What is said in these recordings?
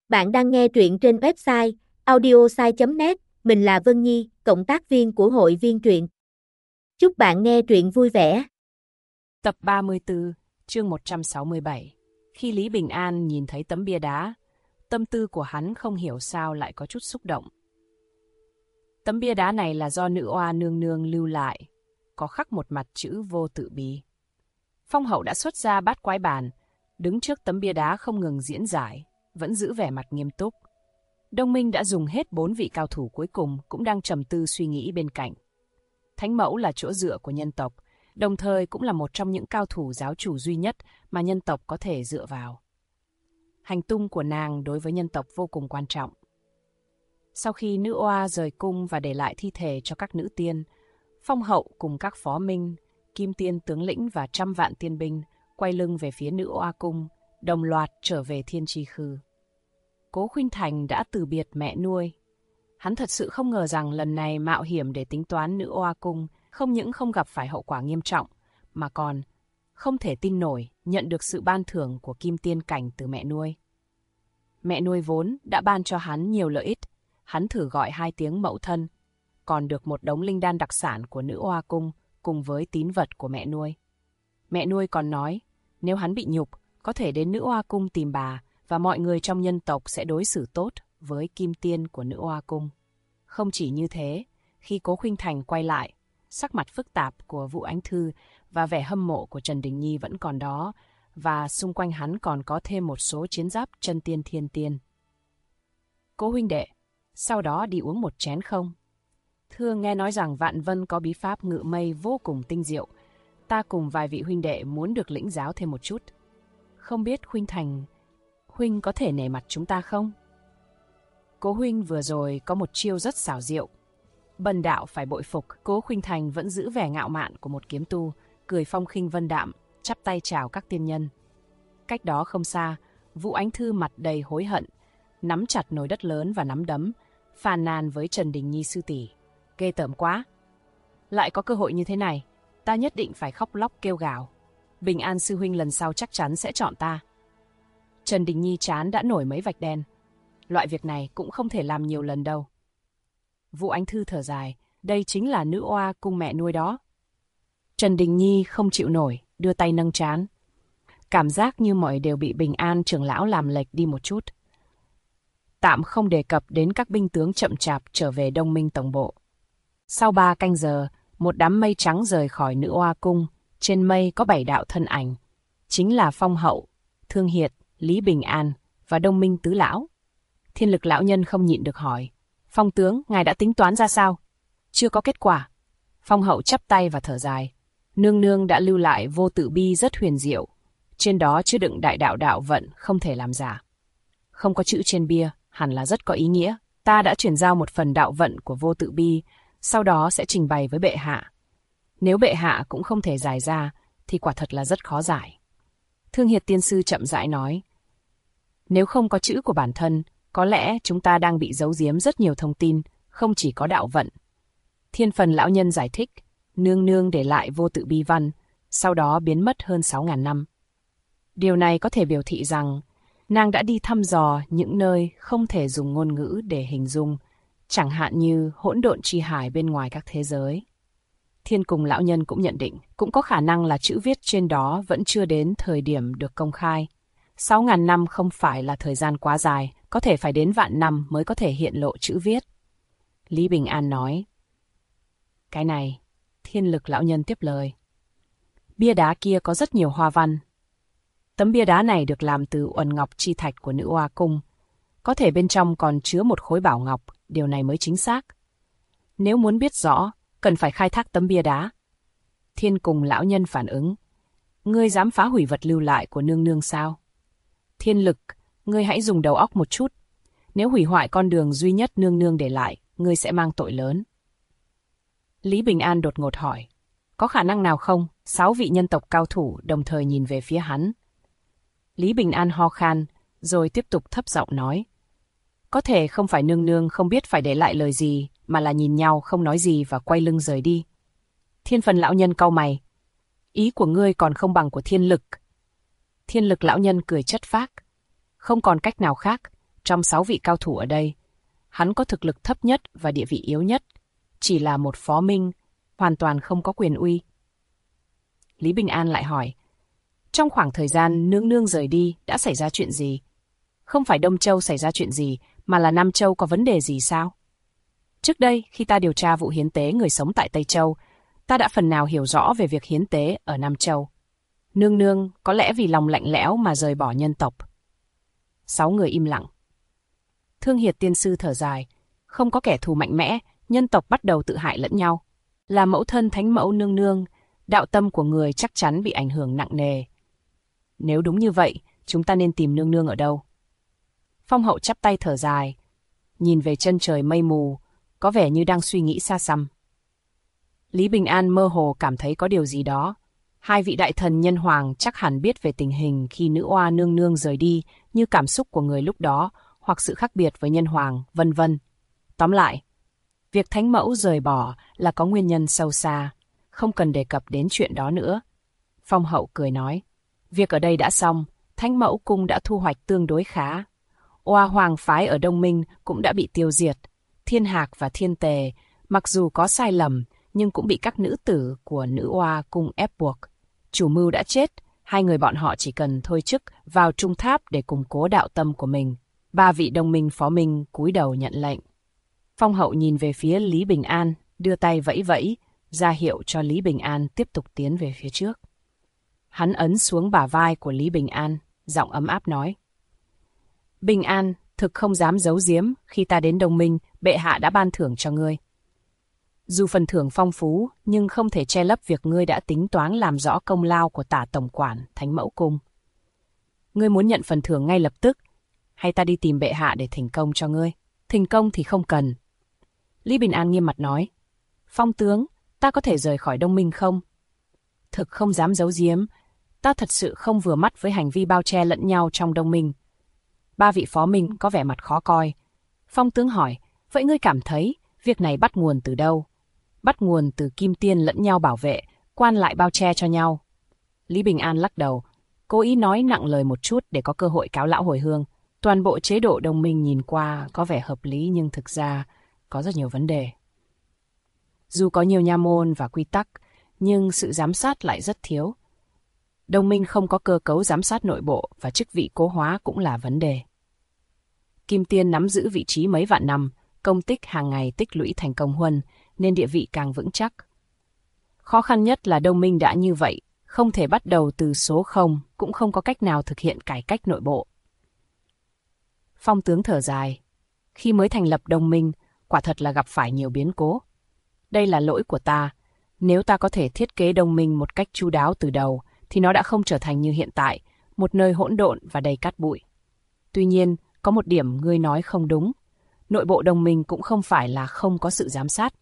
Bạn đang nghe truyện trên website audiosai.net, mình là Vân Nhi, cộng tác viên của hội viên truyện. Chúc bạn nghe truyện vui vẻ. Tập 34, chương 167. Khi Lý Bình An nhìn thấy tấm bia đá, tâm tư của hắn không hiểu sao lại có chút xúc động. Tấm bia đá này là do nữ oa nương nương lưu lại, có khắc một mặt chữ Vô Tự Bi. Phong hậu đã xuất ra bát quái bàn, đứng trước tấm bia đá không ngừng diễn giải, vẫn giữ vẻ mặt nghiêm túc. Đông Minh đã dùng hết 4 vị cao thủ cuối cùng cũng đang trầm tư suy nghĩ bên cạnh. Thánh mẫu là chỗ dựa của nhân tộc, đồng thời cũng là một trong những cao thủ giáo chủ duy nhất mà nhân tộc có thể dựa vào. Hành tung của nàng đối với nhân tộc vô cùng quan trọng. Sau khi nữ oa rời cung và để lại thi thể cho các nữ tiên, Phong hậu cùng các phó minh, kim tiên tướng lĩnh và trăm vạn tiên binh quay lưng về phía nữ oa cung, đồng loạt trở về Thiên Tri Khư. Cố Khuynh Thành đã từ biệt mẹ nuôi. Hắn thật sự không ngờ rằng lần này mạo hiểm để tính toán nữ oa cung không những không gặp phải hậu quả nghiêm trọng, mà còn không thể tin nổi nhận được sự ban thưởng của kim tiên cảnh từ mẹ nuôi. Mẹ nuôi vốn đã ban cho hắn nhiều lợi ích, hắn thử gọi 2 tiếng mẫu thân, còn được một đống linh đan đặc sản của nữ oa cung cùng với tín vật của mẹ nuôi. Mẹ nuôi còn nói, nếu hắn bị nhục, có thể đến nữ oa cung tìm bà và mọi người trong nhân tộc sẽ đối xử tốt với kim tiên của nữ oa cung. Không chỉ như thế, khi Cố Khuynh Thành quay lại, sắc mặt phức tạp của Vũ Ánh Thư và vẻ hâm mộ của Trần Đình Nhi vẫn còn đó, và xung quanh hắn còn có thêm một số chiến giáp chân tiên thiên tiên. Cố huynh đệ, sau đó đi uống một chén không? Thưa, nghe nói rằng Vạn Vân có bí pháp ngự mây vô cùng tinh diệu, ta cùng vài vị huynh đệ muốn được lĩnh giáo thêm một chút. Không biết Khuynh Thành, huynh có thể nể mặt chúng ta không? Cố huynh vừa rồi có một chiêu rất xảo diệu. Bần đạo phải bội phục. Cố Khuynh Thành vẫn giữ vẻ ngạo mạn của một kiếm tu, cười phong khinh vân đạm, chắp tay chào các tiên nhân. Cách đó không xa, Vũ Ánh Thư mặt đầy hối hận, nắm chặt nồi đất lớn và nắm đấm, phàn nàn với Trần Đình Nhi sư tỷ. Ghê tởm quá! Lại có cơ hội như thế này, ta nhất định phải khóc lóc kêu gào. Bình An sư huynh lần sau chắc chắn sẽ chọn ta. Trần Đình Nhi trán đã nổi mấy vạch đen. Loại việc này cũng không thể làm nhiều lần đâu. Vũ Ánh Thư thở dài, đây chính là nữ oa cung mẹ nuôi đó. Trần Đình Nhi không chịu nổi, đưa tay nâng trán. Cảm giác như mọi đều bị Bình An trưởng lão làm lệch đi một chút. Tạm không đề cập đến các binh tướng chậm chạp trở về Đông Minh tổng bộ. Sau 3 canh giờ, một đám mây trắng rời khỏi nữ oa cung. Trên mây có 7 đạo thân ảnh, chính là Phong hậu, Thương Hiệt, Lý Bình An và Đông Minh tứ lão. Thiên Lực lão nhân không nhịn được hỏi, Phong tướng, ngài đã tính toán ra sao? Chưa có kết quả. Phong hậu chắp tay và thở dài. Nương nương đã lưu lại Vô Tự Bi rất huyền diệu, trên đó chứa đựng đại đạo đạo vận không thể làm giả. Không có chữ trên bia, hẳn là rất có ý nghĩa. Ta đã chuyển giao một phần đạo vận của Vô Tự Bi, sau đó sẽ trình bày với bệ hạ. Nếu bệ hạ cũng không thể giải ra, thì quả thật là rất khó giải. Thương Hiệt tiên sư chậm rãi nói, nếu không có chữ của bản thân, có lẽ chúng ta đang bị giấu giếm rất nhiều thông tin, không chỉ có đạo vận. Thiên Phần lão nhân giải thích, nương nương để lại Vô Tự Bi văn, sau đó biến mất hơn 6.000 năm. Điều này có thể biểu thị rằng, nàng đã đi thăm dò những nơi không thể dùng ngôn ngữ để hình dung, chẳng hạn như hỗn độn chi hải bên ngoài các thế giới. Thiên Cùng lão nhân cũng nhận định, cũng có khả năng là chữ viết trên đó vẫn chưa đến thời điểm được công khai. 6.000 năm không phải là thời gian quá dài, có thể phải đến vạn năm mới có thể hiện lộ chữ viết. Lý Bình An nói. Cái này, Thiên Lực lão nhân tiếp lời. Bia đá kia có rất nhiều hoa văn. Tấm bia đá này được làm từ uẩn ngọc chi thạch của nữ oa cung. Có thể bên trong còn chứa một khối bảo ngọc, điều này mới chính xác. Nếu muốn biết rõ, cần phải khai thác tấm bia đá. Thiên Cùng lão nhân phản ứng. Ngươi dám phá hủy vật lưu lại của nương nương sao? Thiên Lực, ngươi hãy dùng đầu óc một chút. Nếu hủy hoại con đường duy nhất nương nương để lại, ngươi sẽ mang tội lớn. Lý Bình An đột ngột hỏi. Có khả năng nào không? 6 vị nhân tộc cao thủ đồng thời nhìn về phía hắn. Lý Bình An ho khan, rồi tiếp tục thấp giọng nói. Có thể không phải nương nương không biết phải để lại lời gì, mà là nhìn nhau không nói gì và quay lưng rời đi. Thiên Phần lão nhân cau mày. Ý của ngươi còn không bằng của Thiên Lực. Thiên Lực lão nhân cười chất phác. Không còn cách nào khác, Trong 6 vị cao thủ ở đây, hắn có thực lực thấp nhất và địa vị yếu nhất, chỉ là một phó minh, hoàn toàn không có quyền uy. Lý Bình An lại hỏi, trong khoảng thời gian nương nương rời đi đã xảy ra chuyện gì? Không phải Đông Châu xảy ra chuyện gì, mà là Nam Châu có vấn đề gì sao? Trước đây, khi ta điều tra vụ hiến tế người sống tại Tây Châu, ta đã phần nào hiểu rõ về việc hiến tế ở Nam Châu. Nương nương có lẽ vì lòng lạnh lẽo mà rời bỏ nhân tộc. 6 người im lặng. Thương Hiệt tiên sư thở dài, không có kẻ thù mạnh mẽ, nhân tộc bắt đầu tự hại lẫn nhau. Là mẫu thân thánh mẫu nương nương, đạo tâm của người chắc chắn bị ảnh hưởng nặng nề. Nếu đúng như vậy, chúng ta nên tìm nương nương ở đâu? Phong hậu chắp tay thở dài, nhìn về chân trời mây mù, có vẻ như đang suy nghĩ xa xăm. Lý Bình An mơ hồ cảm thấy có điều gì đó. 2 vị đại thần nhân hoàng chắc hẳn biết về tình hình khi nữ oa nương nương rời đi, như cảm xúc của người lúc đó, hoặc sự khác biệt với nhân hoàng, vân vân. Tóm lại, việc thánh mẫu rời bỏ là có nguyên nhân sâu xa, không cần đề cập đến chuyện đó nữa. Phong hậu cười nói, việc ở đây đã xong, thánh mẫu cung đã thu hoạch tương đối khá. Oa hoàng phái ở Đông Minh cũng đã bị tiêu diệt. Thiên Hạc và Thiên Tề, mặc dù có sai lầm, nhưng cũng bị các nữ tử của nữ oa cung ép buộc. Chủ mưu đã chết, 2 người bọn họ chỉ cần thôi chức vào trung tháp để củng cố đạo tâm của mình. 3 vị Đông Minh phó minh cúi đầu nhận lệnh. Phong hậu nhìn về phía Lý Bình An, đưa tay vẫy vẫy, ra hiệu cho Lý Bình An tiếp tục tiến về phía trước. Hắn ấn xuống bả vai của Lý Bình An, giọng ấm áp nói. Bình An, thực không dám giấu giếm, khi ta đến Đông Minh, bệ hạ đã ban thưởng cho ngươi. Dù phần thưởng phong phú, nhưng không thể che lấp việc ngươi đã tính toán làm rõ công lao của tả tổng quản, thánh mẫu cung. Ngươi muốn nhận phần thưởng ngay lập tức, hay ta đi tìm bệ hạ để thỉnh công cho ngươi? Thỉnh công thì không cần. Lý Bình An nghiêm mặt nói. Phong tướng, ta có thể rời khỏi Đông Minh không? Thực không dám giấu giếm, ta thật sự không vừa mắt với hành vi bao che lẫn nhau trong Đông Minh. 3 vị phó minh có vẻ mặt khó coi. Phong tướng hỏi, vậy ngươi cảm thấy việc này bắt nguồn từ đâu? Bắt nguồn từ kim tiên lẫn nhau bảo vệ, quan lại bao che cho nhau. Lý Bình An lắc đầu, cố ý nói nặng lời một chút để có cơ hội cáo lão hồi hương. Toàn bộ chế độ Đông Minh nhìn qua có vẻ hợp lý nhưng thực ra có rất nhiều vấn đề. Dù có nhiều nha môn và quy tắc, nhưng sự giám sát lại rất thiếu. Đông Minh không có cơ cấu giám sát nội bộ và chức vị cố hóa cũng là vấn đề. Kim Tiên nắm giữ vị trí mấy vạn năm, công tích hàng ngày tích lũy thành công huân, nên địa vị càng vững chắc. Khó khăn nhất là Đông Minh đã như vậy, không thể bắt đầu từ số 0, cũng không có cách nào thực hiện cải cách nội bộ. Phong tướng thở dài. Khi mới thành lập Đông Minh, quả thật là gặp phải nhiều biến cố. Đây là lỗi của ta. Nếu ta có thể thiết kế Đông Minh một cách chu đáo từ đầu, thì nó đã không trở thành như hiện tại, một nơi hỗn độn và đầy cát bụi. Tuy nhiên, có một điểm ngươi nói không đúng. Nội bộ Đông Minh cũng không phải là không có sự giám sát.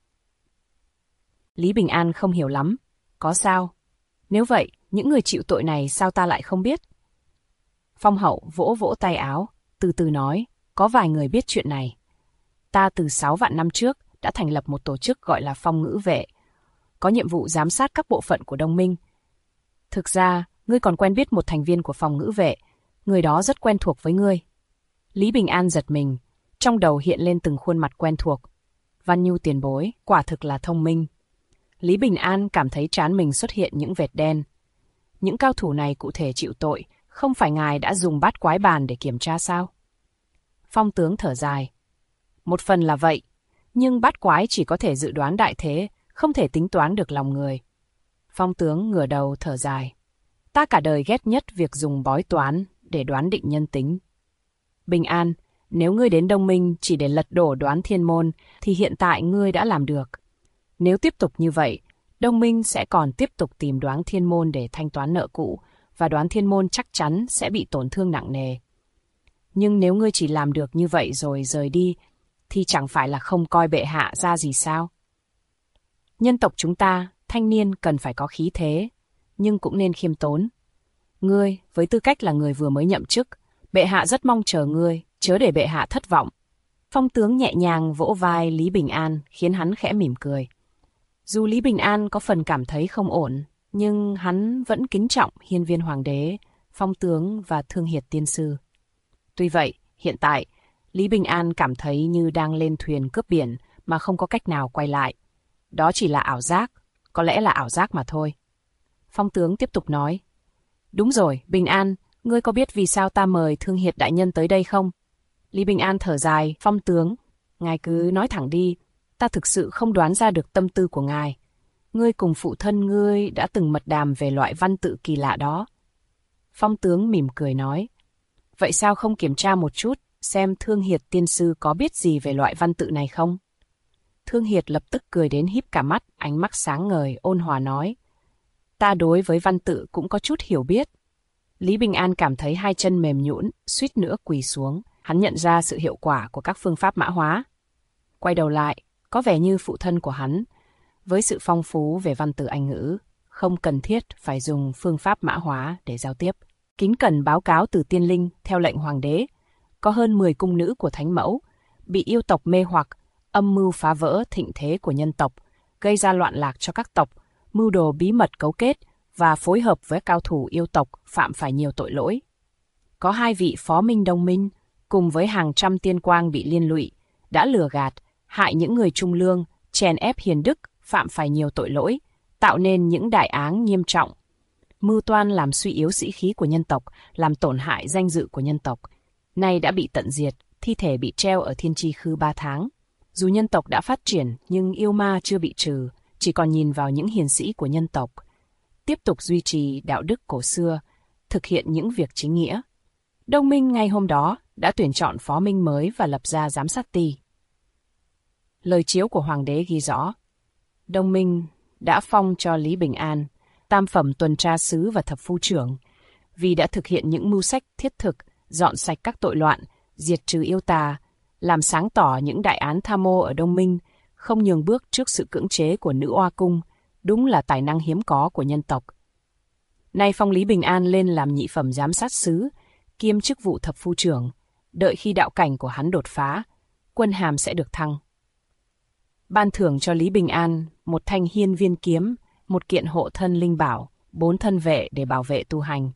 Lý Bình An không hiểu lắm. Có sao? Nếu vậy, những người chịu tội này sao ta lại không biết? Phong hậu vỗ vỗ tay áo, từ từ nói, có vài người biết chuyện này. Ta từ 6 vạn năm trước đã thành lập một tổ chức gọi là Phong Ngữ Vệ, có nhiệm vụ giám sát các bộ phận của Đông Minh. Thực ra, ngươi còn quen biết một thành viên của Phong Ngữ Vệ, người đó rất quen thuộc với ngươi. Lý Bình An giật mình, trong đầu hiện lên từng khuôn mặt quen thuộc. Văn Nhu tiền bối, quả thực là thông minh. Lý Bình An cảm thấy trán mình xuất hiện những vệt đen. Những cao thủ này cụ thể chịu tội, không phải ngài đã dùng bát quái bàn để kiểm tra sao? Phong tướng thở dài. Một phần là vậy, nhưng bát quái chỉ có thể dự đoán đại thế, không thể tính toán được lòng người. Phong tướng ngửa đầu thở dài. Ta cả đời ghét nhất việc dùng bói toán để đoán định nhân tính. Bình An, nếu ngươi đến Đông Minh chỉ để lật đổ Đoán Thiên Môn, thì hiện tại ngươi đã làm được. Nếu tiếp tục như vậy, Đông Minh sẽ còn tiếp tục tìm Đoán Thiên Môn để thanh toán nợ cũ, và Đoán Thiên Môn chắc chắn sẽ bị tổn thương nặng nề. Nhưng nếu ngươi chỉ làm được như vậy rồi rời đi, thì chẳng phải là không coi bệ hạ ra gì sao? Nhân tộc chúng ta, thanh niên cần phải có khí thế, nhưng cũng nên khiêm tốn. Ngươi, với tư cách là người vừa mới nhậm chức, bệ hạ rất mong chờ ngươi, chớ để bệ hạ thất vọng. Phong tướng nhẹ nhàng vỗ vai Lý Bình An, khiến hắn khẽ mỉm cười. Dù Lý Bình An có phần cảm thấy không ổn, nhưng hắn vẫn kính trọng Hiên Viên Hoàng đế, Phong tướng và Thương Hiệt tiên sư. Tuy vậy, Hiện tại, Lý Bình An cảm thấy như đang lên thuyền cướp biển mà không có cách nào quay lại. Đó chỉ là ảo giác, có lẽ là ảo giác mà thôi. Phong tướng tiếp tục nói. Đúng rồi, Bình An, ngươi có biết vì sao ta mời Thương Hiệt đại nhân tới đây không? Lý Bình An thở dài, Phong tướng, ngài cứ nói thẳng đi, ta thực sự không đoán ra được tâm tư của ngài. Ngươi cùng phụ thân ngươi đã từng mật đàm về loại văn tự kỳ lạ đó. Phong tướng mỉm cười nói, vậy sao không kiểm tra một chút, xem Thương Hiệt tiên sư có biết gì về loại văn tự này không? Thương Hiệt lập tức cười đến híp cả mắt, ánh mắt sáng ngời, ôn hòa nói, ta đối với văn tự cũng có chút hiểu biết. Lý Bình An cảm thấy hai chân mềm nhũn, suýt nữa quỳ xuống. Hắn nhận ra sự hiệu quả của các phương pháp mã hóa. Quay đầu lại, có vẻ như phụ thân của hắn, với sự phong phú về văn tự Anh ngữ, không cần thiết phải dùng phương pháp mã hóa để giao tiếp. Kính cẩn báo cáo từ tiên linh theo lệnh hoàng đế, có hơn 10 cung nữ của Thánh Mẫu bị yêu tộc mê hoặc, âm mưu phá vỡ thịnh thế của nhân tộc, gây ra loạn lạc cho các tộc, mưu đồ bí mật cấu kết và phối hợp với cao thủ yêu tộc phạm phải nhiều tội lỗi. Có 2 vị phó minh đồng minh, cùng với hàng trăm tiên quang bị liên lụy, đã lừa gạt, hại những người trung lương, chèn ép hiền đức, phạm phải nhiều tội lỗi, tạo nên những đại áng nghiêm trọng. Mưu toan làm suy yếu sĩ khí của nhân tộc, làm tổn hại danh dự của nhân tộc. Nay đã bị tận diệt, thi thể bị treo ở Thiên Tri Khư 3 tháng. Dù nhân tộc đã phát triển, nhưng yêu ma chưa bị trừ, chỉ còn nhìn vào những hiền sĩ của nhân tộc. Tiếp tục duy trì đạo đức cổ xưa, thực hiện những việc chính nghĩa. Đông Minh ngay hôm đó đã tuyển chọn phó minh mới và lập ra giám sát ty. Lời chiếu của hoàng đế ghi rõ, Đông Minh đã phong cho Lý Bình An tam phẩm tuần tra sứ và thập phu trưởng, vì đã thực hiện những mưu sách thiết thực, dọn sạch các tội loạn, diệt trừ yêu tà, làm sáng tỏ những đại án tham mô ở Đông Minh, không nhường bước trước sự cưỡng chế của nữ oa cung, đúng là tài năng hiếm có của nhân tộc. Nay phong Lý Bình An lên làm nhị phẩm giám sát sứ, kiêm chức vụ thập phu trưởng, đợi khi đạo cảnh của hắn đột phá, quân hàm sẽ được thăng. Ban thưởng cho Lý Bình An một thanh hiên viên kiếm, một kiện hộ thân linh bảo, 4 thân vệ để bảo vệ tu hành.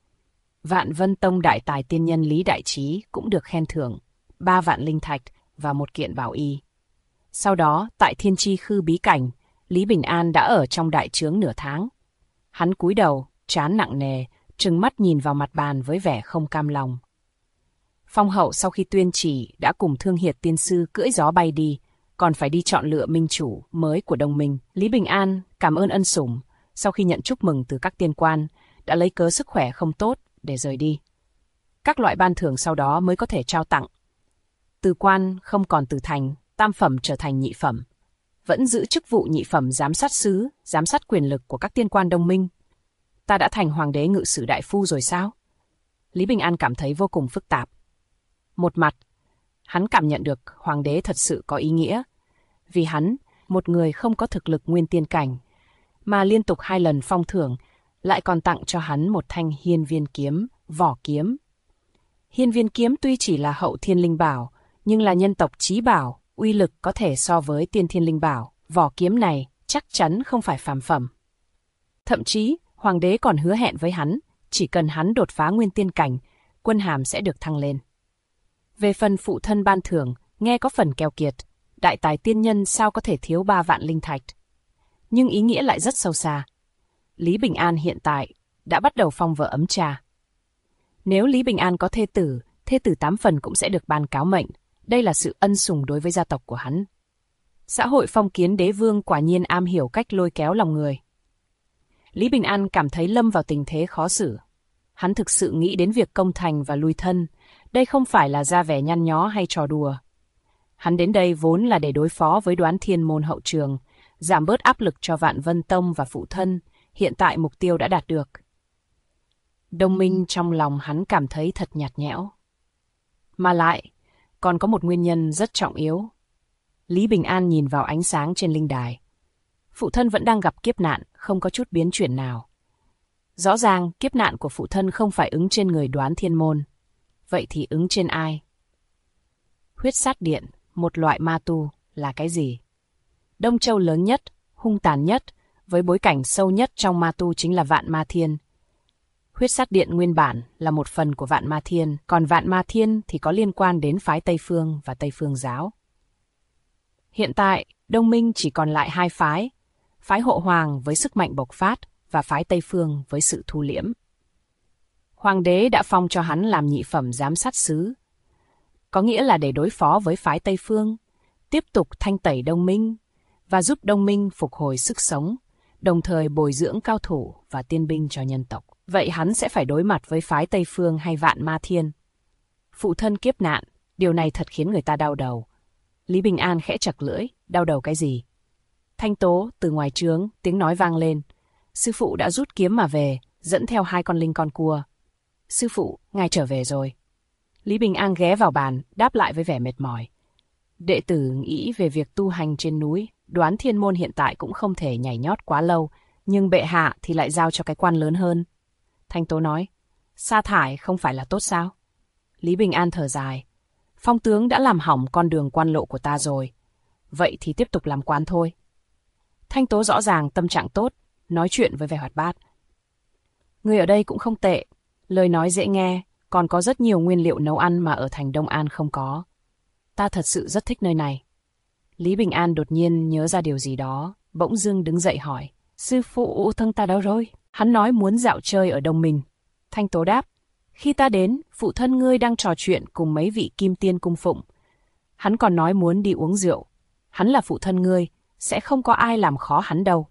Vạn Vân Tông đại tài tiên nhân Lý Đại Trí cũng được khen thưởng 3 vạn linh thạch và một kiện bảo y. Sau đó, tại Thiên Tri Khư bí cảnh, Lý Bình An đã ở trong đại trướng nửa tháng. Hắn cúi đầu, trán nặng nề, trừng mắt nhìn vào mặt bàn với vẻ không cam lòng. Phong hậu sau khi tuyên chỉ đã cùng Thương Hiệt tiên sư cưỡi gió bay đi, còn phải đi chọn lựa minh chủ mới của Đông Minh. Lý Bình An cảm ơn ân sủng, sau khi nhận chúc mừng từ các tiên quan, đã lấy cớ sức khỏe không tốt để rời đi. Các loại ban thưởng sau đó mới có thể trao tặng. Từ quan không còn từ thành, tam phẩm trở thành nhị phẩm. Vẫn giữ chức vụ nhị phẩm giám sát sứ, giám sát quyền lực của các tiên quan Đông Minh. Ta đã thành hoàng đế ngự sử đại phu rồi sao? Lý Bình An cảm thấy vô cùng phức tạp. Một mặt, hắn cảm nhận được hoàng đế thật sự có ý nghĩa, vì hắn, một người không có thực lực nguyên tiên cảnh, mà liên tục 2 lần phong thưởng, lại còn tặng cho hắn một thanh hiên viên kiếm, vỏ kiếm. Hiên viên kiếm tuy chỉ là hậu thiên linh bảo, nhưng là nhân tộc chí bảo, uy lực có thể so với tiên thiên linh bảo. Vỏ kiếm này chắc chắn không phải phàm phẩm. Thậm chí, hoàng đế còn hứa hẹn với hắn, chỉ cần hắn đột phá nguyên tiên cảnh, quân hàm sẽ được thăng lên. Về phần phụ thân ban thưởng, nghe có phần keo kiệt, đại tài tiên nhân sao có thể thiếu 3 vạn linh thạch. Nhưng ý nghĩa lại rất sâu xa. Lý Bình An hiện tại đã bắt đầu phong vợ ấm trà. Nếu Lý Bình An có thê tử 8 phần cũng sẽ được ban cáo mệnh. Đây là sự ân sủng đối với gia tộc của hắn. Xã hội phong kiến đế vương quả nhiên am hiểu cách lôi kéo lòng người. Lý Bình An cảm thấy lâm vào tình thế khó xử. Hắn thực sự nghĩ đến việc công thành và lui thân. Đây không phải là ra vẻ nhăn nhó hay trò đùa. Hắn đến đây vốn là để đối phó với Đoán Thiên môn hậu trường, giảm bớt áp lực cho Vạn Vân Tông và phụ thân. Hiện tại mục tiêu đã đạt được. Đông Minh trong lòng hắn cảm thấy thật nhạt nhẽo. Mà lại, còn có một nguyên nhân rất trọng yếu. Lý Bình An nhìn vào ánh sáng trên linh đài. Phụ thân vẫn đang gặp kiếp nạn, không có chút biến chuyển nào. Rõ ràng kiếp nạn của phụ thân không phải ứng trên người Đoán Thiên môn. Vậy thì ứng trên ai? Huyết sát điện, một loại ma tu, là cái gì? Đông Châu lớn nhất, hung tàn nhất, với bối cảnh sâu nhất trong ma tu chính là Vạn Ma Thiên. Huyết sát điện nguyên bản là một phần của Vạn Ma Thiên, còn Vạn Ma Thiên thì có liên quan đến phái Tây Phương và Tây Phương giáo. Hiện tại, Đông Minh chỉ còn lại hai phái, phái Hộ Hoàng với sức mạnh bộc phát và phái Tây Phương với sự thu liễm. Hoàng đế đã phong cho hắn làm nhị phẩm giám sát sứ, có nghĩa là để đối phó với phái Tây Phương, tiếp tục thanh tẩy Đông Minh và giúp Đông Minh phục hồi sức sống, đồng thời bồi dưỡng cao thủ và tiên binh cho nhân tộc. Vậy hắn sẽ phải đối mặt với phái Tây Phương hay Vạn Ma Thiên? Phụ thân kiếp nạn, điều này thật khiến người ta đau đầu. Lý Bình An khẽ chặt lưỡi, đau đầu cái gì? Thanh tố, từ ngoài trướng, tiếng nói vang lên. Sư phụ đã rút kiếm mà về, dẫn theo hai con linh con cua. Sư phụ, ngài trở về rồi. Lý Bình An ghé vào bàn, đáp lại với vẻ mệt mỏi. Đệ tử nghĩ về việc tu hành trên núi, đoán thiên môn hiện tại cũng không thể nhảy nhót quá lâu, nhưng bệ hạ thì lại giao cho cái quan lớn hơn. Thanh tố nói, sa thải không phải là tốt sao? Lý Bình An thở dài. Phong tướng đã làm hỏng con đường quan lộ của ta rồi. Vậy thì tiếp tục làm quan thôi. Thanh tố rõ ràng tâm trạng tốt, nói chuyện với vẻ hoạt bát. Người ở đây cũng không tệ, lời nói dễ nghe, còn có rất nhiều nguyên liệu nấu ăn mà ở thành Đông An không có. Ta thật sự rất thích nơi này. Lý Bình An đột nhiên nhớ ra điều gì đó, bỗng dưng đứng dậy hỏi. Sư phụ thân ta đâu rồi? Hắn nói muốn dạo chơi ở Đông Minh. Thanh tố đáp. Khi ta đến, phụ thân ngươi đang trò chuyện cùng mấy vị kim tiên cung phụng. Hắn còn nói muốn đi uống rượu. Hắn là phụ thân ngươi, sẽ không có ai làm khó hắn đâu.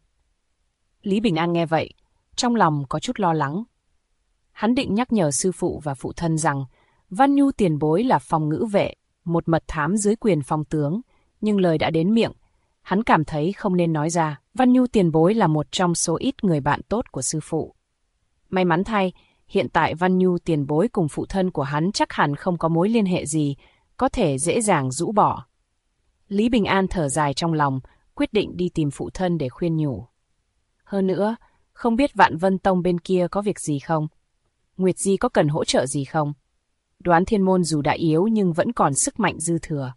Lý Bình An nghe vậy, trong lòng có chút lo lắng. Hắn định nhắc nhở sư phụ và phụ thân rằng Văn Nhu tiền bối là phòng ngữ vệ, một mật thám dưới quyền phong tướng, nhưng lời đã đến miệng, hắn cảm thấy không nên nói ra. Văn Nhu tiền bối là một trong số ít người bạn tốt của sư phụ. May mắn thay, hiện tại Văn Nhu tiền bối cùng phụ thân của hắn chắc hẳn không có mối liên hệ gì, có thể dễ dàng rũ bỏ. Lý Bình An thở dài trong lòng, quyết định đi tìm phụ thân để khuyên nhủ. Hơn nữa, không biết Vạn Vân Tông bên kia có việc gì không? Nguyệt Di có cần hỗ trợ gì không? Đoán thiên môn dù đã yếu nhưng vẫn còn sức mạnh dư thừa.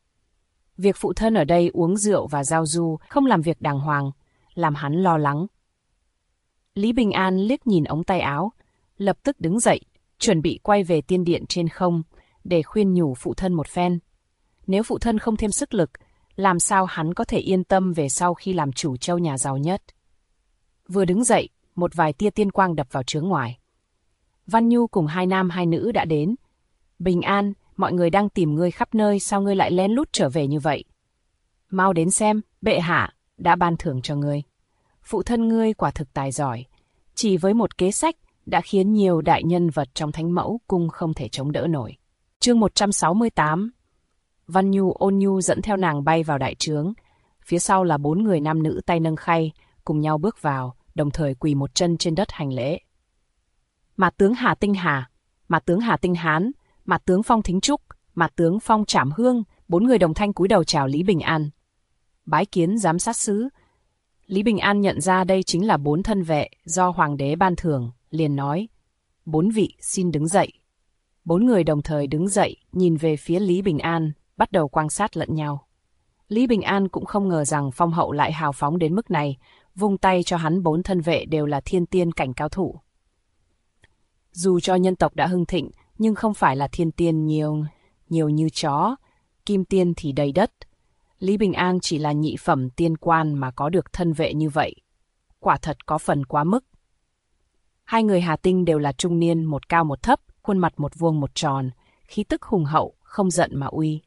Việc phụ thân ở đây uống rượu và giao du, không làm việc đàng hoàng, làm hắn lo lắng. Lý Bình An liếc nhìn ống tay áo, lập tức đứng dậy, chuẩn bị quay về tiên điện trên không, để khuyên nhủ phụ thân một phen. Nếu phụ thân không thêm sức lực, làm sao hắn có thể yên tâm về sau khi làm chủ châu nhà giàu nhất. Vừa đứng dậy, một vài tia tiên quang đập vào trướng ngoài. Văn Nhu cùng hai nam hai nữ đã đến. Bình An, mọi người đang tìm ngươi khắp nơi, sao ngươi lại lén lút trở về như vậy? Mau đến xem, bệ hạ đã ban thưởng cho ngươi. Phụ thân ngươi quả thực tài giỏi, chỉ với một kế sách đã khiến nhiều đại nhân vật trong Thánh Mẫu Cung không thể chống đỡ nổi. Chương 168. Văn Nhu ôn nhu dẫn theo nàng bay vào đại trướng, phía sau là 4 người nam nữ tay nâng khay, cùng nhau bước vào, đồng thời quỳ một chân trên đất hành lễ. Mạt tướng Hà Tinh Hà, Mạt tướng Hà Tinh Hán, Mạt tướng Phong Thính Trúc, Mạt tướng Phong Trảm Hương, 4 người đồng thanh cúi đầu chào Lý Bình An. Bái kiến giám sát sứ. Lý Bình An nhận ra đây chính là 4 thân vệ do hoàng đế ban thưởng, liền nói: 4 vị xin đứng dậy. 4 người đồng thời đứng dậy, nhìn về phía Lý Bình An, bắt đầu quan sát lẫn nhau. Lý Bình An cũng không ngờ rằng Phong hậu lại hào phóng đến mức này, vung tay cho hắn 4 thân vệ đều là thiên tiên cảnh cao thủ. Dù cho nhân tộc đã hưng thịnh, nhưng không phải là thiên tiên nhiều như chó, kim tiên thì đầy đất. Lý Bình An chỉ là nhị phẩm tiên quan mà có được thân vệ như vậy. Quả thật có phần quá mức. 2 người Hà Tinh đều là trung niên, một cao một thấp, khuôn mặt một vuông một tròn, khí tức hùng hậu, không giận mà uy.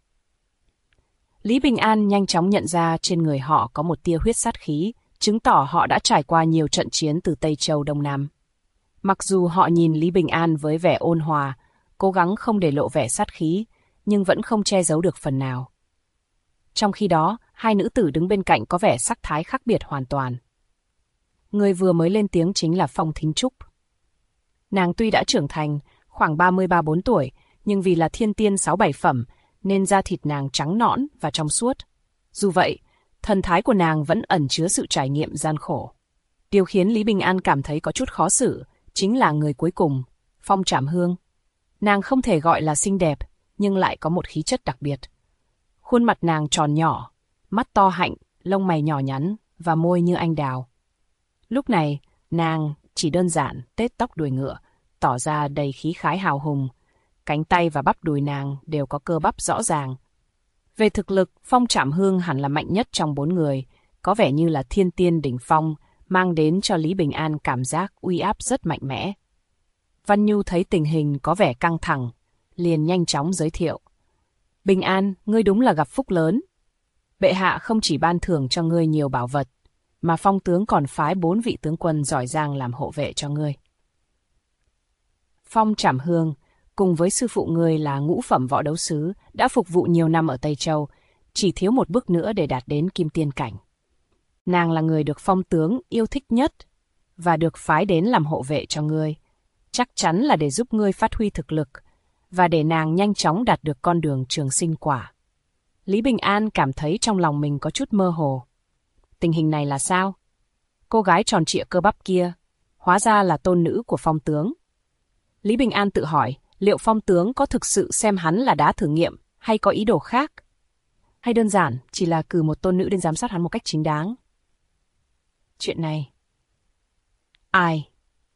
Lý Bình An nhanh chóng nhận ra trên người họ có một tia huyết sát khí, chứng tỏ họ đã trải qua nhiều trận chiến từ Tây Châu Đông Nam. Mặc dù họ nhìn Lý Bình An với vẻ ôn hòa, cố gắng không để lộ vẻ sát khí, nhưng vẫn không che giấu được phần nào. Trong khi đó, 2 nữ tử đứng bên cạnh có vẻ sắc thái khác biệt hoàn toàn. Người vừa mới lên tiếng chính là Phong Thính Trúc. Nàng tuy đã trưởng thành, khoảng 33-4 tuổi, nhưng vì là thiên tiên 6-7 phẩm, nên da thịt nàng trắng nõn và trong suốt. Dù vậy, thần thái của nàng vẫn ẩn chứa sự trải nghiệm gian khổ. Điều khiến Lý Bình An cảm thấy có chút khó xử, chính là người cuối cùng, Phong Trảm Hương. Nàng không thể gọi là xinh đẹp, nhưng lại có một khí chất đặc biệt. Khuôn mặt nàng tròn nhỏ, mắt to hạnh, lông mày nhỏ nhắn và môi như anh đào. Lúc này, nàng chỉ đơn giản tết tóc đuôi ngựa, tỏ ra đầy khí khái hào hùng. Cánh tay và bắp đùi nàng đều có cơ bắp rõ ràng. Về thực lực, Phong Trảm Hương hẳn là mạnh nhất trong 4 người, có vẻ như là thiên tiên đỉnh phong, mang đến cho Lý Bình An cảm giác uy áp rất mạnh mẽ. Văn Nhu thấy tình hình có vẻ căng thẳng, liền nhanh chóng giới thiệu. Bình An, ngươi đúng là gặp phúc lớn. Bệ hạ không chỉ ban thưởng cho ngươi nhiều bảo vật, mà Phong tướng còn phái 4 vị tướng quân giỏi giang làm hộ vệ cho ngươi. Phong Trảm Hương, cùng với sư phụ ngươi là ngũ phẩm võ đấu sứ, đã phục vụ nhiều năm ở Tây Châu, chỉ thiếu một bước nữa để đạt đến kim tiên cảnh. Nàng là người được Phong tướng yêu thích nhất và được phái đến làm hộ vệ cho ngươi, chắc chắn là để giúp ngươi phát huy thực lực và để nàng nhanh chóng đạt được con đường trường sinh quả. Lý Bình An cảm thấy trong lòng mình có chút mơ hồ. Tình hình này là sao? Cô gái tròn trịa cơ bắp kia, hóa ra là tôn nữ của Phong tướng. Lý Bình An tự hỏi, liệu Phong tướng có thực sự xem hắn là đá thử nghiệm hay có ý đồ khác? Hay đơn giản chỉ là cử một tôn nữ đến giám sát hắn một cách chính đáng? Chuyện này... ai?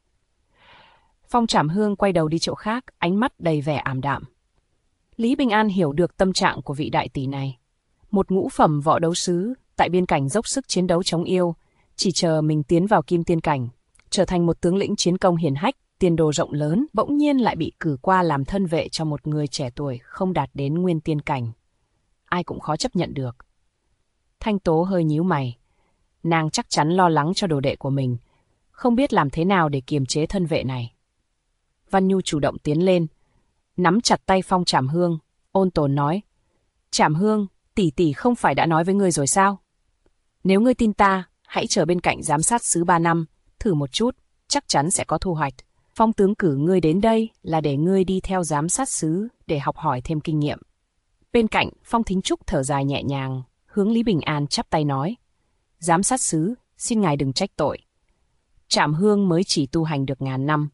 Phong Trảm Hương quay đầu đi chỗ khác, ánh mắt đầy vẻ ảm đạm. Lý Bình An hiểu được tâm trạng của vị đại tỷ này. Một ngũ phẩm võ đấu sứ, tại biên cảnh dốc sức chiến đấu chống yêu, chỉ chờ mình tiến vào kim tiên cảnh, trở thành một tướng lĩnh chiến công hiển hách, tiền đồ rộng lớn, bỗng nhiên lại bị cử qua làm thân vệ cho một người trẻ tuổi không đạt đến nguyên tiên cảnh. Ai cũng khó chấp nhận được. Thanh Tố hơi nhíu mày. Nàng chắc chắn lo lắng cho đồ đệ của mình, không biết làm thế nào để kiềm chế thân vệ này. Văn Nhu chủ động tiến lên, nắm chặt tay Phong Trảm Hương, ôn tồn nói. Trảm Hương, tỷ tỷ không phải đã nói với ngươi rồi sao? Nếu ngươi tin ta, hãy chờ bên cạnh giám sát sứ 3 năm, thử một chút, chắc chắn sẽ có thu hoạch. Phong tướng cử ngươi đến đây là để ngươi đi theo giám sát sứ để học hỏi thêm kinh nghiệm. Bên cạnh, Phong Thính Trúc thở dài nhẹ nhàng, hướng Lý Bình An chắp tay nói. Giám sát sứ, xin ngài đừng trách tội. Trảm Hương mới chỉ tu hành được 1000 năm.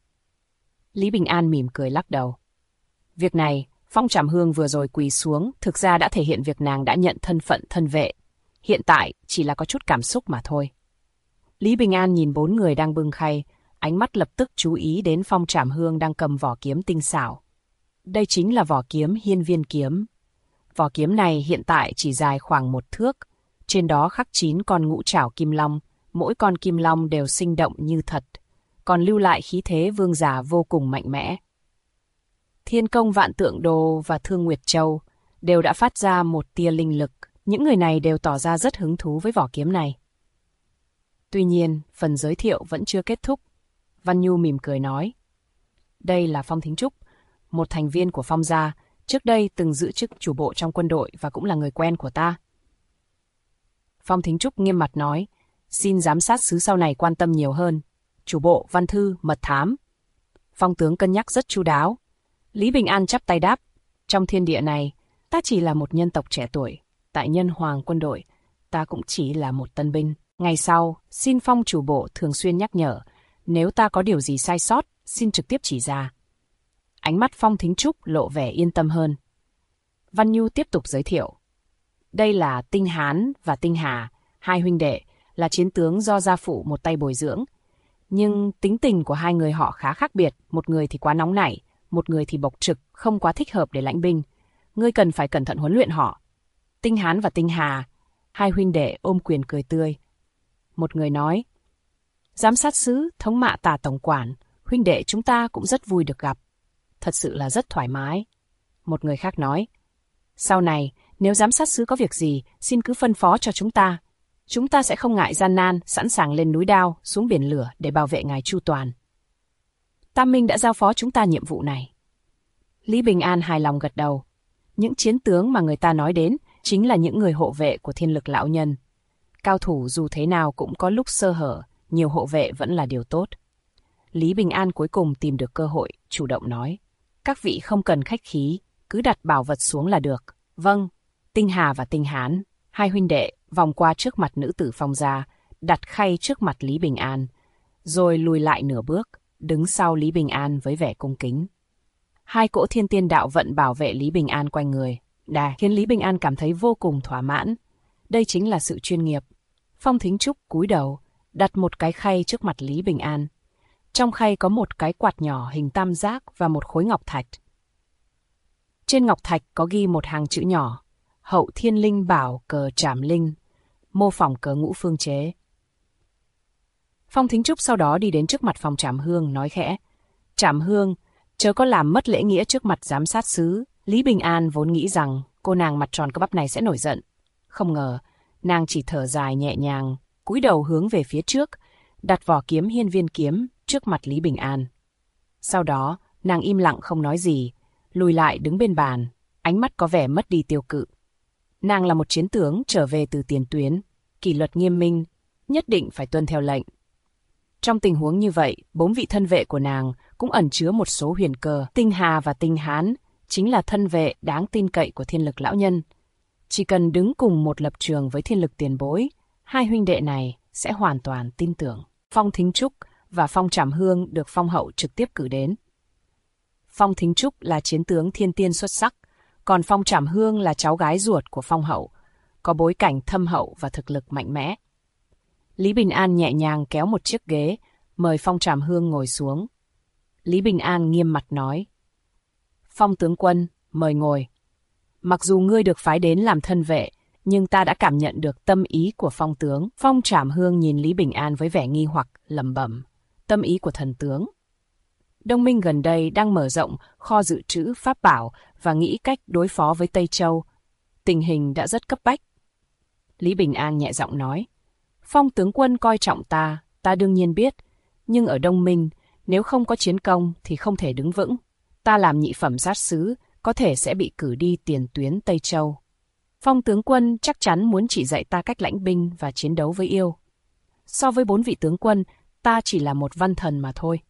Lý Bình An mỉm cười lắc đầu. Việc này, Phong Trảm Hương vừa rồi quỳ xuống, thực ra đã thể hiện việc nàng đã nhận thân phận thân vệ. Hiện tại chỉ là có chút cảm xúc mà thôi. Lý Bình An nhìn 4 người đang bưng khay, ánh mắt lập tức chú ý đến Phong Trảm Hương đang cầm vỏ kiếm tinh xảo. Đây chính là vỏ kiếm Hiên Viên kiếm. Vỏ kiếm này hiện tại chỉ dài khoảng 1 thước, trên đó khắc 9 con ngũ trảo kim long, mỗi con kim long đều sinh động như thật, còn lưu lại khí thế vương giả vô cùng mạnh mẽ. Thiên Công Vạn Tượng Đồ và Thương Nguyệt Châu đều đã phát ra một tia linh lực, những người này đều tỏ ra rất hứng thú với vỏ kiếm này. Tuy nhiên, phần giới thiệu vẫn chưa kết thúc. Văn Nhu mỉm cười nói. Đây là Phong Thính Trúc, một thành viên của Phong gia, trước đây từng giữ chức chủ bộ trong quân đội và cũng là người quen của ta. Phong Thính Trúc nghiêm mặt nói, xin giám sát sứ sau này quan tâm nhiều hơn. Chủ bộ, văn thư, mật thám. Phong tướng cân nhắc rất chu đáo. Lý Bình An chắp tay đáp, trong thiên địa này, ta chỉ là một nhân tộc trẻ tuổi. Tại Nhân Hoàng quân đội, ta cũng chỉ là một tân binh. Ngày sau, xin Phong chủ bộ thường xuyên nhắc nhở, nếu ta có điều gì sai sót, xin trực tiếp chỉ ra. Ánh mắt Phong Thính Trúc lộ vẻ yên tâm hơn. Văn Nhu tiếp tục giới thiệu. Đây là Tinh Hán và Tinh Hà, 2 huynh đệ, là chiến tướng do gia phụ một tay bồi dưỡng. Nhưng tính tình của 2 người họ khá khác biệt, một người thì quá nóng nảy, một người thì bộc trực, không quá thích hợp để lãnh binh. Ngươi cần phải cẩn thận huấn luyện họ. Tinh Hán và Tinh Hà, 2 huynh đệ ôm quyền cười tươi. Một người nói, giám sát sứ, thống mạ Tả tổng quản, huynh đệ chúng ta cũng rất vui được gặp. Thật sự là rất thoải mái. Một người khác nói, sau này, nếu giám sát sứ có việc gì, xin cứ phân phó cho chúng ta. Chúng ta sẽ không ngại gian nan, sẵn sàng lên núi đao, xuống biển lửa để bảo vệ ngài chu toàn. Tam Minh đã giao phó chúng ta nhiệm vụ này. Lý Bình An hài lòng gật đầu. Những chiến tướng mà người ta nói đến chính là những người hộ vệ của Thiên Lực lão nhân. Cao thủ dù thế nào cũng có lúc sơ hở, nhiều hộ vệ vẫn là điều tốt. Lý Bình An cuối cùng tìm được cơ hội, chủ động nói. Các vị không cần khách khí, cứ đặt bảo vật xuống là được. Vâng, Tinh Hà và Tinh Hán, 2 huynh đệ, vòng qua trước mặt nữ tử Phong gia, đặt khay trước mặt Lý Bình An, rồi lùi lại nửa bước, đứng sau Lý Bình An với vẻ cung kính. 2 cỗ thiên tiên đạo vận bảo vệ Lý Bình An quanh người, khiến Lý Bình An cảm thấy vô cùng thỏa mãn. Đây chính là sự chuyên nghiệp. Phong Thính Trúc cúi đầu, đặt một cái khay trước mặt Lý Bình An. Trong khay có một cái quạt nhỏ hình tam giác và một khối ngọc thạch. Trên ngọc thạch có ghi một hàng chữ nhỏ: Hậu Thiên Linh Bảo Cờ Trảm Linh, mô phỏng cờ ngũ phương chế. Phong Thính Trúc sau đó đi đến trước mặt Phong Trảm Hương, nói khẽ: Trảm Hương, chớ có làm mất lễ nghĩa trước mặt giám sát sứ. Lý Bình An vốn nghĩ rằng cô nàng mặt tròn cơ bắp này sẽ nổi giận. Không ngờ, nàng chỉ thở dài nhẹ nhàng, cúi đầu hướng về phía trước, đặt vỏ kiếm hiên viên kiếm trước mặt Lý Bình An. Sau đó, nàng im lặng không nói gì, lùi lại đứng bên bàn, ánh mắt có vẻ mất đi tiêu cự. Nàng là một chiến tướng trở về từ tiền tuyến, kỷ luật nghiêm minh, nhất định phải tuân theo lệnh. Trong tình huống như vậy, 4 vị thân vệ của nàng cũng ẩn chứa một số huyền cơ. Tinh Hà và Tinh Hán chính là thân vệ đáng tin cậy của Thiên Lực lão nhân. Chỉ cần đứng cùng một lập trường với Thiên Lực tiền bối, hai huynh đệ này sẽ hoàn toàn tin tưởng. Phong Thính Trúc và Phong Trảm Hương được Phong hậu trực tiếp cử đến. Phong Thính Trúc là chiến tướng thiên tiên xuất sắc, còn Phong Trảm Hương là cháu gái ruột của Phong hậu, có bối cảnh thâm hậu và thực lực mạnh mẽ. Lý Bình An nhẹ nhàng kéo một chiếc ghế, mời Phong Trảm Hương ngồi xuống. Lý Bình An nghiêm mặt nói: Phong tướng quân, mời ngồi. Mặc dù ngươi được phái đến làm thân vệ, nhưng ta đã cảm nhận được tâm ý của Phong tướng. Phong Trảm Hương nhìn Lý Bình An với vẻ nghi hoặc, lẩm bẩm: Tâm ý của thần tướng. Đông Minh gần đây đang mở rộng kho dự trữ pháp bảo và nghĩ cách đối phó với Tây Châu. Tình hình đã rất cấp bách. Lý Bình An nhẹ giọng nói: Phong tướng quân coi trọng ta đương nhiên biết, nhưng ở Đông Minh, nếu không có chiến công thì không thể đứng vững. Ta làm nhị phẩm sát sứ, có thể sẽ bị cử đi tiền tuyến Tây Châu. Phong tướng quân chắc chắn muốn chỉ dạy ta cách lãnh binh và chiến đấu với yêu. So với 4 vị tướng quân, ta chỉ là một văn thần mà thôi.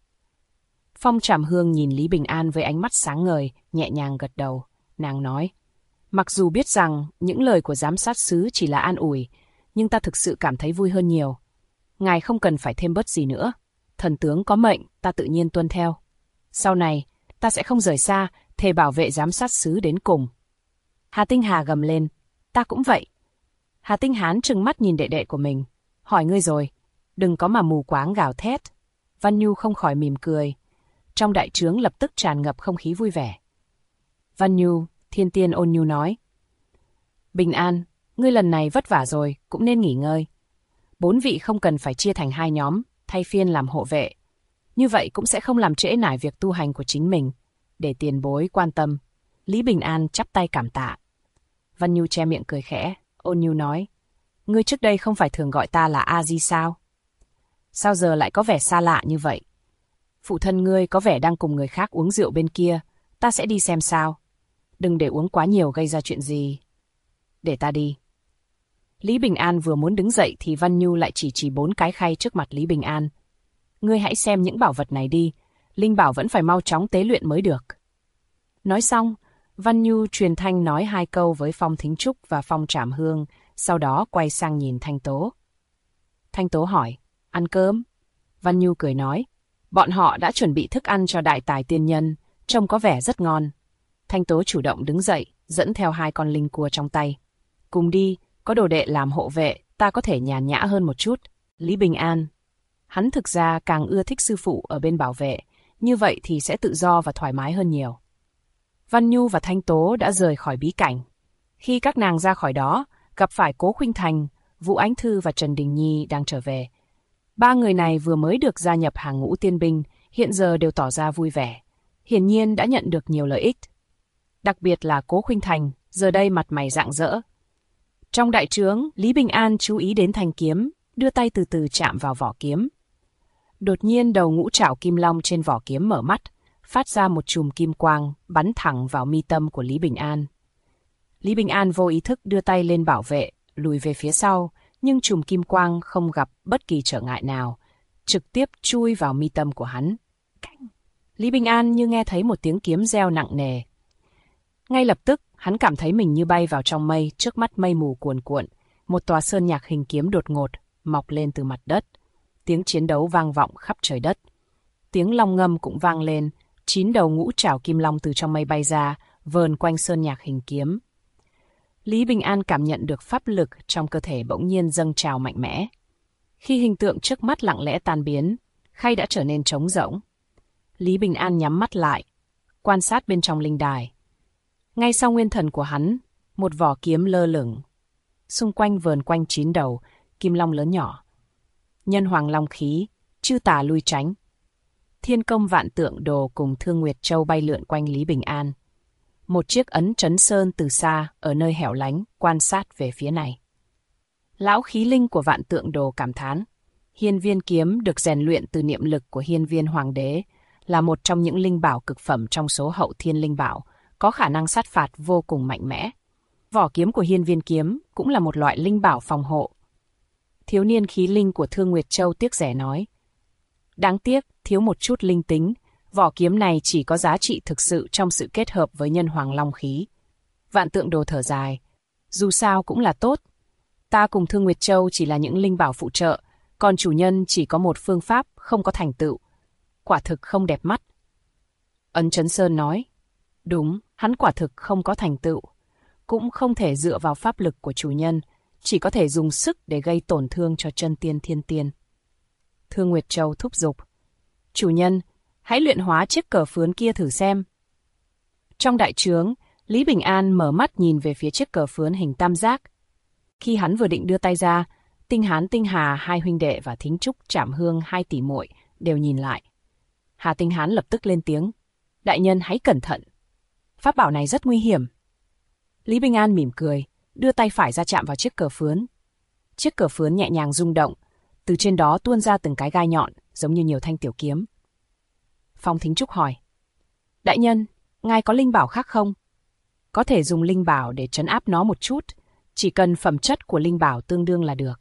Phong Trảm Hương nhìn Lý Bình An với ánh mắt sáng ngời, nhẹ nhàng gật đầu. Nàng nói: Mặc dù biết rằng những lời của giám sát sứ chỉ là an ủi, nhưng ta thực sự cảm thấy vui hơn nhiều. Ngài không cần phải thêm bớt gì nữa. Thần tướng có mệnh, ta tự nhiên tuân theo. Sau này, ta sẽ không rời xa, thề bảo vệ giám sát sứ đến cùng. Hà Tinh Hà gầm lên: Ta cũng vậy. Hà Tinh Hán trừng mắt nhìn đệ đệ của mình: Hỏi ngươi rồi, đừng có mà mù quáng gào thét. Văn Nhu không khỏi mỉm cười. Trong đại trướng lập tức tràn ngập không khí vui vẻ. Văn Nhu, thiên tiên ôn nhu nói: Bình An, ngươi lần này vất vả rồi, cũng nên nghỉ ngơi. 4 vị không cần phải chia thành 2 nhóm, thay phiên làm hộ vệ. Như vậy cũng sẽ không làm trễ nải việc tu hành của chính mình. Để tiền bối quan tâm. Lý Bình An chắp tay cảm tạ. Văn Nhu che miệng cười khẽ, ôn nhu nói: Ngươi trước đây không phải thường gọi ta là A-di sao? Sao giờ lại có vẻ xa lạ như vậy? Phụ thân ngươi có vẻ đang cùng người khác uống rượu bên kia, ta sẽ đi xem sao. Đừng để uống quá nhiều gây ra chuyện gì. Để ta đi. Lý Bình An vừa muốn đứng dậy thì Văn Nhu lại chỉ 4 cái khay trước mặt Lý Bình An. Ngươi hãy xem những bảo vật này đi, linh bảo vẫn phải mau chóng tế luyện mới được. Nói xong, Văn Nhu truyền thanh nói 2 câu với Phong Thính Trúc và Phong Trảm Hương, sau đó quay sang nhìn Thanh Tố. Thanh Tố hỏi: Ăn cơm? Văn Nhu cười nói: Bọn họ đã chuẩn bị thức ăn cho đại tài tiên nhân, trông có vẻ rất ngon. Thanh Tố chủ động đứng dậy, dẫn theo 2 con linh cua trong tay. Cùng đi, có đồ đệ làm hộ vệ, ta có thể nhàn nhã hơn một chút. Lý Bình An. Hắn thực ra càng ưa thích sư phụ ở bên bảo vệ, như vậy thì sẽ tự do và thoải mái hơn nhiều. Văn Nhu và Thanh Tố đã rời khỏi bí cảnh. Khi các nàng ra khỏi đó, gặp phải Cố Khuynh Thành, Vũ Ánh Thư và Trần Đình Nhi đang trở về. 3 người này vừa mới được gia nhập hàng ngũ tiên binh, hiện giờ đều tỏ ra vui vẻ. Hiển nhiên đã nhận được nhiều lợi ích. Đặc biệt là Cố Khuynh Thành, giờ đây mặt mày rạng rỡ. Trong đại trướng, Lý Bình An chú ý đến thanh kiếm, đưa tay từ từ chạm vào vỏ kiếm. Đột nhiên đầu ngũ trảo kim long trên vỏ kiếm mở mắt, phát ra một chùm kim quang, bắn thẳng vào mi tâm của Lý Bình An. Lý Bình An vô ý thức đưa tay lên bảo vệ, lùi về phía sau, nhưng chùm kim quang không gặp bất kỳ trở ngại nào, trực tiếp chui vào mi tâm của hắn. Lý Bình An như nghe thấy một tiếng kiếm reo nặng nề. Ngay lập tức, hắn cảm thấy mình như bay vào trong mây, trước mắt mây mù cuồn cuộn, một tòa sơn nhạc hình kiếm đột ngột mọc lên từ mặt đất. Tiếng chiến đấu vang vọng khắp trời đất. Tiếng long ngâm cũng vang lên, 9 đầu ngũ trảo kim long từ trong mây bay ra, vờn quanh sơn nhạc hình kiếm. Lý Bình An cảm nhận được pháp lực trong cơ thể bỗng nhiên dâng trào mạnh mẽ. Khi hình tượng trước mắt lặng lẽ tan biến, Khay đã trở nên trống rỗng. Lý Bình An nhắm mắt lại, quan sát bên trong linh đài. Ngay sau nguyên thần của hắn, một vỏ kiếm lơ lửng. Xung quanh vờn quanh 9 đầu, kim long lớn nhỏ. Nhân hoàng long khí, chư tà lui tránh. Thiên công vạn tượng đồ cùng Thương Nguyệt Châu bay lượn quanh Lý Bình An. Một chiếc ấn trấn sơn từ xa, ở nơi hẻo lánh, quan sát về phía này. Lão khí linh của vạn tượng đồ cảm thán. Hiên viên kiếm được rèn luyện từ niệm lực của hiên viên hoàng đế, là một trong những linh bảo cực phẩm trong số hậu thiên linh bảo, có khả năng sát phạt vô cùng mạnh mẽ. Vỏ kiếm của hiên viên kiếm cũng là một loại linh bảo phòng hộ. Thiếu niên khí linh của Thương Nguyệt Châu tiếc rẻ nói. Đáng tiếc, thiếu một chút linh tính, vỏ kiếm này chỉ có giá trị thực sự trong sự kết hợp với nhân hoàng long khí. Vạn tượng đồ thở dài. Dù sao cũng là tốt. Ta cùng Thương Nguyệt Châu chỉ là những linh bảo phụ trợ, còn chủ nhân chỉ có một phương pháp không có thành tựu. Quả thực không đẹp mắt. Ấn Trấn Sơn nói. Đúng, hắn quả thực không có thành tựu. Cũng không thể dựa vào pháp lực của chủ nhân, chỉ có thể dùng sức để gây tổn thương cho chân tiên thiên tiên. Thương Nguyệt Châu thúc giục. Chủ nhân, hãy luyện hóa chiếc cờ phướn kia thử xem. Trong đại trướng, Lý Bình An mở mắt nhìn về phía chiếc cờ phướn hình tam giác. Khi hắn vừa định đưa tay ra, Tinh Hán Tinh Hà hai huynh đệ và Thính Trúc Trảm Hương hai tỷ muội đều nhìn lại. Hà Tinh Hán lập tức lên tiếng. Đại nhân hãy cẩn thận. Pháp bảo này rất nguy hiểm. Lý Bình An mỉm cười, đưa tay phải ra chạm vào chiếc cờ phướn. Chiếc cờ phướn nhẹ nhàng rung động, từ trên đó tuôn ra từng cái gai nhọn, giống như nhiều thanh tiểu kiếm. Phong Thính Trúc hỏi. Đại nhân, ngài có linh bảo khác không? Có thể dùng linh bảo để trấn áp nó một chút, chỉ cần phẩm chất của linh bảo tương đương là được.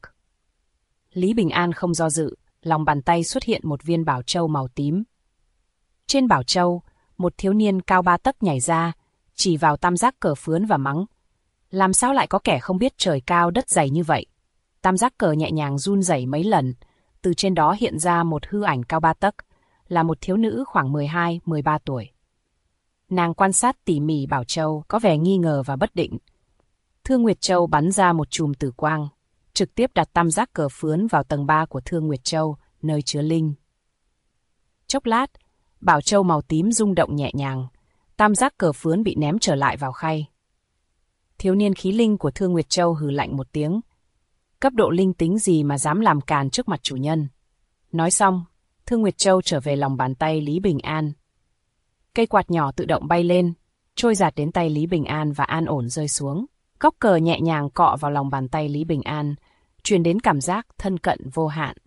Lý Bình An không do dự, lòng bàn tay xuất hiện một viên bảo châu màu tím. Trên bảo châu, một thiếu niên cao 3 tấc nhảy ra, chỉ vào tam giác cờ phướn và mắng. Làm sao lại có kẻ không biết trời cao đất dày như vậy? Tam giác cờ nhẹ nhàng run rẩy mấy lần, từ trên đó hiện ra một hư ảnh cao 3 tấc, là một thiếu nữ khoảng 12-13 tuổi. Nàng quan sát tỉ mỉ bảo châu, có vẻ nghi ngờ và bất định. Thương Nguyệt Châu bắn ra một chùm tử quang, trực tiếp đặt tam giác cờ phướn vào tầng 3 của Thương Nguyệt Châu, nơi chứa linh. Chốc lát, bảo châu màu tím rung động nhẹ nhàng, tam giác cờ phướn bị ném trở lại vào khay. Thiếu niên khí linh của Thương Nguyệt Châu hừ lạnh một tiếng. Cấp độ linh tính gì mà dám làm càn trước mặt chủ nhân? Nói xong, Thương Nguyệt Châu trở về lòng bàn tay Lý Bình An. Cây quạt nhỏ tự động bay lên, trôi dạt đến tay Lý Bình An và an ổn rơi xuống. Góc cờ nhẹ nhàng cọ vào lòng bàn tay Lý Bình An, truyền đến cảm giác thân cận vô hạn.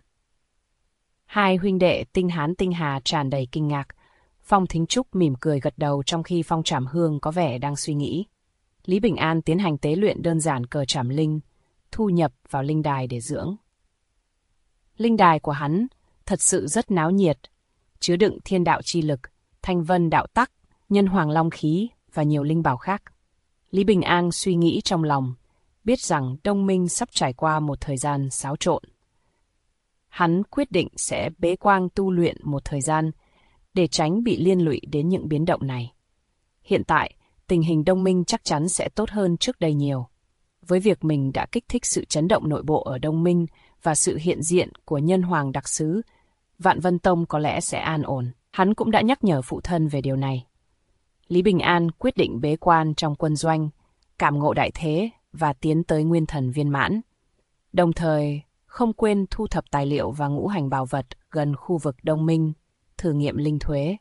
Hai huynh đệ Tinh Hán Tinh Hà tràn đầy kinh ngạc. Phong Thính Trúc mỉm cười gật đầu trong khi Phong Trảm Hương có vẻ đang suy nghĩ. Lý Bình An tiến hành tế luyện đơn giản cờ trảm linh, thu nhập vào linh đài để dưỡng. Linh đài của hắn thật sự rất náo nhiệt, chứa đựng thiên đạo chi lực, thanh vân đạo tắc, nhân hoàng long khí và nhiều linh bảo khác. Lý Bình An suy nghĩ trong lòng, biết rằng Đông Minh sắp trải qua một thời gian xáo trộn. Hắn quyết định sẽ bế quan tu luyện một thời gian để tránh bị liên lụy đến những biến động này. Hiện tại, tình hình Đông Minh chắc chắn sẽ tốt hơn trước đây nhiều. Với việc mình đã kích thích sự chấn động nội bộ ở Đông Minh và sự hiện diện của nhân hoàng đặc sứ, Vạn Vân Tông có lẽ sẽ an ổn. Hắn cũng đã nhắc nhở phụ thân về điều này. Lý Bình An quyết định bế quan trong quân doanh, cảm ngộ đại thế và tiến tới nguyên thần viên mãn. Đồng thời, không quên thu thập tài liệu và ngũ hành bảo vật gần khu vực Đông Minh, thử nghiệm linh thuế.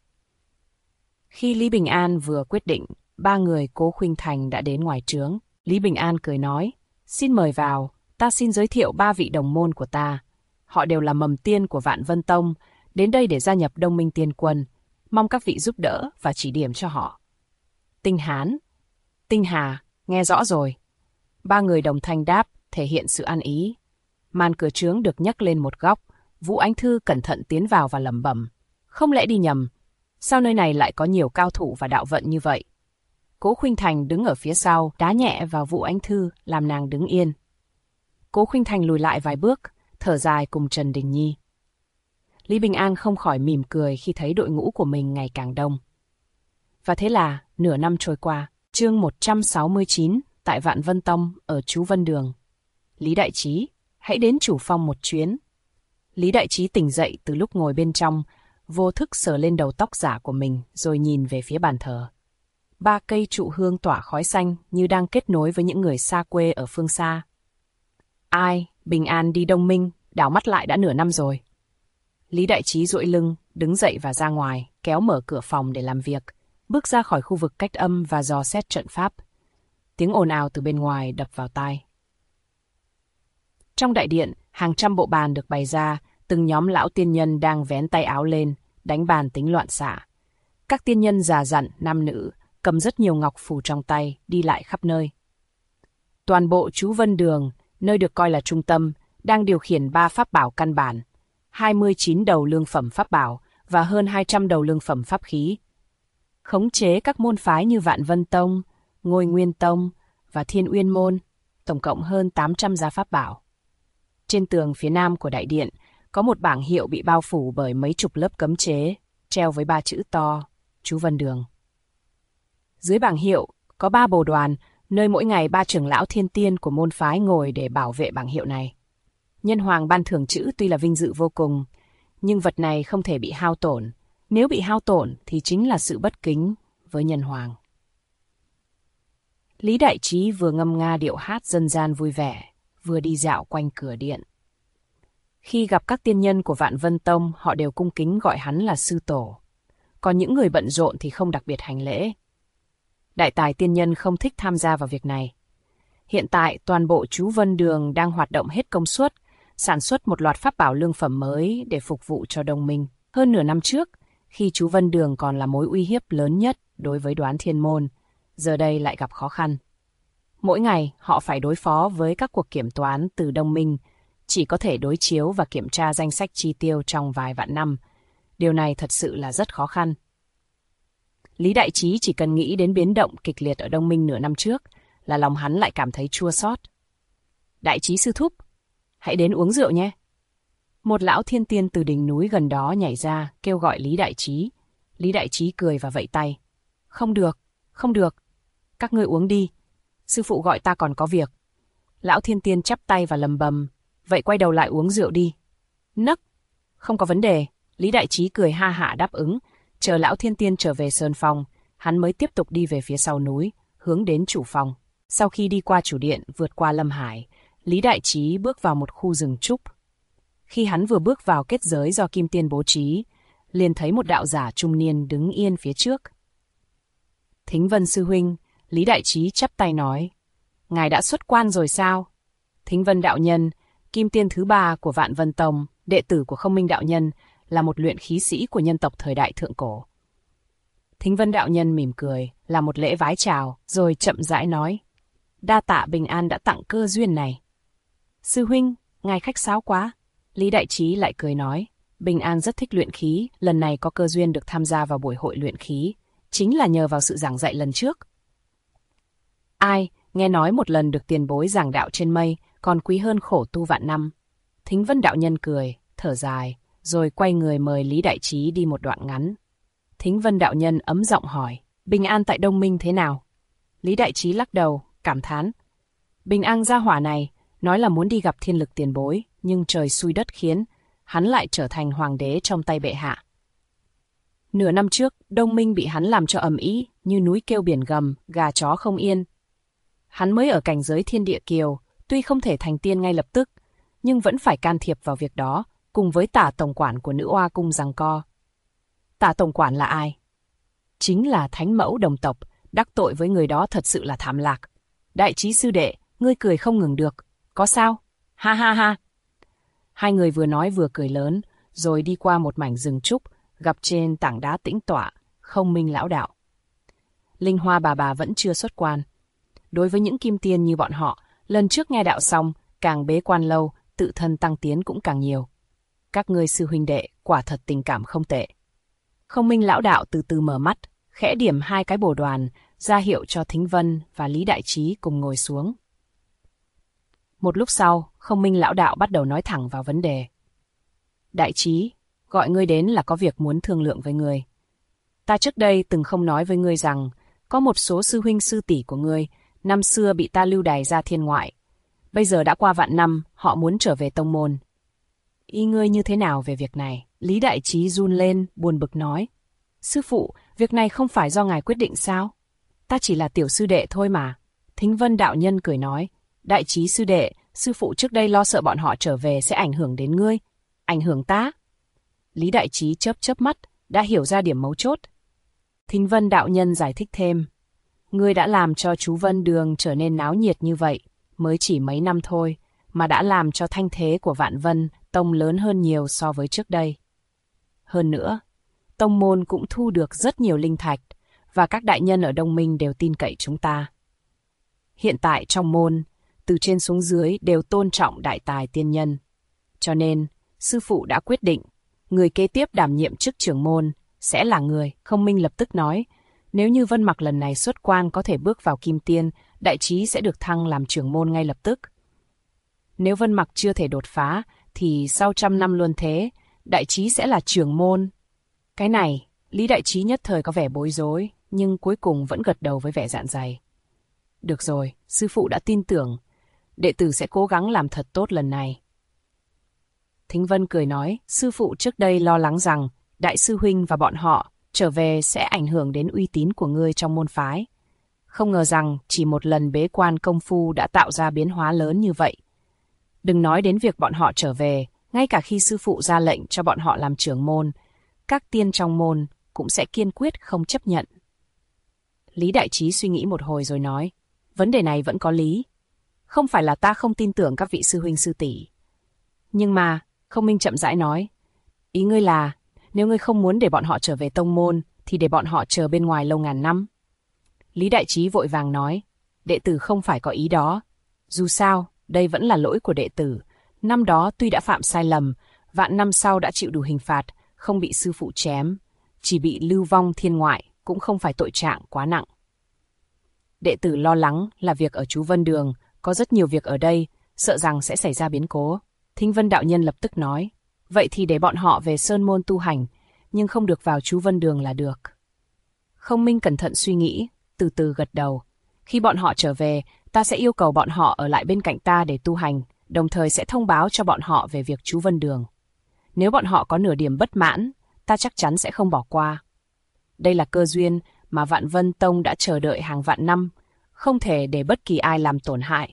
Khi Lý Bình An vừa quyết định, 3 người Cố Khuynh Thành đã đến ngoài trướng. Lý Bình An cười nói, xin mời vào, ta xin giới thiệu 3 vị đồng môn của ta. Họ đều là mầm tiên của Vạn Vân Tông, đến đây để gia nhập Đông Minh Tiên Quân, mong các vị giúp đỡ và chỉ điểm cho họ. Tinh Hán, Tinh Hà, nghe rõ rồi. 3 người đồng thanh đáp, thể hiện sự ăn ý. Màn cửa trướng được nhấc lên một góc, Vũ Ánh Thư cẩn thận tiến vào và lẩm bẩm. Không lẽ đi nhầm, sao nơi này lại có nhiều cao thủ và đạo vận như vậy? Cố Khuynh Thành đứng ở phía sau, đá nhẹ vào Vũ Ánh Thư, làm nàng đứng yên. Cố Khuynh Thành lùi lại vài bước, thở dài cùng Trần Đình Nhi. Lý Bình An không khỏi mỉm cười khi thấy đội ngũ của mình ngày càng đông. Và thế là, nửa năm trôi qua, chương 169, tại Vạn Vân Tông, ở Chú Vân Đường. Lý Đại Trí, hãy đến Chủ Phong một chuyến. Lý Đại Trí tỉnh dậy từ lúc ngồi bên trong, vô thức sờ lên đầu tóc giả của mình rồi nhìn về phía bàn thờ. 3 cây trụ hương tỏa khói xanh như đang kết nối với những người xa quê ở phương xa. Ai, bình an đi Đông Minh, đảo mắt lại đã nửa năm rồi. Lý Đại Trí duỗi lưng, đứng dậy và ra ngoài, kéo mở cửa phòng để làm việc, bước ra khỏi khu vực cách âm và dò xét trận pháp. Tiếng ồn ào từ bên ngoài đập vào tai. Trong đại điện, hàng trăm bộ bàn được bày ra, từng nhóm lão tiên nhân đang vén tay áo lên, đánh bàn tính loạn xạ. Các tiên nhân già dặn, nam nữ, cầm rất nhiều ngọc phù trong tay, đi lại khắp nơi. Toàn bộ chú Vân Đường, nơi được coi là trung tâm, đang điều khiển 3 pháp bảo căn bản, 29 đầu lương phẩm pháp bảo và hơn 200 đầu lương phẩm pháp khí. Khống chế các môn phái như Vạn Vân Tông, Ngôi Nguyên Tông và Thiên Uyên Môn, tổng cộng hơn 800 giá pháp bảo. Trên tường phía nam của đại điện, có một bảng hiệu bị bao phủ bởi mấy chục lớp cấm chế, treo với 3 chữ to, chú Vân Đường. Dưới bảng hiệu, có 3 bồ đoàn, nơi mỗi ngày 3 trưởng lão thiên tiên của môn phái ngồi để bảo vệ bảng hiệu này. Nhân hoàng ban thưởng chữ tuy là vinh dự vô cùng, nhưng vật này không thể bị hao tổn. Nếu bị hao tổn thì chính là sự bất kính với nhân hoàng. Lý Đại Trí vừa ngâm nga điệu hát dân gian vui vẻ, vừa đi dạo quanh cửa điện. Khi gặp các tiên nhân của Vạn Vân Tông, họ đều cung kính gọi hắn là sư tổ. Còn những người bận rộn thì không đặc biệt hành lễ. Đại tài tiên nhân không thích tham gia vào việc này. Hiện tại, toàn bộ chú Vân Đường đang hoạt động hết công suất, sản xuất một loạt pháp bảo lương phẩm mới để phục vụ cho Đông Minh. Hơn nửa năm trước, khi chú Vân Đường còn là mối uy hiếp lớn nhất đối với Đoán Thiên Môn, giờ đây lại gặp khó khăn. Mỗi ngày, họ phải đối phó với các cuộc kiểm toán từ Đông Minh, chỉ có thể đối chiếu và kiểm tra danh sách chi tiêu trong vài vạn năm. Điều này thật sự là rất khó khăn. Lý Đại Trí chỉ cần nghĩ đến biến động kịch liệt ở Đông Minh nửa năm trước là lòng hắn lại cảm thấy chua xót. Đại Trí sư thúc, hãy đến uống rượu nhé. Một lão thiên tiên từ đỉnh núi gần đó nhảy ra, kêu gọi Lý Đại Trí. Lý Đại Trí cười và vẫy tay. Không được, không được. Các ngươi uống đi. Sư phụ gọi ta còn có việc. Lão thiên tiên chắp tay và lầm bầm. Vậy quay đầu lại uống rượu đi. Nấc. Không có vấn đề. Lý Đại Trí cười ha hả đáp ứng. Chờ lão thiên tiên trở về sơn phong, hắn mới tiếp tục đi về phía sau núi, hướng đến chủ phòng. Sau khi đi qua chủ điện, vượt qua Lâm Hải, Lý Đại Trí bước vào một khu rừng trúc. Khi hắn vừa bước vào kết giới do Kim Tiên bố trí, liền thấy một đạo giả trung niên đứng yên phía trước. Thính Vân sư huynh, Lý Đại Trí chắp tay nói. Ngài đã xuất quan rồi sao? Thính Vân đạo nhân, Kim Tiên thứ 3 của Vạn Vân Tông, đệ tử của Không Minh đạo nhân, là một luyện khí sĩ của nhân tộc thời đại thượng cổ. Thính Vân đạo nhân mỉm cười, làm một lễ vái chào, rồi chậm rãi nói. Đa tạ bình an đã tặng cơ duyên này. Sư huynh, ngài khách sáo quá. Lý Đại Trí lại cười nói. Bình an rất thích luyện khí, lần này có cơ duyên được tham gia vào buổi hội luyện khí, chính là nhờ vào sự giảng dạy lần trước. Ai, nghe nói một lần được tiền bối giảng đạo trên mây, còn quý hơn khổ tu vạn năm. Thính Vân đạo nhân cười, thở dài, rồi quay người mời Lý Đại Trí đi một đoạn ngắn. Thính Vân đạo nhân ấm giọng hỏi, bình an tại Đông Minh thế nào? Lý Đại Trí lắc đầu, cảm thán. Bình an gia hỏa này, nói là muốn đi gặp thiên lực tiền bối, nhưng trời xui đất khiến, hắn lại trở thành hoàng đế trong tay bệ hạ. Nửa năm trước, Đông Minh bị hắn làm cho ầm ĩ, như núi kêu biển gầm, gà chó không yên. Hắn mới ở cảnh giới thiên địa kiều, tuy không thể thành tiên ngay lập tức, nhưng vẫn phải can thiệp vào việc đó, cùng với tả tổng quản của nữ oa cung giằng co. Tả tổng quản là ai? Chính là thánh mẫu đồng tộc, đắc tội với người đó thật sự là thảm lạc. Đại Trí sư đệ, ngươi cười không ngừng được, có sao? Ha ha ha! Hai người vừa nói vừa cười lớn, rồi đi qua một mảnh rừng trúc, gặp trên tảng đá tĩnh tọa, Không Minh lão đạo. Linh Hoa bà vẫn chưa xuất quan. Đối với những kim tiên như bọn họ, lần trước nghe đạo xong, càng bế quan lâu, tự thân tăng tiến cũng càng nhiều. Các ngươi sư huynh đệ, quả thật tình cảm không tệ. Không Minh lão đạo từ từ mở mắt, khẽ điểm 2 cái bồ đoàn, ra hiệu cho Thính Vân và Lý Đại Trí cùng ngồi xuống. Một lúc sau, Không Minh lão đạo bắt đầu nói thẳng vào vấn đề. Đại Trí, gọi ngươi đến là có việc muốn thương lượng với ngươi. Ta trước đây từng không nói với ngươi rằng, có một số sư huynh sư tỷ của ngươi, năm xưa bị ta lưu đày ra thiên ngoại. Bây giờ đã qua vạn năm, họ muốn trở về tông môn. Ý ngươi như thế nào về việc này? Lý Đại Trí run lên, buồn bực nói. Sư phụ, việc này không phải do ngài quyết định sao? Ta chỉ là tiểu sư đệ thôi mà. Thính Vân đạo nhân cười nói. Đại Trí sư đệ, sư phụ trước đây lo sợ bọn họ trở về sẽ ảnh hưởng đến ngươi. Ảnh hưởng ta? Lý Đại Trí chớp mắt, đã hiểu ra điểm mấu chốt. Thính Vân đạo nhân giải thích thêm. Ngươi đã làm cho chú Vân Đường trở nên náo nhiệt như vậy, mới chỉ mấy năm thôi, mà đã làm cho thanh thế của Vạn Vân Tông lớn hơn nhiều so với trước đây. Hơn nữa, tông môn cũng thu được rất nhiều linh thạch, và các đại nhân ở Đông Minh đều tin cậy chúng ta. Hiện tại trong môn, từ trên xuống dưới đều tôn trọng đại tài tiên nhân. Cho nên, sư phụ đã quyết định, người kế tiếp đảm nhiệm chức trưởng môn sẽ là người. Không Minh lập tức nói, nếu như Vân Mặc lần này xuất quan có thể bước vào Kim Tiên, Đại Trí sẽ được thăng làm trưởng môn ngay lập tức. Nếu Vân Mặc chưa thể đột phá, thì sau 100 năm luân thế, Đại Trí sẽ là trưởng môn. Cái này, Lý Đại Trí nhất thời có vẻ bối rối, nhưng cuối cùng vẫn gật đầu với vẻ dạn dày. Được rồi, sư phụ đã tin tưởng, đệ tử sẽ cố gắng làm thật tốt lần này. Thính Vân cười nói, sư phụ trước đây lo lắng rằng đại sư huynh và bọn họ trở về sẽ ảnh hưởng đến uy tín của ngươi trong môn phái. Không ngờ rằng chỉ một lần bế quan công phu đã tạo ra biến hóa lớn như vậy. Đừng nói đến việc bọn họ trở về, ngay cả khi sư phụ ra lệnh cho bọn họ làm trưởng môn, các tiên trong môn cũng sẽ kiên quyết không chấp nhận. Lý Đại Trí suy nghĩ một hồi rồi nói, vấn đề này vẫn có lý. Không phải là ta không tin tưởng các vị sư huynh sư tỷ. Nhưng mà, Không Minh chậm rãi nói, ý ngươi là, nếu ngươi không muốn để bọn họ trở về tông môn, thì để bọn họ chờ bên ngoài lâu ngàn năm. Lý Đại Trí vội vàng nói, đệ tử không phải có ý đó. Dù sao, đây vẫn là lỗi của đệ tử. Năm đó tuy đã phạm sai lầm, vạn năm sau đã chịu đủ hình phạt, không bị sư phụ chém, chỉ bị lưu vong thiên ngoại, cũng không phải tội trạng quá nặng. Đệ tử lo lắng là việc ở chú Vân Đường, có rất nhiều việc ở đây, sợ rằng sẽ xảy ra biến cố. Thính Vân đạo nhân lập tức nói, vậy thì để bọn họ về sơn môn tu hành, nhưng không được vào chú Vân Đường là được. Không Minh cẩn thận suy nghĩ, từ từ gật đầu. Khi bọn họ trở về, ta sẽ yêu cầu bọn họ ở lại bên cạnh ta để tu hành, đồng thời sẽ thông báo cho bọn họ về việc chú Vân Đường. Nếu bọn họ có nửa điểm bất mãn, ta chắc chắn sẽ không bỏ qua. Đây là cơ duyên mà Vạn Vân Tông đã chờ đợi hàng vạn năm, không thể để bất kỳ ai làm tổn hại.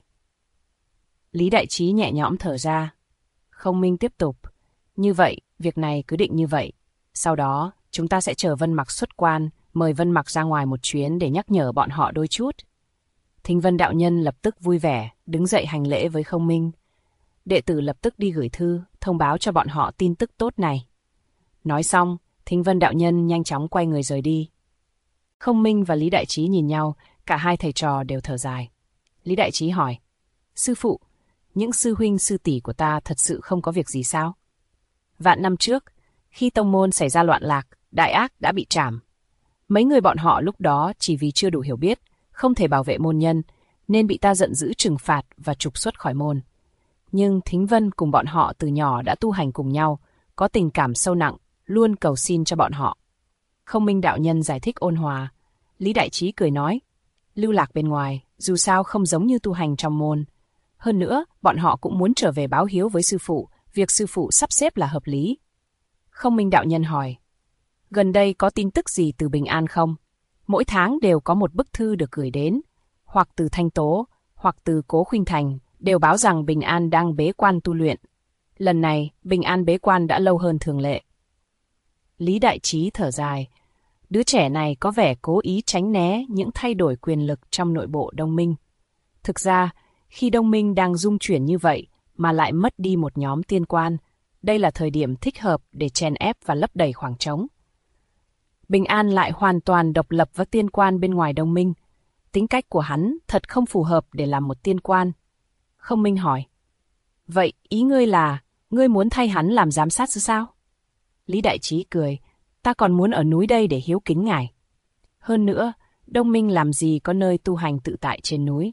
Lý Đại Trí nhẹ nhõm thở ra. Không Minh tiếp tục. Như vậy, việc này cứ định như vậy. Sau đó, chúng ta sẽ chờ Vân Mặc xuất quan, mời Vân Mặc ra ngoài một chuyến để nhắc nhở bọn họ đôi chút. Thính Vân đạo nhân lập tức vui vẻ, đứng dậy hành lễ với Không Minh. Đệ tử lập tức đi gửi thư, thông báo cho bọn họ tin tức tốt này. Nói xong, Thính Vân đạo nhân nhanh chóng quay người rời đi. Không Minh và Lý Đại Trí nhìn nhau, cả hai thầy trò đều thở dài. Lý Đại Trí hỏi, sư phụ, những sư huynh sư tỷ của ta thật sự không có việc gì sao? Vạn năm trước, khi tông môn xảy ra loạn lạc, đại ác đã bị trảm. Mấy người bọn họ lúc đó chỉ vì chưa đủ hiểu biết, không thể bảo vệ môn nhân, nên bị ta giận dữ trừng phạt và trục xuất khỏi môn. Nhưng Thính Vân cùng bọn họ từ nhỏ đã tu hành cùng nhau, có tình cảm sâu nặng, luôn cầu xin cho bọn họ. Không Minh đạo nhân giải thích ôn hòa. Lý Đại Trí cười nói, lưu lạc bên ngoài, dù sao không giống như tu hành trong môn. Hơn nữa, bọn họ cũng muốn trở về báo hiếu với sư phụ, việc sư phụ sắp xếp là hợp lý. Không Minh đạo nhân hỏi, gần đây có tin tức gì từ Bình An không? Mỗi tháng đều có một bức thư được gửi đến, hoặc từ Thanh Tố, hoặc từ Cố Khuynh Thành, đều báo rằng Bình An đang bế quan tu luyện. Lần này, Bình An bế quan đã lâu hơn thường lệ. Lý Đại Trí thở dài, đứa trẻ này có vẻ cố ý tránh né những thay đổi quyền lực trong nội bộ Đông Minh. Thực ra, khi Đông Minh đang dung chuyển như vậy mà lại mất đi một nhóm tiên quan, đây là thời điểm thích hợp để chèn ép và lấp đầy khoảng trống. Bình An lại hoàn toàn độc lập với tiên quan bên ngoài Đông Minh. Tính cách của hắn thật không phù hợp để làm một tiên quan. Không Minh hỏi, vậy ý ngươi là, ngươi muốn thay hắn làm giám sát sư sao? Lý Đại Trí cười, ta còn muốn ở núi đây để hiếu kính ngài. Hơn nữa, Đông Minh làm gì có nơi tu hành tự tại trên núi.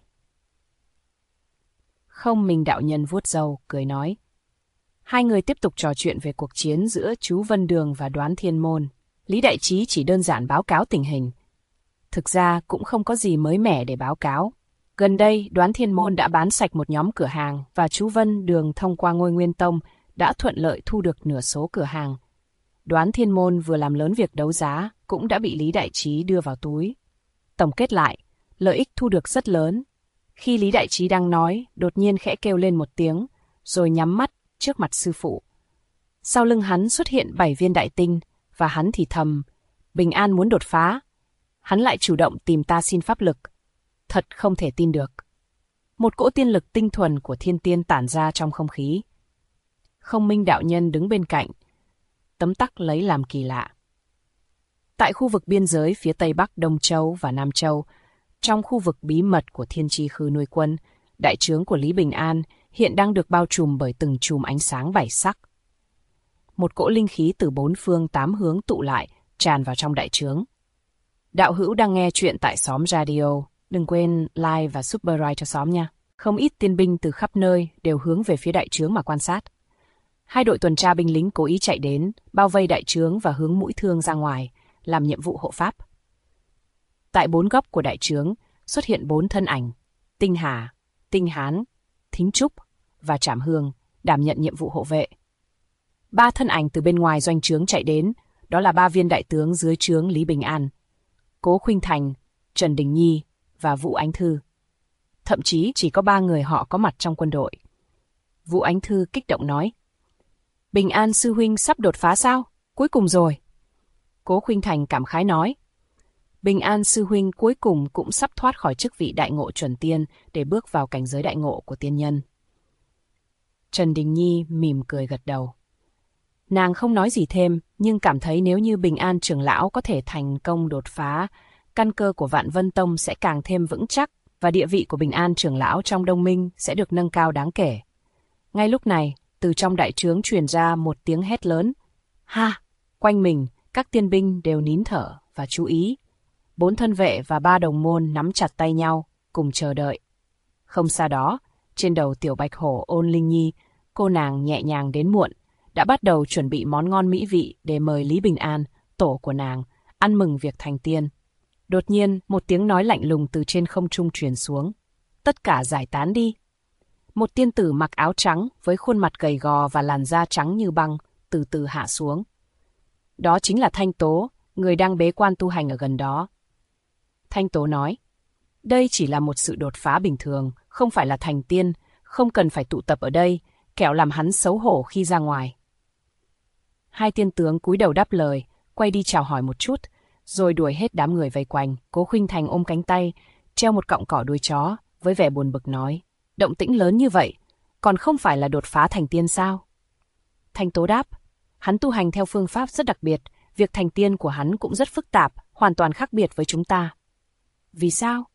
Không Minh đạo nhân vuốt râu, cười nói. Hai người tiếp tục trò chuyện về cuộc chiến giữa chú Vân Đường và Đoán Thiên Môn. Lý Đại Trí chỉ đơn giản báo cáo tình hình. Thực ra cũng không có gì mới mẻ để báo cáo. Gần đây, Đoán Thiên Môn đã bán sạch một nhóm cửa hàng và chú Vân Đường thông qua Ngôi Nguyên Tông đã thuận lợi thu được nửa số cửa hàng. Đoán Thiên Môn vừa làm lớn việc đấu giá cũng đã bị Lý Đại Trí đưa vào túi. Tổng kết lại, lợi ích thu được rất lớn. Khi Lý Đại Trí đang nói, đột nhiên khẽ kêu lên một tiếng, rồi nhắm mắt trước mặt sư phụ. Sau lưng hắn xuất hiện 7 viên đại tinh, và hắn thì thầm, Bình An muốn đột phá. Hắn lại chủ động tìm ta xin pháp lực. Thật không thể tin được. Một cỗ tiên lực tinh thuần của thiên tiên tản ra trong không khí. Không Minh đạo nhân đứng bên cạnh, tấm tắc lấy làm kỳ lạ. Tại khu vực biên giới phía Tây Bắc Đông Châu và Nam Châu, trong khu vực bí mật của Thiên Chi Khư nuôi quân, đại trướng của Lý Bình An hiện đang được bao trùm bởi từng chùm ánh sáng 7 sắc. Một cỗ linh khí từ 4 phương 8 hướng tụ lại, tràn vào trong đại trướng. Đạo hữu đang nghe chuyện tại xóm radio, đừng quên like và subscribe cho xóm nha. Không ít tiên binh từ khắp nơi đều hướng về phía đại trướng mà quan sát. 2 đội tuần tra binh lính cố ý chạy đến, bao vây đại trướng và hướng mũi thương ra ngoài, làm nhiệm vụ hộ pháp. Tại 4 góc của đại trướng xuất hiện 4 thân ảnh, Tinh Hà, Tinh Hán, Thính Trúc và Trảm Hương đảm nhận nhiệm vụ hộ vệ. 3 thân ảnh từ bên ngoài doanh trướng chạy đến, đó là 3 viên đại tướng dưới trướng Lý Bình An, Cố Khuynh Thành, Trần Đình Nhi và Vũ Ánh Thư. Thậm chí chỉ có 3 người họ có mặt trong quân đội. Vũ Ánh Thư kích động nói, Bình An sư huynh sắp đột phá sao? Cuối cùng rồi. Cố Khuynh Thành cảm khái nói, Bình An sư huynh cuối cùng cũng sắp thoát khỏi chức vị đại ngộ chuẩn tiên để bước vào cảnh giới đại ngộ của tiên nhân. Trần Đình Nhi mỉm cười gật đầu. Nàng không nói gì thêm, nhưng cảm thấy nếu như Bình An trưởng lão có thể thành công đột phá, căn cơ của Vạn Vân Tông sẽ càng thêm vững chắc và địa vị của Bình An trưởng lão trong Đông Minh sẽ được nâng cao đáng kể. Ngay lúc này, từ trong đại trướng truyền ra một tiếng hét lớn. Ha! Quanh mình, các tiên binh đều nín thở và chú ý. 4 thân vệ và 3 đồng môn nắm chặt tay nhau, cùng chờ đợi. Không xa đó, trên đầu tiểu bạch hổ Ôn Linh Nhi, cô nàng nhẹ nhàng đến muộn, đã bắt đầu chuẩn bị món ngon mỹ vị để mời Lý Bình An, tổ của nàng, ăn mừng việc thành tiên. Đột nhiên, một tiếng nói lạnh lùng từ trên không trung truyền xuống. Tất cả giải tán đi. Một tiên tử mặc áo trắng với khuôn mặt gầy gò và làn da trắng như băng, từ từ hạ xuống. Đó chính là Thanh Tố, người đang bế quan tu hành ở gần đó. Thanh Tố nói, đây chỉ là một sự đột phá bình thường, không phải là thành tiên, không cần phải tụ tập ở đây, kẻo làm hắn xấu hổ khi ra ngoài. 2 tiên tướng cúi đầu đáp lời, quay đi chào hỏi một chút, rồi đuổi hết đám người vây quanh. Cố Khuynh Thành ôm cánh tay, treo một cọng cỏ đuôi chó, với vẻ buồn bực nói, động tĩnh lớn như vậy, còn không phải là đột phá thành tiên sao? Thanh Tố đáp, hắn tu hành theo phương pháp rất đặc biệt, việc thành tiên của hắn cũng rất phức tạp, hoàn toàn khác biệt với chúng ta. Vì sao?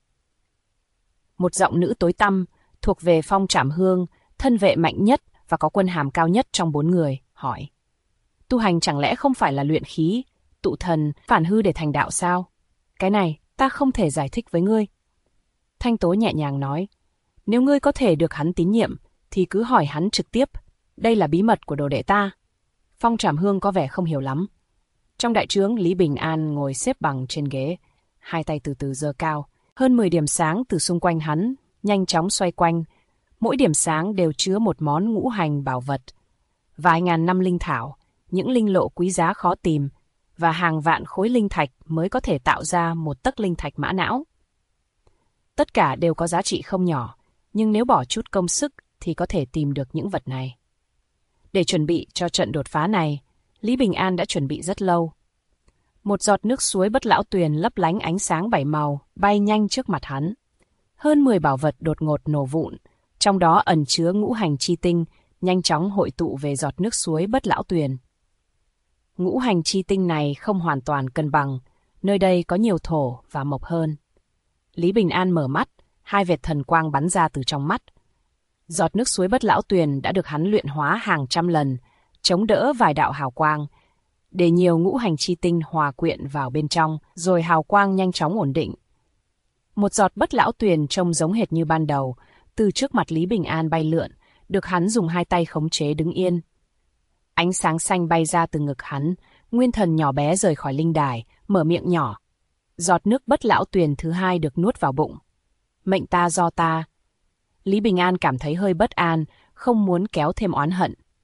Một giọng nữ tối tăm, thuộc về phong Trảm Hương, thân vệ mạnh nhất và có quân hàm cao nhất trong 4 người, hỏi. Tu hành chẳng lẽ không phải là luyện khí, tụ thần, phản hư để thành đạo sao? Cái này, ta không thể giải thích với ngươi. Thanh Tố nhẹ nhàng nói, nếu ngươi có thể được hắn tín nhiệm, thì cứ hỏi hắn trực tiếp. Đây là bí mật của đồ đệ ta. Phong Trảm Hương có vẻ không hiểu lắm. Trong đại trướng, Lý Bình An ngồi xếp bằng trên ghế, 2 tay từ từ giơ cao. Hơn 10 điểm sáng từ xung quanh hắn, nhanh chóng xoay quanh. Mỗi điểm sáng đều chứa một món ngũ hành bảo vật. Vài ngàn năm linh thảo, những linh lộ quý giá khó tìm, và hàng vạn khối linh thạch mới có thể tạo ra một tấc linh thạch mã não. Tất cả đều có giá trị không nhỏ, nhưng nếu bỏ chút công sức thì có thể tìm được những vật này. Để chuẩn bị cho trận đột phá này, Lý Bình An đã chuẩn bị rất lâu. Một giọt nước suối Bất Lão Tuyền lấp lánh ánh sáng 7 màu bay nhanh trước mặt hắn. Hơn 10 bảo vật đột ngột nổ vụn, trong đó ẩn chứa ngũ hành chi tinh, nhanh chóng hội tụ về giọt nước suối Bất Lão Tuyền. Ngũ hành chi tinh này không hoàn toàn cân bằng, nơi đây có nhiều thổ và mộc hơn. Lý Bình An mở mắt, 2 vệt thần quang bắn ra từ trong mắt. Giọt nước suối Bất Lão Tuyền đã được hắn luyện hóa hàng trăm lần, chống đỡ vài đạo hào quang, để nhiều ngũ hành chi tinh hòa quyện vào bên trong, rồi hào quang nhanh chóng ổn định. Một giọt Bất Lão Tuyền trông giống hệt như ban đầu, từ trước mặt Lý Bình An bay lượn, được hắn dùng 2 tay khống chế đứng yên. Ánh sáng xanh bay ra từ ngực hắn, nguyên thần nhỏ bé rời khỏi linh đài, mở miệng nhỏ. Giọt nước Bất Lão Tuyền thứ 2 được nuốt vào bụng. Mệnh ta do ta. Lý Bình An cảm thấy hơi bất an, không muốn kéo thêm oán hận.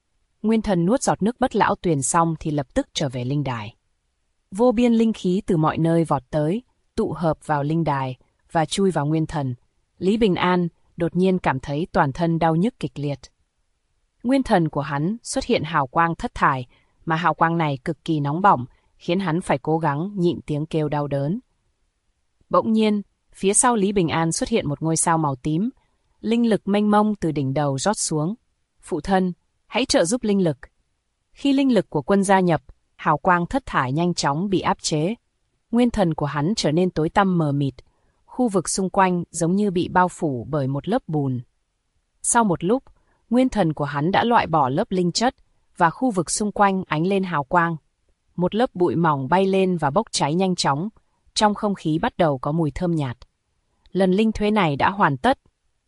Nguyên thần nuốt giọt nước bất lão tuyền xong thì lập tức trở về linh đài. Vô biên linh khí từ mọi nơi vọt tới, tụ hợp vào linh đài và chui vào nguyên thần. Lý Bình An đột nhiên cảm thấy toàn thân đau nhức kịch liệt. Nguyên thần của hắn xuất hiện hào quang thất thải, mà hào quang này cực kỳ nóng bỏng, khiến hắn phải cố gắng nhịn tiếng kêu đau đớn. Bỗng nhiên, phía sau Lý Bình An xuất hiện một ngôi sao màu tím, linh lực mênh mông từ đỉnh đầu rót xuống. Phụ thân, hãy trợ giúp linh lực. Khi linh lực của quân gia nhập, hào quang thất thải nhanh chóng bị áp chế. Nguyên thần của hắn trở nên tối tăm mờ mịt, khu vực xung quanh giống như bị bao phủ bởi một lớp bùn. Sau một lúc, nguyên thần của hắn đã loại bỏ lớp linh chất và khu vực xung quanh ánh lên hào quang. Một lớp bụi mỏng bay lên và bốc cháy nhanh chóng, trong không khí bắt đầu có mùi thơm nhạt. Lần linh thuế này đã hoàn tất.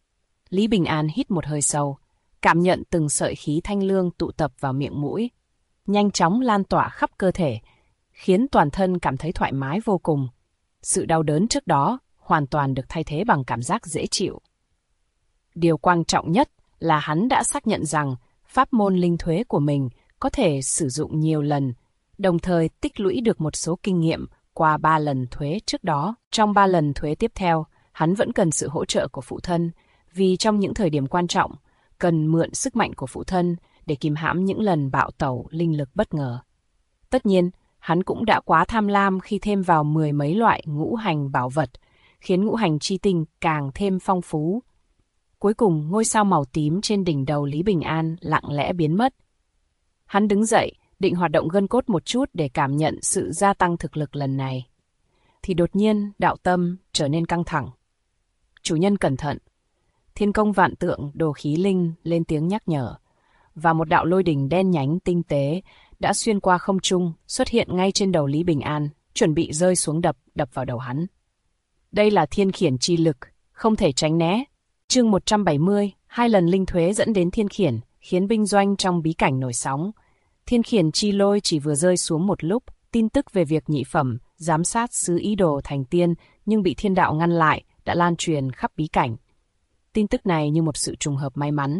Lý Bình An hít một hơi sâu, cảm nhận từng sợi khí thanh lương tụ tập vào miệng mũi, nhanh chóng lan tỏa khắp cơ thể, khiến toàn thân cảm thấy thoải mái vô cùng. Sự đau đớn trước đó hoàn toàn được thay thế bằng cảm giác dễ chịu. Điều quan trọng nhất là hắn đã xác nhận rằng pháp môn linh thuế của mình có thể sử dụng nhiều lần, đồng thời tích lũy được một số kinh nghiệm qua 3 lần thuế trước đó. Trong 3 lần thuế tiếp theo, hắn vẫn cần sự hỗ trợ của phụ thân, vì trong những thời điểm quan trọng, cần mượn sức mạnh của phụ thân để kìm hãm những lần bạo tẩu linh lực bất ngờ. Tất nhiên, hắn cũng đã quá tham lam khi thêm vào 10 mấy loại ngũ hành bảo vật, khiến ngũ hành chi tinh càng thêm phong phú. Cuối cùng, ngôi sao màu tím trên đỉnh đầu Lý Bình An lặng lẽ biến mất. Hắn đứng dậy, định hoạt động gân cốt một chút để cảm nhận sự gia tăng thực lực lần này. Thì đột nhiên, đạo tâm trở nên căng thẳng. Chủ nhân cẩn thận. Thiên công vạn tượng đồ khí linh lên tiếng nhắc nhở, và một đạo lôi đình đen nhánh tinh tế đã xuyên qua không trung, xuất hiện ngay trên đầu Lý Bình An, chuẩn bị rơi xuống đập vào đầu hắn. Đây là thiên khiển chi lực, không thể tránh né. Chương 170, 2 lần linh thuế dẫn đến thiên khiển, khiến binh doanh trong bí cảnh nổi sóng. Thiên khiển chi lôi chỉ vừa rơi xuống một lúc, tin tức về việc nhị phẩm, giám sát sứ ý đồ thành tiên nhưng bị thiên đạo ngăn lại đã lan truyền khắp bí cảnh. Tin tức này như một sự trùng hợp may mắn.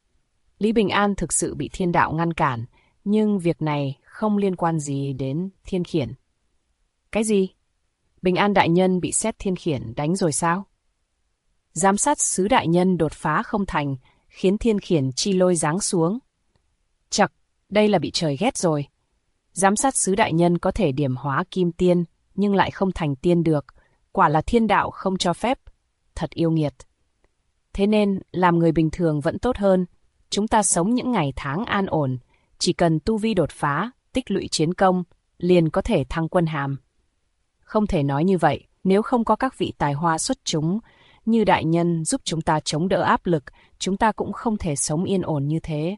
Lý Bình An thực sự bị thiên đạo ngăn cản, nhưng việc này không liên quan gì đến thiên khiển. Cái gì? Bình An đại nhân bị xét thiên khiển đánh rồi sao? Giám sát sứ đại nhân đột phá không thành, khiến thiên khiển chi lôi giáng xuống. Chậc, đây là bị trời ghét rồi. Giám sát sứ đại nhân có thể điểm hóa kim tiên, nhưng lại không thành tiên được. Quả là thiên đạo không cho phép. Thật yêu nghiệt. Thế nên, làm người bình thường vẫn tốt hơn. Chúng ta sống những ngày tháng an ổn. Chỉ cần tu vi đột phá, tích lũy chiến công, liền có thể thăng quân hàm. Không thể nói như vậy, nếu không có các vị tài hoa xuất chúng, như đại nhân giúp chúng ta chống đỡ áp lực, chúng ta cũng không thể sống yên ổn như thế.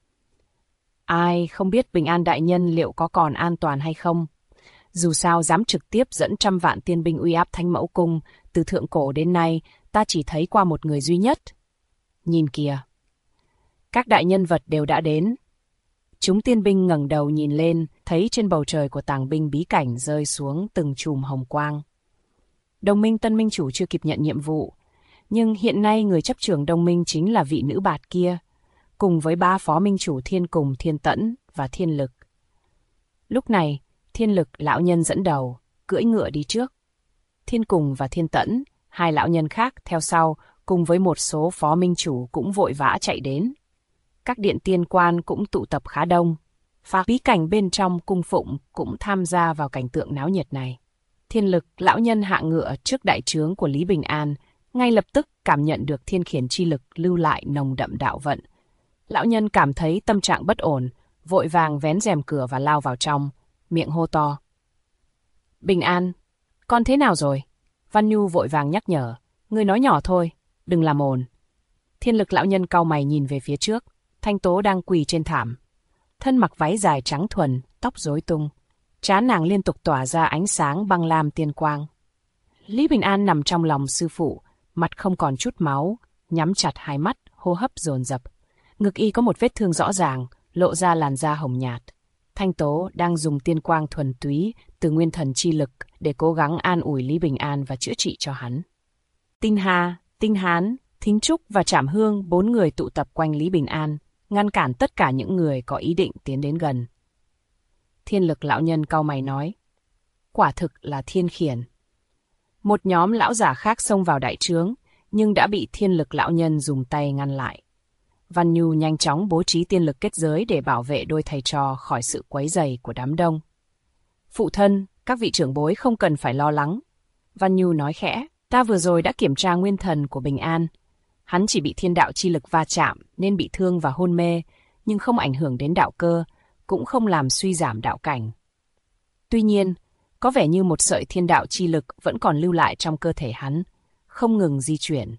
Ai không biết Bình An đại nhân liệu có còn an toàn hay không? Dù sao dám trực tiếp dẫn trăm vạn tiên binh uy áp Thánh Mẫu Cung, từ thượng cổ đến nay, ta chỉ thấy qua một người duy nhất. Nhìn kìa. Các đại nhân vật đều đã đến. Chúng tiên binh ngẩng đầu nhìn lên, thấy trên bầu trời của tàng binh bí cảnh rơi xuống từng chùm hồng quang. Đồng minh tân minh chủ chưa kịp nhận nhiệm vụ, nhưng hiện nay người chấp trưởng đồng minh chính là vị nữ bạt kia, cùng với 3 phó minh chủ Thiên Cùng, Thiên Tẫn và Thiên Lực. Lúc này, Thiên Lực lão nhân dẫn đầu, cưỡi ngựa đi trước. Thiên Cùng và Thiên Tẫn, 2 lão nhân khác theo sau, cùng với một số phó minh chủ cũng vội vã chạy đến. Các điện tiên quan cũng tụ tập khá đông. Và bí cảnh bên trong cung phụng cũng tham gia vào cảnh tượng náo nhiệt này. Thiên Lực lão nhân hạ ngựa trước đại trướng của Lý Bình An, ngay lập tức cảm nhận được thiên khiển chi lực lưu lại nồng đậm đạo vận. Lão nhân cảm thấy tâm trạng bất ổn, vội vàng vén rèm cửa và lao vào trong, miệng hô to. Bình An, con thế nào rồi? Văn Nhu vội vàng nhắc nhở, ngươi nói nhỏ thôi, đừng làm ồn. Thiên Lực lão nhân cau mày nhìn về phía trước, Thanh Tố đang quỳ trên thảm. Thân mặc váy dài trắng thuần, tóc rối tung. Trán nàng liên tục tỏa ra ánh sáng băng lam tiên quang. Lý Bình An nằm trong lòng sư phụ, mặt không còn chút máu, nhắm chặt hai mắt, hô hấp dồn dập. Ngực y có một vết thương rõ ràng, lộ ra làn da hồng nhạt. Thanh Tố đang dùng tiên quang thuần túy từ nguyên thần chi lực để cố gắng an ủi Lý Bình An và chữa trị cho hắn. Tinh Hà, Tinh Hán, Thính Trúc và Trảm Hương 4 người tụ tập quanh Lý Bình An, ngăn cản tất cả những người có ý định tiến đến gần. Thiên lực lão nhân cau mày nói, quả thực là thiên khiển. Một nhóm lão giả khác xông vào đại trướng, nhưng đã bị thiên lực lão nhân dùng tay ngăn lại. Văn Nhu nhanh chóng bố trí tiên lực kết giới để bảo vệ đôi thầy trò khỏi sự quấy rầy của đám đông. Phụ thân, các vị trưởng bối không cần phải lo lắng. Văn Nhu nói khẽ, ta vừa rồi đã kiểm tra nguyên thần của Bình An. Hắn chỉ bị thiên đạo chi lực va chạm nên bị thương và hôn mê, nhưng không ảnh hưởng đến đạo cơ, cũng không làm suy giảm đạo cảnh. Tuy nhiên, có vẻ như một sợi thiên đạo chi lực vẫn còn lưu lại trong cơ thể hắn, không ngừng di chuyển.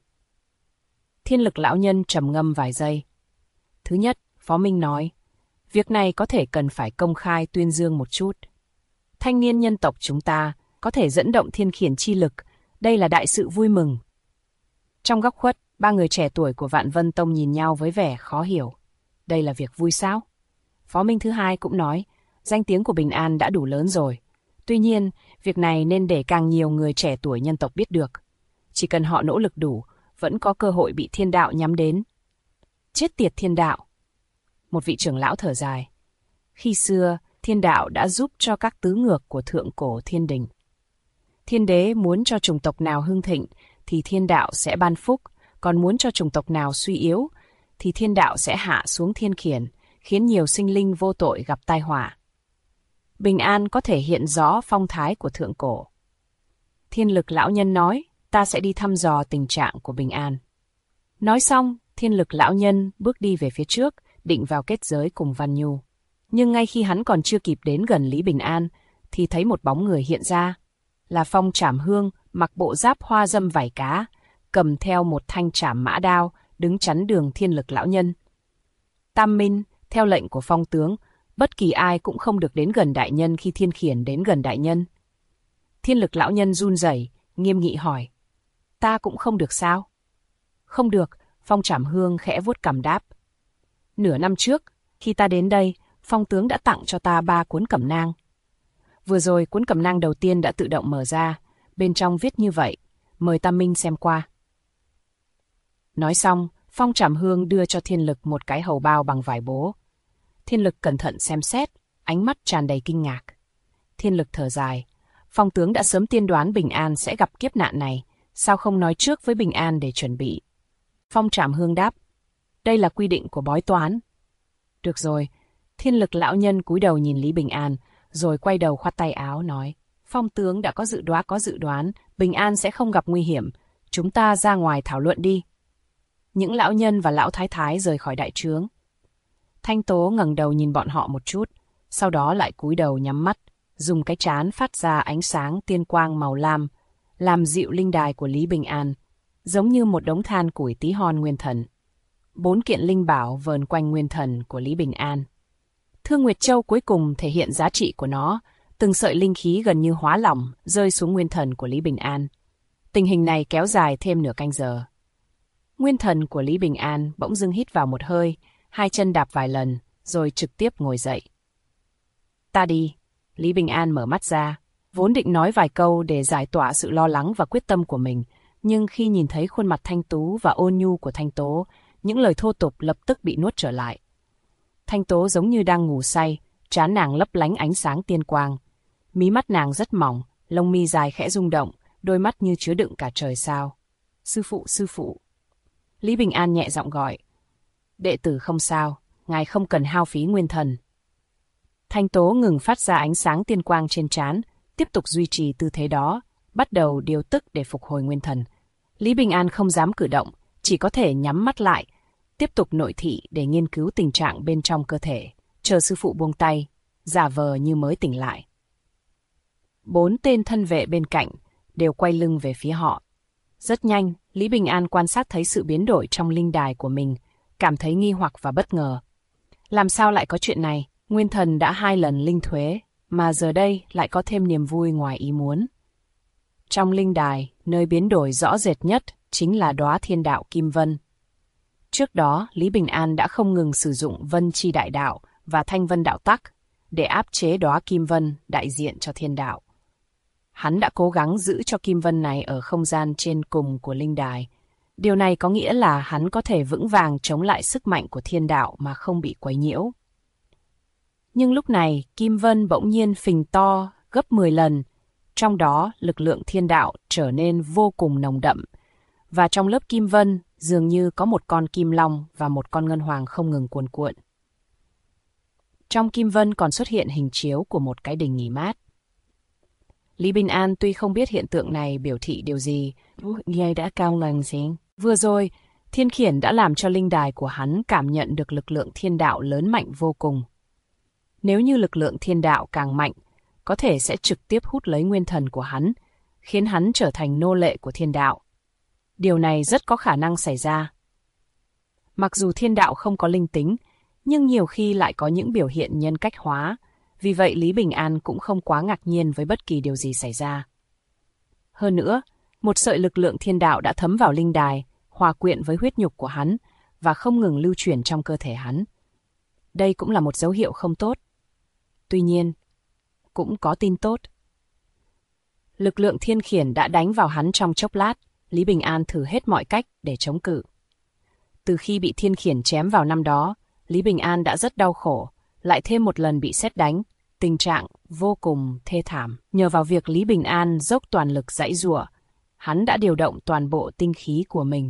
Thiên lực lão nhân trầm ngâm vài giây. Thứ nhất, Phó Minh nói, việc này có thể cần phải công khai tuyên dương một chút. Thanh niên nhân tộc chúng ta có thể dẫn động thiên khiển chi lực, đây là đại sự vui mừng. Trong góc khuất, ba người trẻ tuổi của Vạn Vân Tông nhìn nhau với vẻ khó hiểu. Đây là việc vui sao? Phó Minh thứ hai cũng nói, danh tiếng của Bình An đã đủ lớn rồi. Tuy nhiên, việc này nên để càng nhiều người trẻ tuổi nhân tộc biết được. Chỉ cần họ nỗ lực đủ, vẫn có cơ hội bị thiên đạo nhắm đến. Chết tiệt thiên đạo! Một vị trưởng lão thở dài. Khi xưa, thiên đạo đã giúp cho các tứ ngược của thượng cổ thiên đình. Thiên đế muốn cho chủng tộc nào hưng thịnh, thì thiên đạo sẽ ban phúc, còn muốn cho chủng tộc nào suy yếu, thì thiên đạo sẽ hạ xuống thiên khiển, khiến nhiều sinh linh vô tội gặp tai họa. Bình An có thể hiện rõ phong thái của thượng cổ. Thiên lực lão nhân nói, ta sẽ đi thăm dò tình trạng của Bình An. Nói xong, thiên lực lão nhân bước đi về phía trước, định vào kết giới cùng Văn Nhu. Nhưng ngay khi hắn còn chưa kịp đến gần Lý Bình An, thì thấy một bóng người hiện ra. Là Phong Trảm Hương, mặc bộ giáp hoa dâm vảy cá, cầm theo một thanh trảm mã đao, đứng chắn đường thiên lực lão nhân. Tam Minh, theo lệnh của Phong tướng, bất kỳ ai cũng không được đến gần đại nhân khi thiên khiển đến gần đại nhân. Thiên lực lão nhân run rẩy, nghiêm nghị hỏi. Ta cũng không được sao? Không được, Phong Trảm Hương khẽ vuốt cằm đáp. Nửa năm trước, khi ta đến đây, Phong tướng đã tặng cho ta 3 cuốn cẩm nang. Vừa rồi cuốn cẩm nang đầu tiên đã tự động mở ra, bên trong viết như vậy, mời Tam Minh xem qua. Nói xong, Phong Trảm Hương đưa cho Thiên Lực một cái hầu bao bằng vải bố. Thiên Lực cẩn thận xem xét, ánh mắt tràn đầy kinh ngạc. Thiên Lực thở dài, Phong tướng đã sớm tiên đoán Bình An sẽ gặp kiếp nạn này, sao không nói trước với Bình An để chuẩn bị? Phong Trảm Hương đáp, đây là quy định của bói toán. Được rồi, Thiên Lực lão nhân cúi đầu nhìn Lý Bình An, rồi quay đầu khoát tay áo nói, Phong tướng đã có dự đoán, Bình An sẽ không gặp nguy hiểm, chúng ta ra ngoài thảo luận đi. Những lão nhân và lão thái thái rời khỏi đại trướng. Thanh Tố ngẩng đầu nhìn bọn họ một chút, sau đó lại cúi đầu nhắm mắt, dùng cái trán phát ra ánh sáng tiên quang màu lam, làm dịu linh đài của Lý Bình An, giống như một đống than củi tí hon nguyên thần. 4 kiện linh bảo vờn quanh nguyên thần của Lý Bình An. Thương Nguyệt Châu cuối cùng thể hiện giá trị của nó, từng sợi linh khí gần như hóa lỏng rơi xuống nguyên thần của Lý Bình An. Tình hình này kéo dài thêm nửa canh giờ. Nguyên thần của Lý Bình An bỗng dưng hít vào một hơi, 2 chân đạp vài lần, rồi trực tiếp ngồi dậy. Ta đi. Lý Bình An mở mắt ra, vốn định nói vài câu để giải tỏa sự lo lắng và quyết tâm của mình, nhưng khi nhìn thấy khuôn mặt thanh tú và ôn nhu của Thanh Tố, những lời thô tục lập tức bị nuốt trở lại. Thanh Tố giống như đang ngủ say, trán nàng lấp lánh ánh sáng tiên quang. Mí mắt nàng rất mỏng, lông mi dài khẽ rung động, đôi mắt như chứa đựng cả trời sao. Sư phụ, sư phụ. Lý Bình An nhẹ giọng gọi. Đệ tử không sao, ngài không cần hao phí nguyên thần. Thanh Tố ngừng phát ra ánh sáng tiên quang trên trán, tiếp tục duy trì tư thế đó, bắt đầu điều tức để phục hồi nguyên thần. Lý Bình An không dám cử động, chỉ có thể nhắm mắt lại, tiếp tục nội thị để nghiên cứu tình trạng bên trong cơ thể, chờ sư phụ buông tay, giả vờ như mới tỉnh lại. 4 tên thân vệ bên cạnh đều quay lưng về phía họ. Rất nhanh, Lý Bình An quan sát thấy sự biến đổi trong linh đài của mình, cảm thấy nghi hoặc và bất ngờ. Làm sao lại có chuyện này? Nguyên thần đã 2 lần linh thuế, mà giờ đây lại có thêm niềm vui ngoài ý muốn. Trong linh đài, nơi biến đổi rõ rệt nhất chính là đóa thiên đạo Kim Vân. Trước đó, Lý Bình An đã không ngừng sử dụng Vân Chi Đại Đạo và Thanh Vân Đạo Tắc để áp chế đóa Kim Vân đại diện cho thiên đạo. Hắn đã cố gắng giữ cho Kim Vân này ở không gian trên cùng của linh đài, Điều này có nghĩa là hắn có thể vững vàng chống lại sức mạnh của thiên đạo mà không bị quấy nhiễu. Nhưng lúc này, Kim Vân bỗng nhiên phình to gấp 10 lần, trong đó lực lượng thiên đạo trở nên vô cùng nồng đậm, và trong lớp Kim Vân dường như có một con kim long và một con ngân hoàng không ngừng cuồn cuộn. Trong Kim Vân còn xuất hiện hình chiếu của một cái đình nghỉ mát. Lý Bình An tuy không biết hiện tượng này biểu thị điều gì, nghe đã cao lành gì. Vừa rồi, Thiên Khiển đã làm cho linh đài của hắn cảm nhận được lực lượng thiên đạo lớn mạnh vô cùng. Nếu như lực lượng thiên đạo càng mạnh, có thể sẽ trực tiếp hút lấy nguyên thần của hắn, khiến hắn trở thành nô lệ của thiên đạo. Điều này rất có khả năng xảy ra. Mặc dù thiên đạo không có linh tính, nhưng nhiều khi lại có những biểu hiện nhân cách hóa, vì vậy Lý Bình An cũng không quá ngạc nhiên với bất kỳ điều gì xảy ra. Hơn nữa, một sợi lực lượng thiên đạo đã thấm vào linh đài, hòa quyện với huyết nhục của hắn và không ngừng lưu chuyển trong cơ thể hắn. Đây cũng là một dấu hiệu không tốt. Tuy nhiên, cũng có tin tốt. Lực lượng Thiên Khiển đã đánh vào hắn trong chốc lát, Lý Bình An thử hết mọi cách để chống cự. Từ khi bị Thiên Khiển chém vào năm đó, Lý Bình An đã rất đau khổ, lại thêm một lần bị sét đánh, tình trạng vô cùng thê thảm. Nhờ vào việc Lý Bình An dốc toàn lực giãy giụa, hắn đã điều động toàn bộ tinh khí của mình.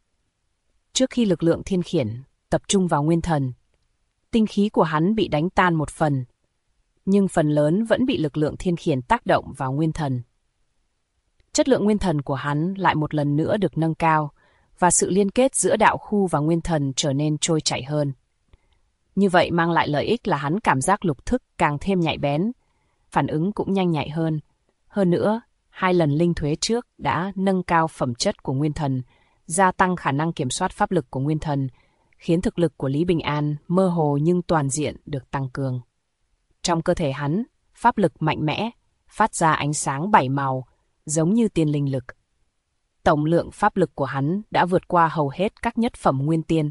Trước khi lực lượng Thiên Khiển tập trung vào nguyên thần, tinh khí của hắn bị đánh tan một phần, nhưng phần lớn vẫn bị lực lượng Thiên Khiển tác động vào nguyên thần. Chất lượng nguyên thần của hắn lại một lần nữa được nâng cao, và sự liên kết giữa đạo khu và nguyên thần trở nên trôi chảy hơn. Như vậy mang lại lợi ích là hắn cảm giác lục thức càng thêm nhạy bén, phản ứng cũng nhanh nhạy hơn. Hơn nữa, 2 lần linh thuế trước đã nâng cao phẩm chất của nguyên thần, gia tăng khả năng kiểm soát pháp lực của nguyên thần, khiến thực lực của Lý Bình An mơ hồ nhưng toàn diện được tăng cường. Trong cơ thể hắn, pháp lực mạnh mẽ, phát ra ánh sáng 7 màu, giống như tiên linh lực. Tổng lượng pháp lực của hắn đã vượt qua hầu hết các nhất phẩm nguyên tiên.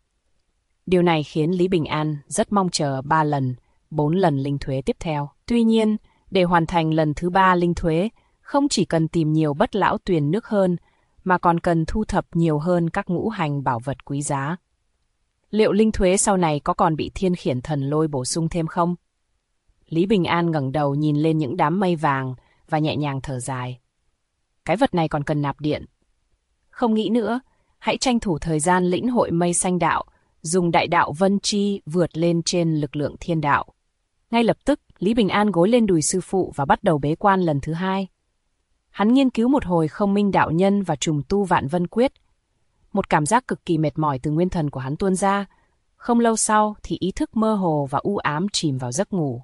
Điều này khiến Lý Bình An rất mong chờ 3 lần, 4 lần linh thuế tiếp theo. Tuy nhiên, để hoàn thành lần thứ 3 linh thuế, không chỉ cần tìm nhiều bất lão tuyền nước hơn, mà còn cần thu thập nhiều hơn các ngũ hành bảo vật quý giá. Liệu linh thuế sau này có còn bị Thiên Khiển thần lôi bổ sung thêm không? Lý Bình An ngẩng đầu nhìn lên những đám mây vàng và nhẹ nhàng thở dài. Cái vật này còn cần nạp điện. Không nghĩ nữa, hãy tranh thủ thời gian lĩnh hội mây xanh đạo, dùng đại đạo vân chi vượt lên trên lực lượng thiên đạo. Ngay lập tức, Lý Bình An gối lên đùi sư phụ và bắt đầu bế quan lần thứ 2. Hắn nghiên cứu một hồi không minh đạo nhân và trùng tu vạn vân quyết. Một cảm giác cực kỳ mệt mỏi từ nguyên thần của hắn tuôn ra. Không lâu sau thì ý thức mơ hồ và u ám chìm vào giấc ngủ.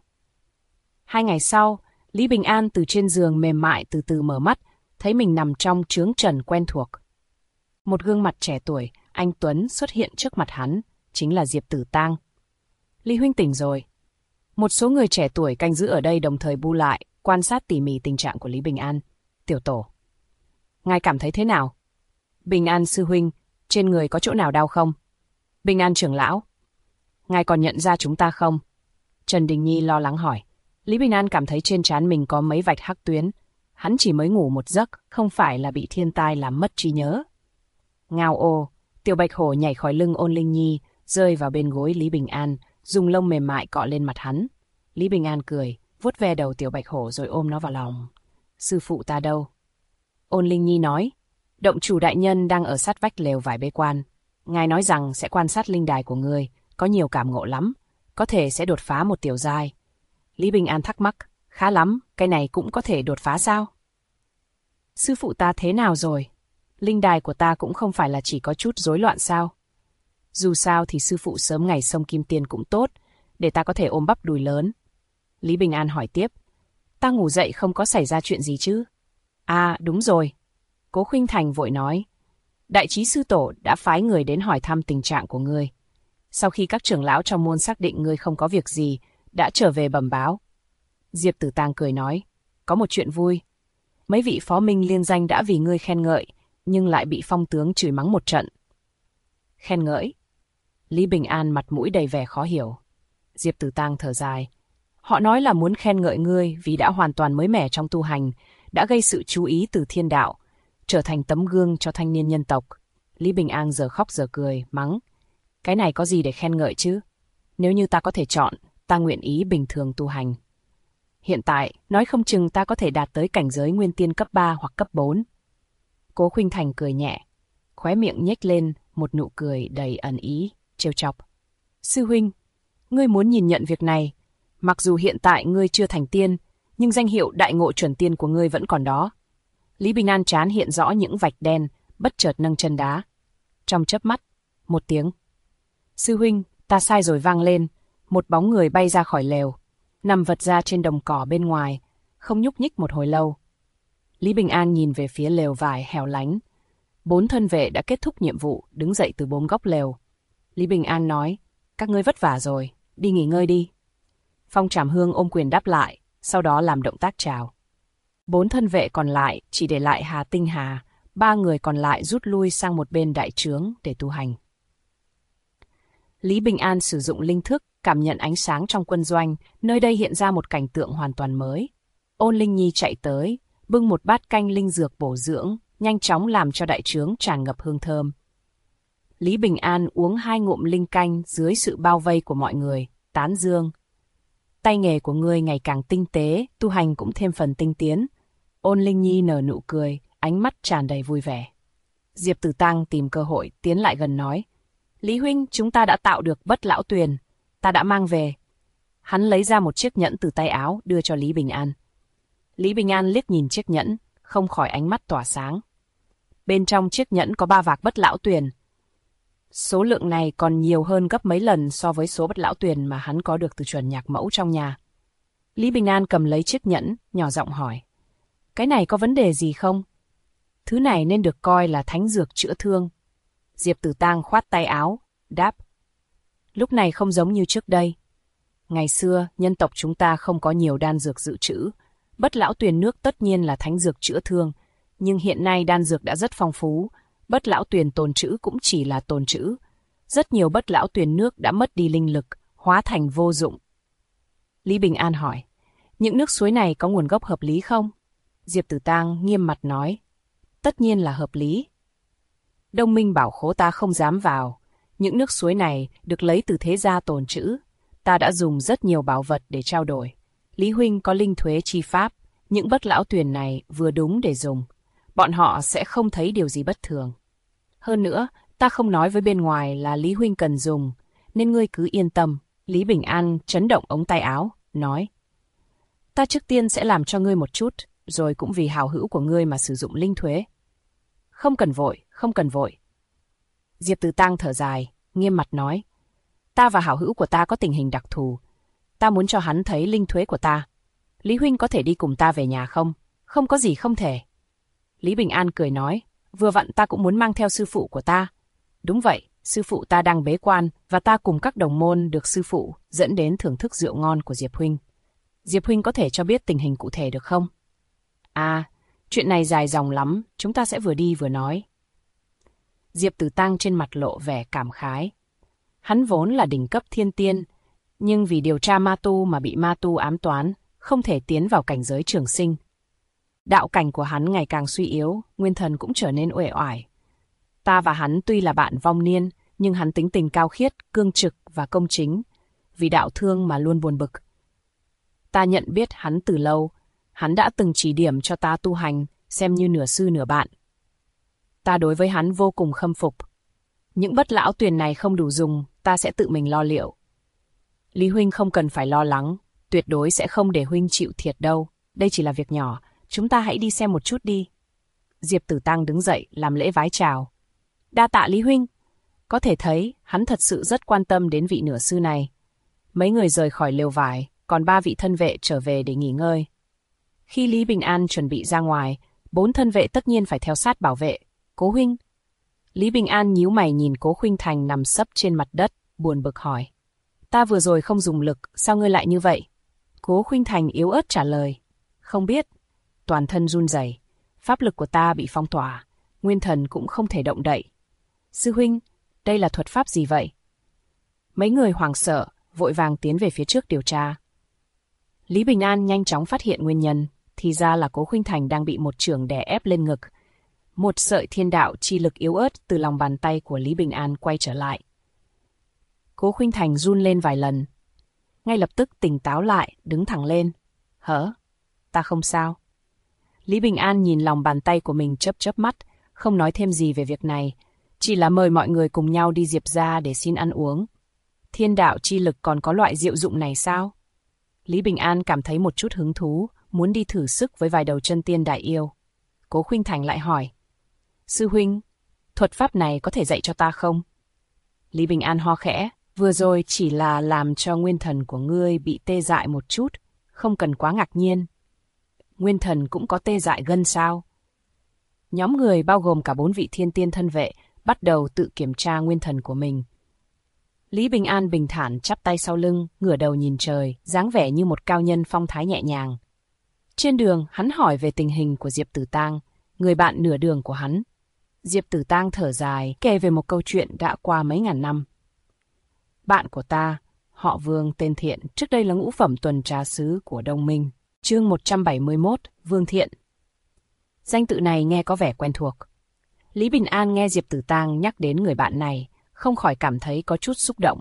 2 ngày sau, Lý Bình An từ trên giường mềm mại từ từ mở mắt, thấy mình nằm trong chướng trần quen thuộc. Một gương mặt trẻ tuổi, anh tuấn xuất hiện trước mặt hắn, chính là Diệp Tử Tang. Lý huynh tỉnh rồi. Một số người trẻ tuổi canh giữ ở đây đồng thời bu lại, quan sát tỉ mỉ tình trạng của Lý Bình An. Tiểu tổ, ngài cảm thấy thế nào? Bình An sư huynh, trên người có chỗ nào đau không? Bình An trưởng lão, ngài còn nhận ra chúng ta không? Trần Đình Nhi lo lắng hỏi. Lý Bình An cảm thấy trên trán mình có mấy vạch hắc tuyến. Hắn chỉ mới ngủ một giấc, không phải là bị thiên tai làm mất trí nhớ. Ngao ô, Tiểu Bạch Hổ nhảy khỏi lưng Ôn Linh Nhi, rơi vào bên gối Lý Bình An, dùng lông mềm mại cọ lên mặt hắn. Lý Bình An cười, vuốt ve đầu Tiểu Bạch Hổ rồi ôm nó vào lòng. Sư phụ ta đâu? Ôn Linh Nhi nói, động chủ đại nhân đang ở sát vách lều vải bế quan. Ngài nói rằng sẽ quan sát linh đài của ngươi, có nhiều cảm ngộ lắm, có thể sẽ đột phá một tiểu giai. Lý Bình An thắc mắc, khá lắm, cái này cũng có thể đột phá sao? Sư phụ ta thế nào rồi? Linh đài của ta cũng không phải là chỉ có chút rối loạn sao? Dù sao thì sư phụ sớm ngày xông kim tiên cũng tốt, để ta có thể ôm bắp đùi lớn. Lý Bình An hỏi tiếp, ta ngủ dậy không có xảy ra chuyện gì chứ? À đúng rồi. Cố Khuynh Thành vội nói, Đại Trí sư tổ đã phái người đến hỏi thăm tình trạng của ngươi. Sau khi các trưởng lão trong môn xác định ngươi không có việc gì, đã trở về bẩm báo. Diệp Tử Tang cười nói, có một chuyện vui. Mấy vị phó minh liên danh đã vì ngươi khen ngợi, nhưng lại bị phong tướng chửi mắng một trận. Khen ngợi? Lý Bình An mặt mũi đầy vẻ khó hiểu. Diệp Tử Tang thở dài. Họ nói là muốn khen ngợi ngươi vì đã hoàn toàn mới mẻ trong tu hành, đã gây sự chú ý từ thiên đạo, trở thành tấm gương cho thanh niên nhân tộc. Lý Bình An giờ khóc giờ cười, mắng. Cái này có gì để khen ngợi chứ? Nếu như ta có thể chọn, ta nguyện ý bình thường tu hành. Hiện tại, nói không chừng ta có thể đạt tới cảnh giới nguyên tiên cấp 3 hoặc cấp 4. Cố Khuynh Thành cười nhẹ, khóe miệng nhếch lên một nụ cười đầy ẩn ý, trêu chọc. Sư huynh, ngươi muốn nhìn nhận việc này. Mặc dù hiện tại ngươi chưa thành tiên, nhưng danh hiệu đại ngộ chuẩn tiên của ngươi vẫn còn đó. Lý Bình An trán hiện rõ những vạch đen, bất chợt nâng chân đá. Trong chớp mắt, một tiếng. Sư huynh, ta sai rồi vang lên, một bóng người bay ra khỏi lều, nằm vật ra trên đồng cỏ bên ngoài, không nhúc nhích một hồi lâu. Lý Bình An nhìn về phía lều vải hẻo lánh. 4 thân vệ đã kết thúc nhiệm vụ, đứng dậy từ 4 góc lều. Lý Bình An nói, các ngươi vất vả rồi, đi nghỉ ngơi đi. Phong Trảm Hương ôm quyền đáp lại, sau đó làm động tác chào. 4 thân vệ còn lại chỉ để lại Hà Tinh Hà, 3 người còn lại rút lui sang một bên đại trướng để tu hành. Lý Bình An sử dụng linh thức, cảm nhận ánh sáng trong quân doanh, nơi đây hiện ra một cảnh tượng hoàn toàn mới. Ôn Linh Nhi chạy tới, bưng một bát canh linh dược bổ dưỡng, nhanh chóng làm cho đại trướng tràn ngập hương thơm. Lý Bình An uống 2 ngụm linh canh dưới sự bao vây của mọi người, tán dương. Tay nghề của ngươi ngày càng tinh tế, tu hành cũng thêm phần tinh tiến. Ôn Linh Nhi nở nụ cười, ánh mắt tràn đầy vui vẻ. Diệp Tử Tăng tìm cơ hội tiến lại gần nói. Lý huynh, chúng ta đã tạo được Bất Lão Tuyền, ta đã mang về. Hắn lấy ra một chiếc nhẫn từ tay áo đưa cho Lý Bình An. Lý Bình An liếc nhìn chiếc nhẫn, không khỏi ánh mắt tỏa sáng. Bên trong chiếc nhẫn có 3 vạc Bất Lão Tuyền. Số lượng này còn nhiều hơn gấp mấy lần so với số Bất Lão Tuyền mà hắn có được từ chuẩn nhạc mẫu trong nhà. Lý Bình An cầm lấy chiếc nhẫn, nhỏ giọng hỏi. Cái này có vấn đề gì không? Thứ này nên được coi là thánh dược chữa thương. Diệp Tử Tăng khoát tay áo, đáp. Lúc này không giống như trước đây. Ngày xưa, nhân tộc chúng ta không có nhiều đan dược dự trữ. Bất Lão Tuyền nước tất nhiên là thánh dược chữa thương, nhưng hiện nay đan dược đã rất phong phú. Bất Lão Tuyền tồn trữ cũng chỉ là tồn trữ. Rất nhiều Bất Lão Tuyền nước đã mất đi linh lực, hóa thành vô dụng. Lý Bình An hỏi, những nước suối này có nguồn gốc hợp lý không? Diệp Tử Tăng nghiêm mặt nói, tất nhiên là hợp lý. Đông Minh bảo khố ta không dám vào. Những nước suối này được lấy từ thế gia tồn trữ. Ta đã dùng rất nhiều bảo vật để trao đổi. Lý huynh có linh thuế chi pháp, những Bất Lão Tuyền này vừa đúng để dùng. Bọn họ sẽ không thấy điều gì bất thường. Hơn nữa, ta không nói với bên ngoài là Lý huynh cần dùng, nên ngươi cứ yên tâm. Lý Bình An chấn động ống tay áo, nói. Ta trước tiên sẽ làm cho ngươi một chút, rồi cũng vì hào hữu của ngươi mà sử dụng linh thuế. Không cần vội, không cần vội. Diệp Tử Tăng thở dài, nghiêm mặt nói. Ta và hảo hữu của ta có tình hình đặc thù. Ta muốn cho hắn thấy linh thuế của ta. Lý huynh có thể đi cùng ta về nhà không? Không có gì không thể. Lý Bình An cười nói, vừa vặn ta cũng muốn mang theo sư phụ của ta. Đúng vậy, sư phụ ta đang bế quan và ta cùng các đồng môn được sư phụ dẫn đến thưởng thức rượu ngon của Diệp huynh. Diệp huynh có thể cho biết tình hình cụ thể được không? À, chuyện này dài dòng lắm, chúng ta sẽ vừa đi vừa nói. Diệp Tử Tăng trên mặt lộ vẻ cảm khái. Hắn vốn là đỉnh cấp thiên tiên, nhưng vì điều tra ma tu mà bị ma tu ám toán, không thể tiến vào cảnh giới trường sinh. Đạo cảnh của hắn ngày càng suy yếu, nguyên thần cũng trở nên uể oải. Ta và hắn tuy là bạn vong niên, nhưng hắn tính tình cao khiết, cương trực và công chính, vì đạo thương mà luôn buồn bực. Ta nhận biết hắn từ lâu, hắn đã từng chỉ điểm cho ta tu hành, xem như nửa sư nửa bạn. Ta đối với hắn vô cùng khâm phục. Những Bất Lão Tuyền này không đủ dùng, ta sẽ tự mình lo liệu. Lý huynh không cần phải lo lắng, tuyệt đối sẽ không để huynh chịu thiệt đâu. Đây chỉ là việc nhỏ, chúng ta hãy đi xem một chút đi. Diệp Tử Tăng đứng dậy làm lễ vái chào. Đa tạ Lý huynh. Có thể thấy, hắn thật sự rất quan tâm đến vị nửa sư này. Mấy người rời khỏi lều vải, còn 3 vị thân vệ trở về để nghỉ ngơi. Khi Lý Bình An chuẩn bị ra ngoài, 4 thân vệ tất nhiên phải theo sát bảo vệ. Cố huynh. Lý Bình An nhíu mày nhìn Cố Khuynh Thành nằm sấp trên mặt đất, buồn bực hỏi. Ta vừa rồi không dùng lực, sao ngươi lại như vậy? Cố Khuynh Thành yếu ớt trả lời. Không biết. Toàn thân run rẩy, pháp lực của ta bị phong tỏa, nguyên thần cũng không thể động đậy. Sư huynh, đây là thuật pháp gì vậy? Mấy người hoảng sợ, vội vàng tiến về phía trước điều tra. Lý Bình An nhanh chóng phát hiện nguyên nhân, thì ra là Cố Khuynh Thành đang bị một chưởng đè ép lên ngực. một sợi thiên đạo chi lực yếu ớt từ lòng bàn tay của Lý Bình An quay trở lại. Cố Khuynh Thành run lên vài lần. Ngay lập tức tỉnh táo lại, đứng thẳng lên. Hả? Ta không sao. Lý Bình An nhìn lòng bàn tay của mình chớp chớp mắt, không nói thêm gì về việc này, chỉ là mời mọi người cùng nhau đi Diệp gia để xin ăn uống. Thiên đạo chi lực còn có loại diệu dụng này sao? Lý Bình An cảm thấy một chút hứng thú, muốn đi thử sức với vài đầu chân tiên đại yêu. Cố Khuynh Thành lại hỏi. Sư huynh, thuật pháp này có thể dạy cho ta không? Lý Bình An ho khẽ. Vừa rồi chỉ là làm cho nguyên thần của ngươi bị tê dại một chút, không cần quá ngạc nhiên. Nguyên thần cũng có tê dại gân sao? Nhóm người bao gồm cả 4 vị thiên tiên thân vệ bắt đầu tự kiểm tra nguyên thần của mình. Lý Bình An bình thản chắp tay sau lưng, ngửa đầu nhìn trời, dáng vẻ như một cao nhân phong thái nhẹ nhàng. Trên đường, hắn hỏi về tình hình của Diệp Tử Tang, người bạn nửa đường của hắn. Diệp Tử Tang thở dài, kể về một câu chuyện đã qua mấy ngàn năm. Bạn của ta, họ Vương tên Thiện, trước đây là ngũ phẩm tuần tra sứ của Đông Minh. Chương 171, Vương Thiện. Danh tự này nghe có vẻ quen thuộc. Lý Bình An nghe Diệp Tử Tang nhắc đến người bạn này, không khỏi cảm thấy có chút xúc động.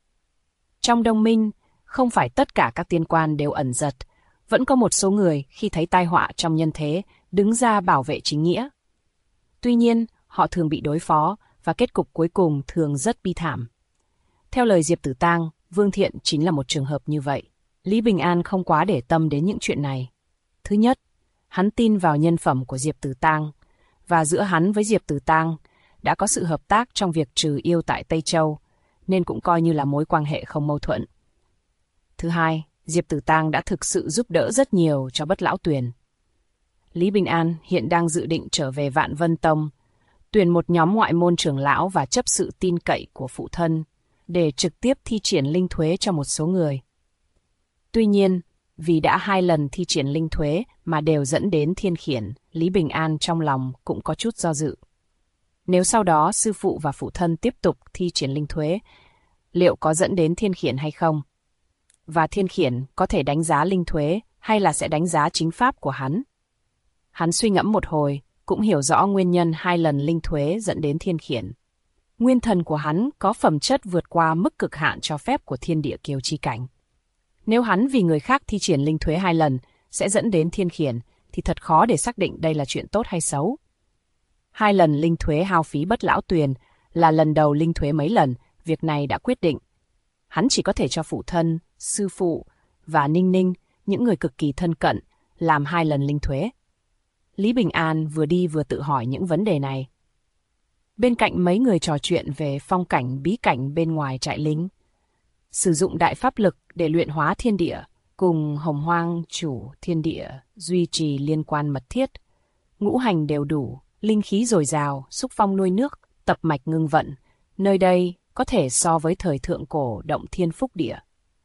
Trong Đông Minh, không phải tất cả các tiên quan đều ẩn giật, vẫn có một số người khi thấy tai họa trong nhân thế, đứng ra bảo vệ chính nghĩa. Tuy nhiên, họ thường bị đối phó và kết cục cuối cùng thường rất bi thảm. Theo lời Diệp Tử Tang, Vương Thiện chính là một trường hợp như vậy. Lý Bình An không quá để tâm đến những chuyện này. Thứ nhất, hắn tin vào nhân phẩm của Diệp Tử Tang, và giữa hắn với Diệp Tử Tang đã có sự hợp tác trong việc trừ yêu tại Tây Châu, nên cũng coi như là mối quan hệ không mâu thuẫn. Thứ hai, Diệp Tử Tang đã thực sự giúp đỡ rất nhiều cho Bất Lão Tuyền. Lý Bình An hiện đang dự định trở về Vạn Vân Tông, tuyển một nhóm ngoại môn trưởng lão và chấp sự tin cậy của phụ thân, để trực tiếp thi triển linh thuế cho một số người. Tuy nhiên, vì đã 2 lần thi triển linh thuế mà đều dẫn đến thiên khiển, Lý Bình An trong lòng cũng có chút do dự. Nếu sau đó sư phụ và phụ thân tiếp tục thi triển linh thuế, liệu có dẫn đến thiên khiển hay không? Và thiên khiển có thể đánh giá linh thuế hay là sẽ đánh giá chính pháp của hắn? Hắn suy ngẫm một hồi, cũng hiểu rõ nguyên nhân 2 lần linh thuế dẫn đến thiên khiển. Nguyên thần của hắn có phẩm chất vượt qua mức cực hạn cho phép của thiên địa kiều chi cảnh. Nếu hắn vì người khác thi triển linh thuế 2 lần sẽ dẫn đến thiên khiển, thì thật khó để xác định đây là chuyện tốt hay xấu. 2 lần linh thuế hao phí Bất Lão Tuyền là lần đầu linh thuế mấy lần, việc này đã quyết định. Hắn chỉ có thể cho phụ thân, sư phụ và Ninh Ninh, những người cực kỳ thân cận, làm 2 lần linh thuế. Lý Bình An vừa đi vừa tự hỏi những vấn đề này. Bên cạnh mấy người trò chuyện về phong cảnh bí cảnh bên ngoài trại lính. Sử dụng đại pháp lực để luyện hóa thiên địa, cùng Hồng Hoang chủ thiên địa duy trì liên quan mật thiết. Ngũ hành đều đủ, linh khí dồi dào, xúc phong nuôi nước, tập mạch ngưng vận. Nơi đây có thể so với thời thượng cổ động thiên phúc địa.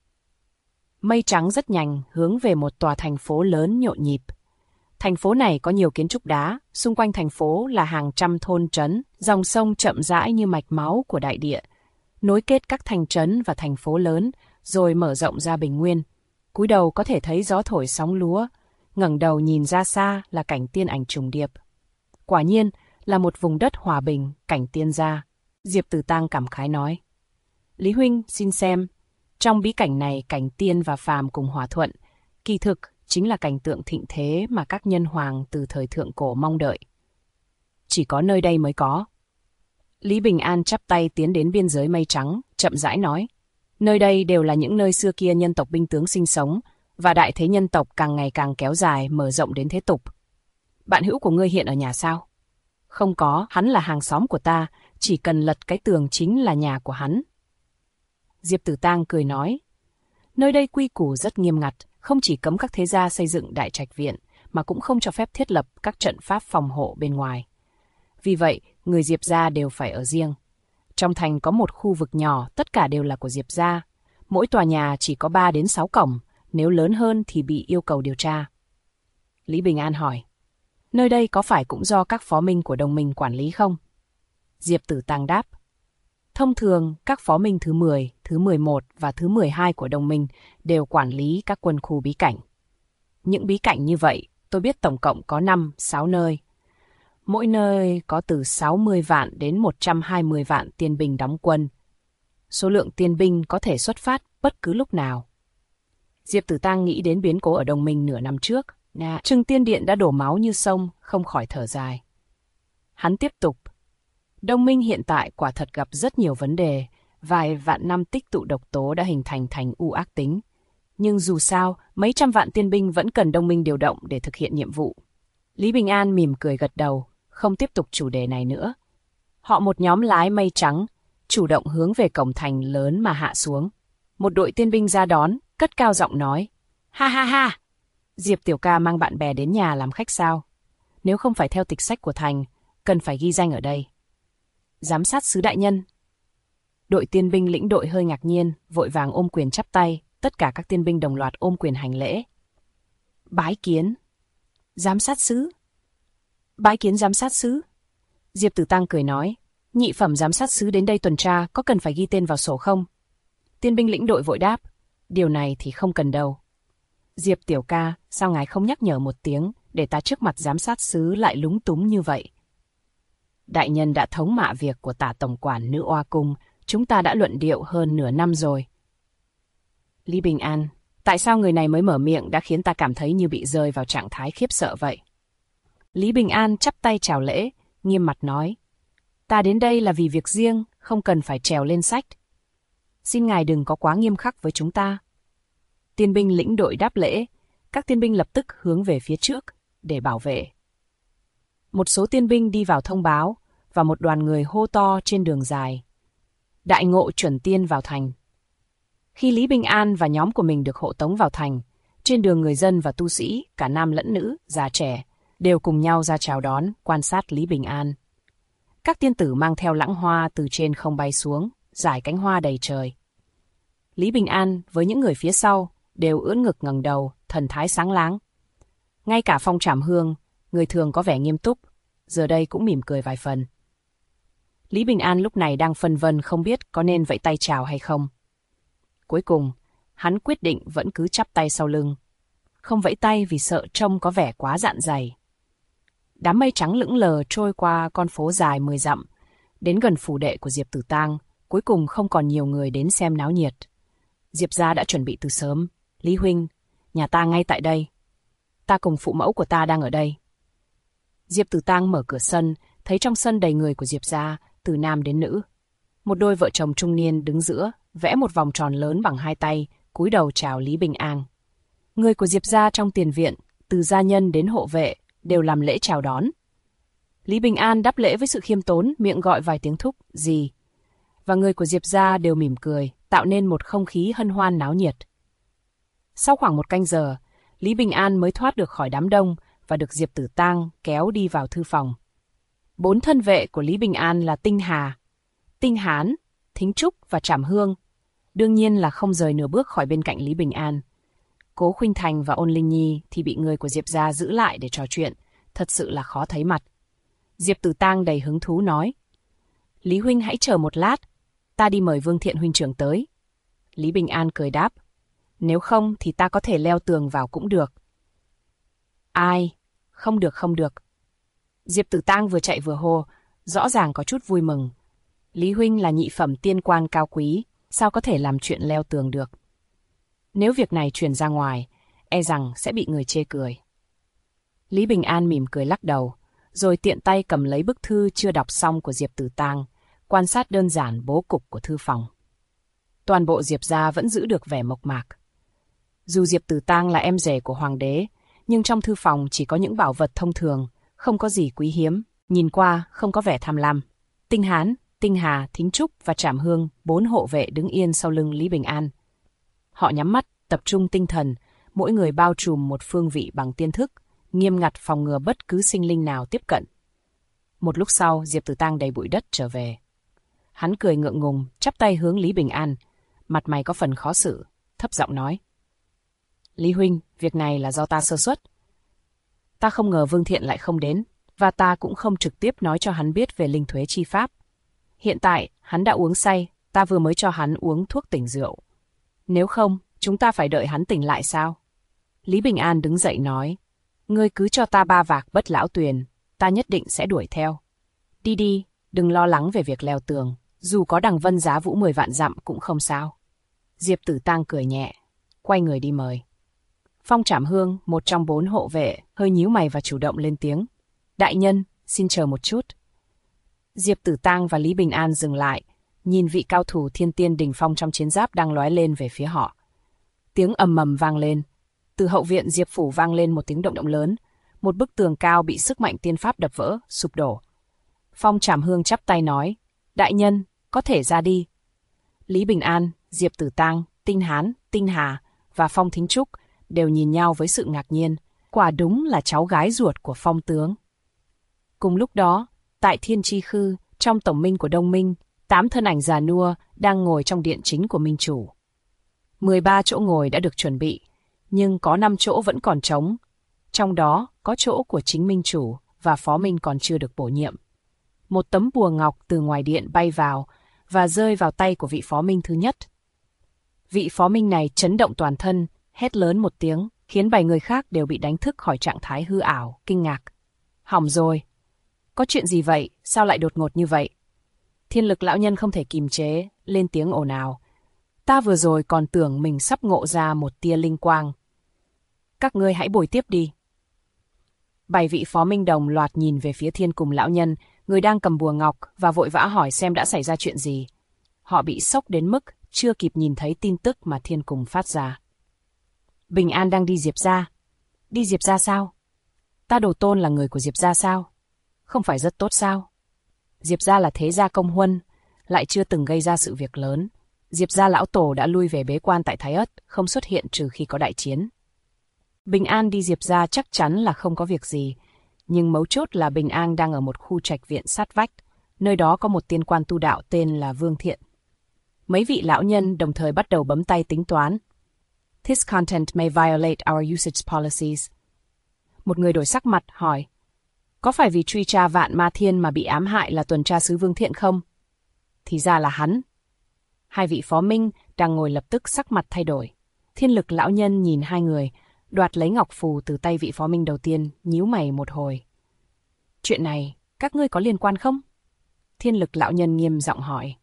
Mây trắng rất nhanh hướng về một tòa thành phố lớn nhộn nhịp. Thành phố này có nhiều kiến trúc đá, xung quanh thành phố là hàng trăm thôn trấn, dòng sông chậm rãi như mạch máu của đại địa, nối kết các thành trấn và thành phố lớn, rồi mở rộng ra bình nguyên. Cúi đầu có thể thấy gió thổi sóng lúa, ngẩng đầu nhìn ra xa là cảnh tiên ảnh trùng điệp. Quả nhiên là một vùng đất hòa bình, cảnh tiên gia. Diệp Tử Tang cảm khái nói. Lý huynh xin xem, trong bí cảnh này cảnh tiên và phàm cùng hòa thuận, kỳ thực chính là cảnh tượng thịnh thế mà các nhân hoàng từ thời thượng cổ mong đợi. Chỉ có nơi đây mới có. Lý Bình An chắp tay tiến đến biên giới mây trắng, chậm rãi nói. Nơi đây đều là những nơi xưa kia nhân tộc binh tướng sinh sống, và đại thế nhân tộc càng ngày càng kéo dài mở rộng đến thế tục. Bạn hữu của ngươi hiện ở nhà sao? Không có, hắn là hàng xóm của ta, chỉ cần lật cái tường chính là nhà của hắn. Diệp Tử Tang cười nói. Nơi đây quy củ rất nghiêm ngặt, không chỉ cấm các thế gia xây dựng đại trạch viện, mà cũng không cho phép thiết lập các trận pháp phòng hộ bên ngoài. Vì vậy, người Diệp gia đều phải ở riêng. Trong thành có một khu vực nhỏ, tất cả đều là của Diệp gia. Mỗi tòa nhà chỉ có 3 đến 6 cổng, nếu lớn hơn thì bị yêu cầu điều tra. Lý Bình An hỏi, nơi đây có phải cũng do các phó minh của đồng minh quản lý không? Diệp Tử Tang đáp, thông thường các phó minh thứ 10, thứ 11 và thứ 12 của đồng minh đều quản lý các quân khu bí cảnh. Những bí cảnh như vậy, tôi biết tổng cộng có 5, 6 nơi. Mỗi nơi có từ 60 vạn đến 120 vạn tiên binh đóng quân. Số lượng tiên binh có thể xuất phát bất cứ lúc nào. Diệp Tử Tang nghĩ đến biến cố ở Đồng Minh nửa năm trước. Trừng Tiên Điện đã đổ máu như sông, không khỏi thở dài. Hắn tiếp tục. Đồng Minh hiện tại quả thật gặp rất nhiều vấn đề. Vài vạn năm tích tụ độc tố đã hình thành u ác tính. Nhưng dù sao, mấy trăm vạn tiên binh vẫn cần Đồng Minh điều động để thực hiện nhiệm vụ. Lý Bình An mỉm cười gật đầu, không tiếp tục chủ đề này nữa. Họ một nhóm lái mây trắng, chủ động hướng về cổng thành lớn mà hạ xuống. Một đội tiên binh ra đón, cất cao giọng nói. Ha ha ha! Diệp tiểu ca mang bạn bè đến nhà làm khách sao? Nếu không phải theo tịch sách của thành, cần phải ghi danh ở đây. Giám sát sứ đại nhân. Đội tiên binh lĩnh đội hơi ngạc nhiên, vội vàng ôm quyền chắp tay, tất cả các tiên binh đồng loạt ôm quyền hành lễ. Bái kiến. Giám sát sứ. Bái kiến giám sát sứ. Diệp Tử Tang cười nói, nhị phẩm giám sát sứ đến đây tuần tra có cần phải ghi tên vào sổ không? Tiên binh lĩnh đội vội đáp, điều này thì không cần đâu. Diệp tiểu ca, sao ngài không nhắc nhở một tiếng, để ta trước mặt giám sát sứ lại lúng túng như vậy? Đại nhân đã thống mạ việc của tả tổng quản Nữ Oa Cung, chúng ta đã luận điệu hơn nửa năm rồi. Lý Bình An, tại sao người này mới mở miệng đã khiến ta cảm thấy như bị rơi vào trạng thái khiếp sợ vậy? Lý Bình An chắp tay chào lễ, nghiêm mặt nói, ta đến đây là vì việc riêng, không cần phải trèo lên sách. Xin ngài đừng có quá nghiêm khắc với chúng ta. Tiên binh lĩnh đội đáp lễ, các tiên binh lập tức hướng về phía trước, để bảo vệ. Một số tiên binh đi vào thông báo, và một đoàn người hô to trên đường dài. Đại ngộ chuẩn tiên vào thành. Khi Lý Bình An và nhóm của mình được hộ tống vào thành, trên đường người dân và tu sĩ, cả nam lẫn nữ, già trẻ, đều cùng nhau ra chào đón, quan sát Lý Bình An. Các tiên tử mang theo lãng hoa từ trên không bay xuống, rải cánh hoa đầy trời. Lý Bình An với những người phía sau đều ưỡn ngực ngẩng đầu, thần thái sáng láng. Ngay cả Phong Trảm Hương, người thường có vẻ nghiêm túc, giờ đây cũng mỉm cười vài phần. Lý Bình An lúc này đang phân vân không biết có nên vẫy tay chào hay không. Cuối cùng, hắn quyết định vẫn cứ chắp tay sau lưng. Không vẫy tay vì sợ trông có vẻ quá dạn dày. Đám mây trắng lững lờ trôi qua con phố dài 10 dặm, đến gần phủ đệ của Diệp Tử Tang, cuối cùng không còn nhiều người đến xem náo nhiệt. Diệp gia đã chuẩn bị từ sớm. Lý huynh, nhà ta ngay tại đây. Ta cùng phụ mẫu của ta đang ở đây. Diệp Tử Tang mở cửa sân, thấy trong sân đầy người của Diệp gia, từ nam đến nữ. Một đôi vợ chồng trung niên đứng giữa, vẽ một vòng tròn lớn bằng hai tay, cúi đầu chào Lý Bình An. Người của Diệp gia trong tiền viện, từ gia nhân đến hộ vệ, đều làm lễ chào đón. Lý Bình An đáp lễ với sự khiêm tốn, miệng gọi vài tiếng thúc, gì. Và người của Diệp gia đều mỉm cười, tạo nên một không khí hân hoan náo nhiệt. Sau khoảng một canh giờ, Lý Bình An mới thoát được khỏi đám đông và được Diệp Tử Tang kéo đi vào thư phòng. 4 thân vệ của Lý Bình An là Tinh Hà, Tinh Hán, Thính Trúc và Trảm Hương. Đương nhiên là không rời nửa bước khỏi bên cạnh Lý Bình An. Cố Khuynh Thành và Ôn Linh Nhi thì bị người của Diệp gia giữ lại để trò chuyện, thật sự là khó thấy mặt. Diệp Tử Tang đầy hứng thú nói, Lý huynh hãy chờ một lát, ta đi mời Vương Thiện huynh trưởng tới. Lý Bình An cười đáp, nếu không thì ta có thể leo tường vào cũng được. Ai? Không được không được. Diệp Tử Tang vừa chạy vừa hô, rõ ràng có chút vui mừng. Lý huynh là nhị phẩm tiên quan cao quý, sao có thể làm chuyện leo tường được? Nếu việc này truyền ra ngoài, e rằng sẽ bị người chê cười. Lý Bình An mỉm cười lắc đầu, rồi tiện tay cầm lấy bức thư chưa đọc xong của Diệp Tử Tang, quan sát đơn giản bố cục của thư phòng. Toàn bộ Diệp gia vẫn giữ được vẻ mộc mạc. Dù Diệp Tử Tang là em rể của hoàng đế, nhưng trong thư phòng chỉ có những bảo vật thông thường, không có gì quý hiếm, nhìn qua không có vẻ tham lam. Tinh Hán, Tinh Hà, Thính Trúc và Trảm Hương, 4 hộ vệ đứng yên sau lưng Lý Bình An. Họ nhắm mắt, tập trung tinh thần, mỗi người bao trùm một phương vị bằng tiên thức, nghiêm ngặt phòng ngừa bất cứ sinh linh nào tiếp cận. Một lúc sau, Diệp Tử Tang đầy bụi đất trở về. Hắn cười ngượng ngùng, chắp tay hướng Lý Bình An, mặt mày có phần khó xử, thấp giọng nói. Lý huynh, việc này là do ta sơ suất. Ta không ngờ Vương Thiện lại không đến, và ta cũng không trực tiếp nói cho hắn biết về linh thuế chi pháp. Hiện tại, hắn đã uống say, ta vừa mới cho hắn uống thuốc tỉnh rượu. Nếu không, chúng ta phải đợi hắn tỉnh lại sao? Lý Bình An đứng dậy nói, ngươi cứ cho ta 3 vạc Bất Lão Tuyền, ta nhất định sẽ đuổi theo. Đi đi, đừng lo lắng về việc leo tường, dù có đằng vân giá vũ 10 vạn dặm cũng không sao. Diệp Tử Tang cười nhẹ, quay người đi mời. Phong Trảm Hương, một trong 4 hộ vệ, hơi nhíu mày và chủ động lên tiếng. Đại nhân, xin chờ một chút. Diệp Tử Tang và Lý Bình An dừng lại, nhìn vị cao thủ thiên tiên đỉnh phong trong chiến giáp đang lóe lên về phía họ. Tiếng ầm ầm vang lên. Từ hậu viện Diệp Phủ vang lên một tiếng động động lớn. Một bức tường cao bị sức mạnh tiên pháp đập vỡ, sụp đổ. Phong Trảm Hương chắp tay nói, đại nhân, có thể ra đi. Lý Bình An, Diệp Tử Tang, Tinh Hán, Tinh Hà và Phong Thính Trúc đều nhìn nhau với sự ngạc nhiên. Quả đúng là cháu gái ruột của Phong tướng. Cùng lúc đó, tại Thiên Chi Khư, trong tổng minh của Đông Minh, 8 thân ảnh già nua đang ngồi trong điện chính của Minh Chủ. 13 chỗ ngồi đã được chuẩn bị, nhưng có 5 chỗ vẫn còn trống. Trong đó có chỗ của chính Minh Chủ và Phó Minh còn chưa được bổ nhiệm. Một tấm bùa ngọc từ ngoài điện bay vào và rơi vào tay của vị Phó Minh thứ nhất. Vị Phó Minh này chấn động toàn thân, hét lớn một tiếng, khiến 7 người khác đều bị đánh thức khỏi trạng thái hư ảo, kinh ngạc. Hỏng rồi! Có chuyện gì vậy? Sao lại đột ngột như vậy? Thiên Lực lão nhân không thể kìm chế, lên tiếng ồn ào. Ta vừa rồi còn tưởng mình sắp ngộ ra một tia linh quang. Các ngươi hãy bồi tiếp đi. 7 vị Phó Minh đồng loạt nhìn về phía Thiên Cùng lão nhân, người đang cầm bùa ngọc, và vội vã hỏi xem đã xảy ra chuyện gì. Họ bị sốc đến mức chưa kịp nhìn thấy tin tức mà Thiên Cùng phát ra. Bình An đang đi Diệp gia. Đi Diệp gia sao? Ta Đồ Tôn là người của Diệp gia sao? Không phải rất tốt sao? Diệp gia là thế gia công huân, lại chưa từng gây ra sự việc lớn. Diệp gia lão tổ đã lui về bế quan tại Thái Ất, không xuất hiện trừ khi có đại chiến. Bình An đi Diệp gia chắc chắn là không có việc gì, nhưng mấu chốt là Bình An đang ở một khu trạch viện sát vách, nơi đó có một tiên quan tu đạo tên là Vương Thiện. Mấy vị lão nhân đồng thời bắt đầu bấm tay tính toán. This content may violate our usage policies. Một người đổi sắc mặt hỏi, có phải vì truy tra Vạn Ma Thiên mà bị ám hại là tuần tra sứ Vương Thiện không? Thì ra là hắn. 2 vị Phó Minh đang ngồi lập tức sắc mặt thay đổi. Thiên Lực lão nhân nhìn 2 người, đoạt lấy ngọc phù từ tay vị Phó Minh đầu tiên, nhíu mày một hồi. Chuyện này, các ngươi có liên quan không? Thiên Lực lão nhân nghiêm giọng hỏi.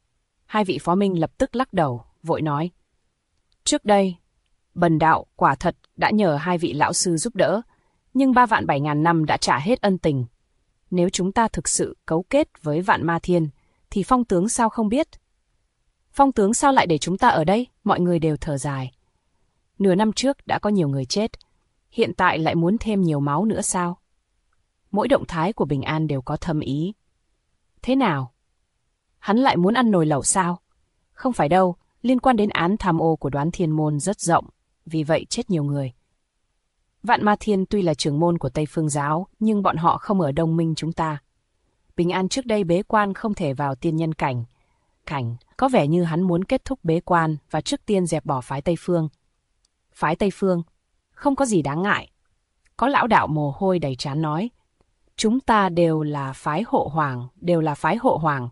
2 vị Phó Minh lập tức lắc đầu, vội nói. Trước đây, Bần đạo quả thật đã nhờ 2 vị lão sư giúp đỡ, nhưng 3 vạn 7.000 năm đã trả hết ân tình. Nếu chúng ta thực sự cấu kết với Vạn Ma Thiên, thì Phong tướng sao không biết? Phong tướng sao lại để chúng ta ở đây? Mọi người đều thở dài. Nửa năm trước đã có nhiều người chết, hiện tại lại muốn thêm nhiều máu nữa sao? Mỗi động thái của Bình An đều có thâm ý. Thế nào? Hắn lại muốn ăn nồi lẩu sao? Không phải đâu, liên quan đến án tham ô của Đoán Thiên Môn rất rộng, vì vậy chết nhiều người. Vạn Ma Thiên tuy là trưởng môn của Tây Phương Giáo, nhưng bọn họ không ở Đông Minh chúng ta. Bình An trước đây bế quan không thể vào tiên nhân cảnh. Có vẻ như hắn muốn kết thúc bế quan và trước tiên dẹp bỏ phái Tây Phương. Phái Tây Phương? Không có gì đáng ngại. Có lão đạo mồ hôi đầy trán nói. Chúng ta đều là phái hộ hoàng,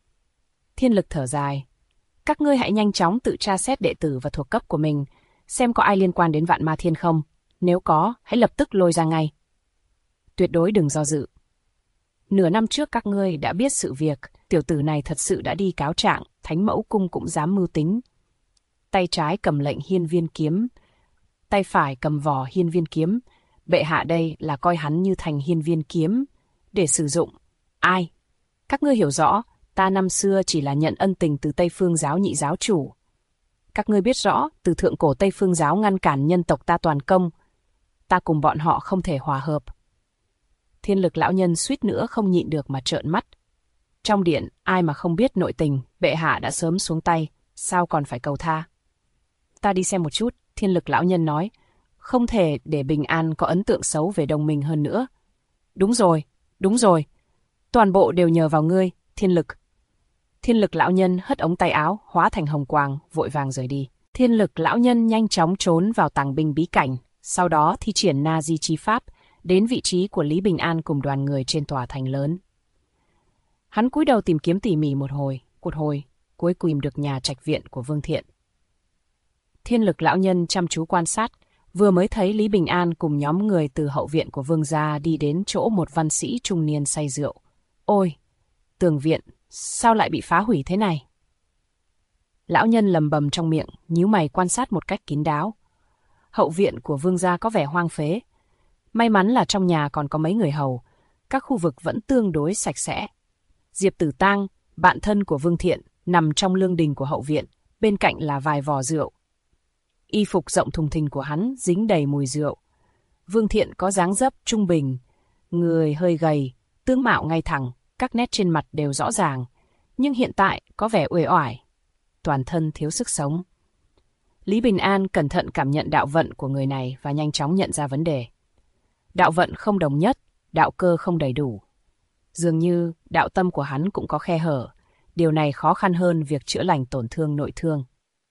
Thiên Lực thở dài. Các ngươi hãy nhanh chóng tự tra xét đệ tử và thuộc cấp của mình, xem có ai liên quan đến Vạn Ma Thiên không. Nếu có, hãy lập tức lôi ra ngay. Tuyệt đối đừng do dự. Nửa năm trước các ngươi đã biết sự việc, tiểu tử này thật sự đã đi cáo trạng, Thánh Mẫu Cung cũng dám mưu tính. Tay trái cầm lệnh hiên viên kiếm, tay phải cầm vỏ hiên viên kiếm. Bệ hạ đây là coi hắn như thành hiên viên kiếm để sử dụng. Ai? Các ngươi hiểu rõ, ta năm xưa chỉ là nhận ân tình từ Tây Phương Giáo nhị giáo chủ. Các ngươi biết rõ, từ thượng cổ Tây Phương Giáo ngăn cản nhân tộc ta toàn công. Ta cùng bọn họ không thể hòa hợp. Thiên Lực lão nhân suýt nữa không nhịn được mà trợn mắt. Trong điện, ai mà không biết nội tình, bệ hạ đã sớm xuống tay, sao còn phải cầu tha? Ta đi xem một chút, Thiên Lực lão nhân nói. Không thể để Bình An có ấn tượng xấu về đồng minh hơn nữa. Đúng rồi. Toàn bộ đều nhờ vào ngươi, Thiên Lực. Thiên Lực lão nhân hất ống tay áo, hóa thành hồng quang, vội vàng rời đi. Thiên Lực lão nhân nhanh chóng trốn vào tàng binh bí cảnh, sau đó thi triển Na Di Chi Pháp, đến vị trí của Lý Bình An cùng đoàn người trên tòa thành lớn. Hắn cúi đầu tìm kiếm tỉ mỉ một hồi, cuối cùng được nhà trạch viện của Vương Thiện. Thiên Lực lão nhân chăm chú quan sát, Vừa mới thấy Lý Bình An cùng nhóm người từ hậu viện của Vương gia đi đến chỗ một văn sĩ trung niên say rượu. Ôi, tường viện, sao lại bị phá hủy thế này? Lão nhân lầm bầm trong miệng, nhíu mày quan sát một cách kín đáo. Hậu viện của Vương gia có vẻ hoang phế. May mắn là trong nhà còn có mấy người hầu, các khu vực vẫn tương đối sạch sẽ. Diệp Tử Tang, bạn thân của Vương Thiện, nằm trong lương đình của hậu viện, bên cạnh là vài vò rượu. Y phục rộng thùng thình của hắn dính đầy mùi rượu. Vương Thiện có dáng dấp trung bình, người hơi gầy, tướng mạo ngay thẳng, các nét trên mặt đều rõ ràng, nhưng hiện tại có vẻ uể oải, toàn thân thiếu sức sống. Lý Bình An cẩn thận cảm nhận đạo vận của người này và nhanh chóng nhận ra vấn đề. Đạo vận không đồng nhất, đạo cơ không đầy đủ. Dường như đạo tâm của hắn cũng có khe hở, điều này khó khăn hơn việc chữa lành tổn thương nội thương.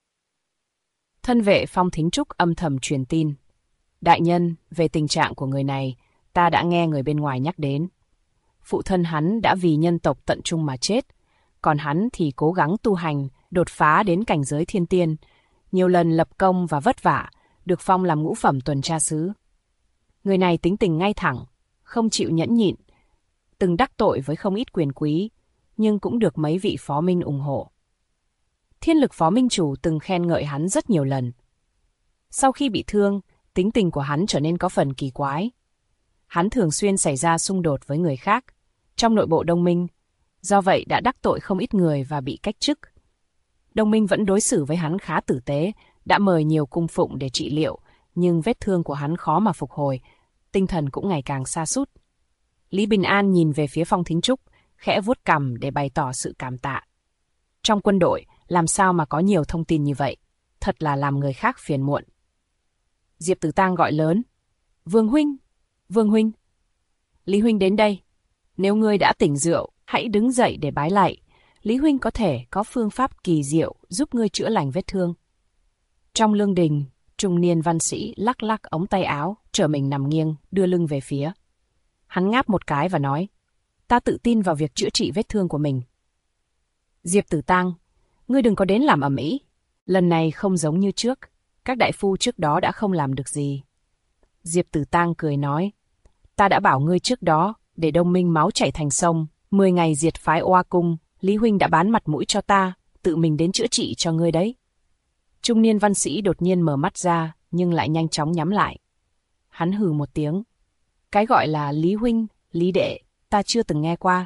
Thân vệ Phong Thính Trúc âm thầm truyền tin. Đại nhân, về tình trạng của người này, ta đã nghe người bên ngoài nhắc đến. Phụ thân hắn đã vì nhân tộc tận trung mà chết, còn hắn thì cố gắng tu hành, đột phá đến cảnh giới thiên tiên, nhiều lần lập công và vất vả, được phong làm ngũ phẩm tuần tra sứ. Người này tính tình ngay thẳng, không chịu nhẫn nhịn, từng đắc tội với không ít quyền quý, nhưng cũng được mấy vị phó minh ủng hộ. Thiên Lực phó minh chủ từng khen ngợi hắn rất nhiều lần. Sau khi bị thương, tính tình của hắn trở nên có phần kỳ quái. Hắn thường xuyên xảy ra xung đột với người khác, trong nội bộ Đông Minh, do vậy đã đắc tội không ít người và bị cách chức. Đông Minh vẫn đối xử với hắn khá tử tế, đã mời nhiều cung phụng để trị liệu, nhưng vết thương của hắn khó mà phục hồi, tinh thần cũng ngày càng sa sút. Lý Bình An nhìn về phía Phong Thính Trúc, khẽ vuốt cằm để bày tỏ sự cảm tạ. Trong quân đội, làm sao mà có nhiều thông tin như vậy? Thật là làm người khác phiền muộn. Diệp Tử Tang gọi lớn. Vương huynh, Vương huynh. Lý huynh đến đây. Nếu ngươi đã tỉnh rượu, hãy đứng dậy để bái lạy. Lý huynh có thể có phương pháp kỳ diệu giúp ngươi chữa lành vết thương. Trong lương đình, trung niên văn sĩ lắc lắc ống tay áo, trở mình nằm nghiêng, đưa lưng về phía. Hắn ngáp một cái và nói, ta tự tin vào việc chữa trị vết thương của mình. Diệp Tử Tang, ngươi đừng có đến làm ầm ĩ. Lần này không giống như trước, các đại phu trước đó đã không làm được gì. Diệp Tử Tang cười nói, ta đã bảo ngươi trước đó, để Đông Minh máu chảy thành sông, 10 ngày diệt phái Oa Cung, Lý huynh đã bán mặt mũi cho ta, tự mình đến chữa trị cho ngươi đấy. Trung niên văn sĩ đột nhiên mở mắt ra, nhưng lại nhanh chóng nhắm lại. Hắn hừ một tiếng. Cái gọi là Lý huynh, Lý đệ, ta chưa từng nghe qua.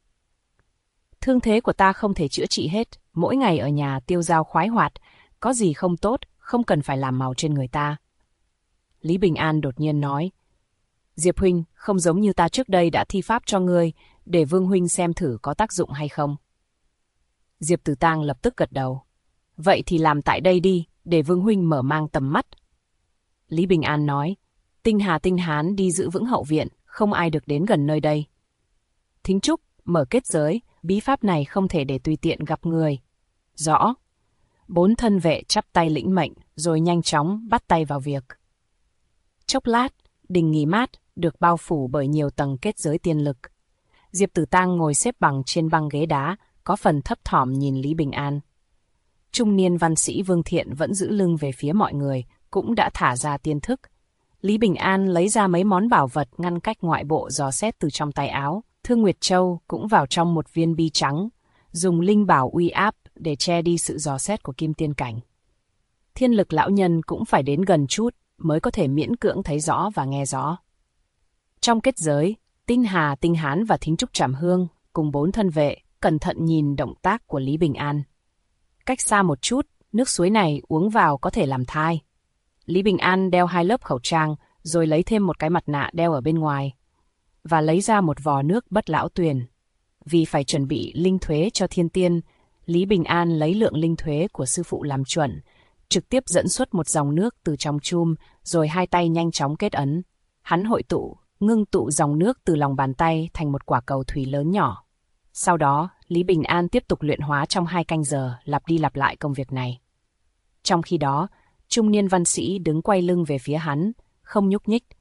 Thương thế của ta không thể chữa trị hết, mỗi ngày ở nhà tiêu dao khoái hoạt, có gì không tốt, không cần phải làm màu trên người ta. Lý Bình An đột nhiên nói, Diệp huynh, không giống như ta trước đây đã thi pháp cho ngươi, để Vương huynh xem thử có tác dụng hay không. Diệp Tử Tang lập tức gật đầu. Vậy thì làm tại đây đi, để Vương huynh mở mang tầm mắt. Lý Bình An nói, Tinh Hà Tinh Hán đi giữ vững hậu viện, không ai được đến gần nơi đây. Thính Trúc, mở kết giới, bí pháp này không thể để tùy tiện gặp người. Rõ. 4 thân vệ chắp tay lĩnh mệnh, rồi nhanh chóng bắt tay vào việc. Chốc lát, đình nghỉ mát, được bao phủ bởi nhiều tầng kết giới tiên lực. Diệp Tử Tang ngồi xếp bằng trên băng ghế đá, có phần thấp thỏm nhìn Lý Bình An. Trung niên văn sĩ Vương Thiện vẫn giữ lưng về phía mọi người, cũng đã thả ra tiên thức. Lý Bình An lấy ra mấy món bảo vật ngăn cách ngoại bộ dò xét từ trong tay áo. Thương Nguyệt Châu cũng vào trong một viên bi trắng, dùng linh bảo uy áp để che đi sự dò xét của Kim Tiên Cảnh. Thiên Lực lão nhân cũng phải đến gần chút mới có thể miễn cưỡng thấy rõ và nghe rõ. Trong kết giới, Tinh Hà, Tinh Hán và Thính Trúc Trảm Hương cùng 4 thân vệ cẩn thận nhìn động tác của Lý Bình An. Cách xa một chút, nước suối này uống vào có thể làm thai. Lý Bình An đeo 2 lớp khẩu trang, rồi lấy thêm một cái mặt nạ đeo ở bên ngoài, và lấy ra một vò nước Bất Lão Tuyền. Vì phải chuẩn bị linh thuế cho thiên tiên, Lý Bình An lấy lượng linh thuế của sư phụ làm chuẩn, trực tiếp dẫn xuất một dòng nước từ trong chum, rồi hai tay nhanh chóng kết ấn. Hắn hội tụ, ngưng tụ dòng nước từ lòng bàn tay thành một quả cầu thủy lớn nhỏ. Sau đó, Lý Bình An tiếp tục luyện hóa trong 2 canh giờ, lặp đi lặp lại công việc này. Trong khi đó, trung niên văn sĩ đứng quay lưng về phía hắn, không nhúc nhích.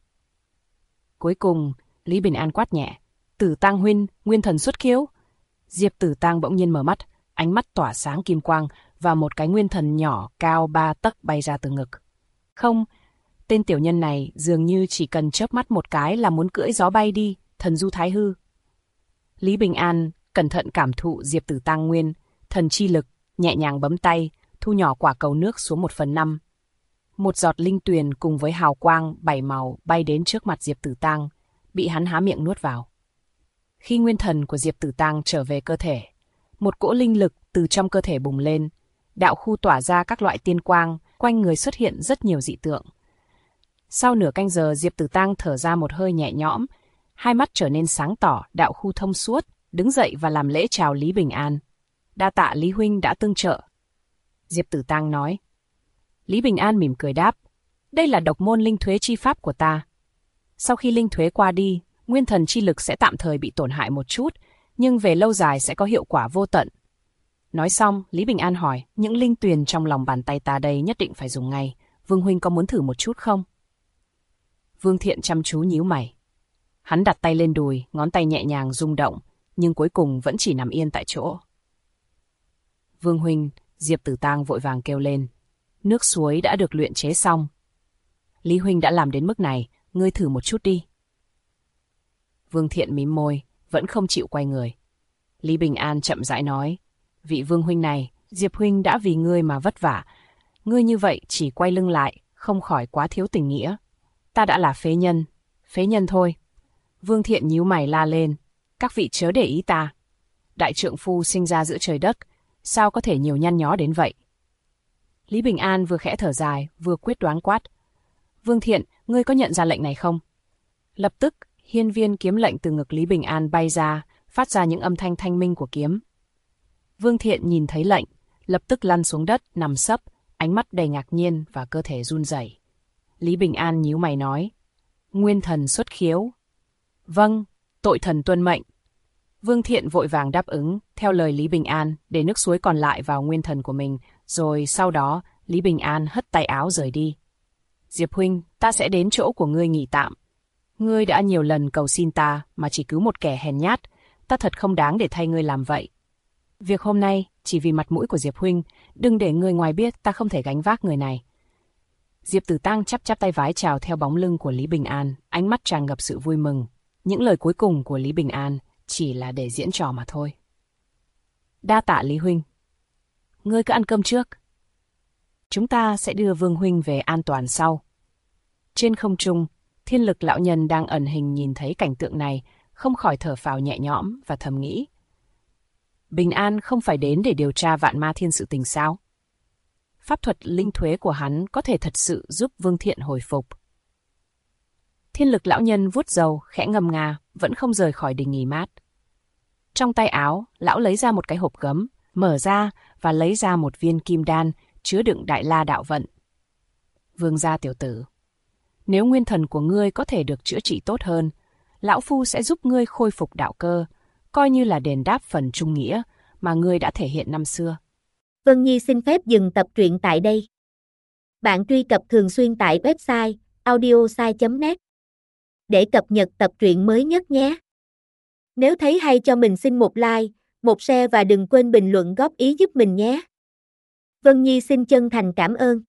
Cuối cùng, Lý Bình An quát nhẹ, Tử Tang huynh, nguyên thần xuất khiếu. Diệp Tử Tang bỗng nhiên mở mắt, ánh mắt tỏa sáng kim quang và một cái nguyên thần nhỏ cao 3 tấc bay ra từ ngực. Không, Tên tiểu nhân này dường như chỉ cần chớp mắt một cái là muốn cưỡi gió bay đi, thần du thái hư. Lý Bình An cẩn thận cảm thụ Diệp Tử Tăng nguyên thần chi lực, nhẹ nhàng bấm tay, thu nhỏ quả cầu nước xuống 1/5. Một giọt linh tuyền cùng với hào quang 7 màu bay đến trước mặt Diệp Tử Tăng, bị hắn há miệng nuốt vào. Khi nguyên thần của Diệp Tử Tăng trở về cơ thể, một cỗ linh lực từ trong cơ thể bùng lên, đạo khu tỏa ra các loại tiên quang, quanh người xuất hiện rất nhiều dị tượng. Sau nửa canh giờ, Diệp Tử Tăng thở ra một hơi nhẹ nhõm, hai mắt trở nên sáng tỏ, đạo khu thông suốt, đứng dậy và làm lễ chào Lý Bình An. Đa tạ Lý huynh đã tương trợ. Diệp Tử Tăng nói. Lý Bình An mỉm cười đáp, đây là độc môn linh thuế chi pháp của ta. Sau khi linh thuế qua đi, nguyên thần chi lực sẽ tạm thời bị tổn hại một chút, nhưng về lâu dài sẽ có hiệu quả vô tận. Nói xong, Lý Bình An hỏi, những linh tuyền trong lòng bàn tay ta đây nhất định phải dùng ngay, Vương huynh có muốn thử một chút không? Vương Thiện chăm chú nhíu mày. Hắn đặt tay lên đùi, ngón tay nhẹ nhàng rung động, nhưng cuối cùng vẫn chỉ nằm yên tại chỗ. Vương huynh, Diệp Tử Tăng vội vàng kêu lên. Nước suối đã được luyện chế xong. Lý huynh đã làm đến mức này, ngươi thử một chút đi. Vương Thiện mím môi, vẫn không chịu quay người. Lý Bình An chậm rãi nói, vị Vương huynh này, Diệp huynh đã vì ngươi mà vất vả. Ngươi như vậy chỉ quay lưng lại, không khỏi quá thiếu tình nghĩa. Ta đã là phế nhân thôi. Vương Thiện nhíu mày la lên, các vị chớ để ý ta. Đại trượng phu sinh ra giữa trời đất, sao có thể nhiều nhăn nhó đến vậy? Lý Bình An vừa khẽ thở dài, vừa quyết đoán quát. Vương Thiện, ngươi có nhận ra lệnh này không? Lập tức, hiên viên kiếm lệnh từ ngực Lý Bình An bay ra, phát ra những âm thanh thanh minh của kiếm. Vương Thiện nhìn thấy lệnh, lập tức lăn xuống đất, nằm sấp, ánh mắt đầy ngạc nhiên và cơ thể run rẩy. Lý Bình An nhíu mày nói, nguyên thần xuất khiếu. Vâng, tội thần tuân mệnh. Vương Thiện vội vàng đáp ứng, theo lời Lý Bình An, để nước suối còn lại vào nguyên thần của mình, rồi sau đó, Lý Bình An hất tay áo rời đi. Diệp huynh, ta sẽ đến chỗ của ngươi nghỉ tạm. Ngươi đã nhiều lần cầu xin ta, mà chỉ cứu một kẻ hèn nhát, ta thật không đáng để thay ngươi làm vậy. Việc hôm nay, chỉ vì mặt mũi của Diệp huynh, đừng để người ngoài biết ta không thể gánh vác người này. Diệp Tử Tăng chắp tay vái chào theo bóng lưng của Lý Bình An, ánh mắt tràn ngập sự vui mừng. Những lời cuối cùng của Lý Bình An chỉ là để diễn trò mà thôi. Đa tạ Lý huynh. Ngươi cứ ăn cơm trước. Chúng ta sẽ đưa Vương huynh về an toàn sau. Trên không trung, Thiên Lực lão nhân đang ẩn hình nhìn thấy cảnh tượng này, không khỏi thở phào nhẹ nhõm và thầm nghĩ. Bình An không phải đến để điều tra Vạn Ma Thiên sự tình sao? Pháp thuật linh thuế của hắn có thể thật sự giúp Vương Thiện hồi phục. Thiên Lực lão nhân vuốt râu, khẽ ngâm nga, vẫn không rời khỏi đình nghỉ mát. Trong tay áo, lão lấy ra một cái hộp gấm, mở ra và lấy ra một viên kim đan chứa đựng Đại La đạo vận. Vương gia tiểu tử, nếu nguyên thần của ngươi có thể được chữa trị tốt hơn, lão phu sẽ giúp ngươi khôi phục đạo cơ, coi như là đền đáp phần trung nghĩa mà ngươi đã thể hiện năm xưa. Vân Nhi xin phép dừng tập truyện tại đây. Bạn truy cập thường xuyên tại website audiosai.net để cập nhật tập truyện mới nhất nhé. Nếu thấy hay cho mình xin một like, một share và đừng quên bình luận góp ý giúp mình nhé. Vân Nhi xin chân thành cảm ơn.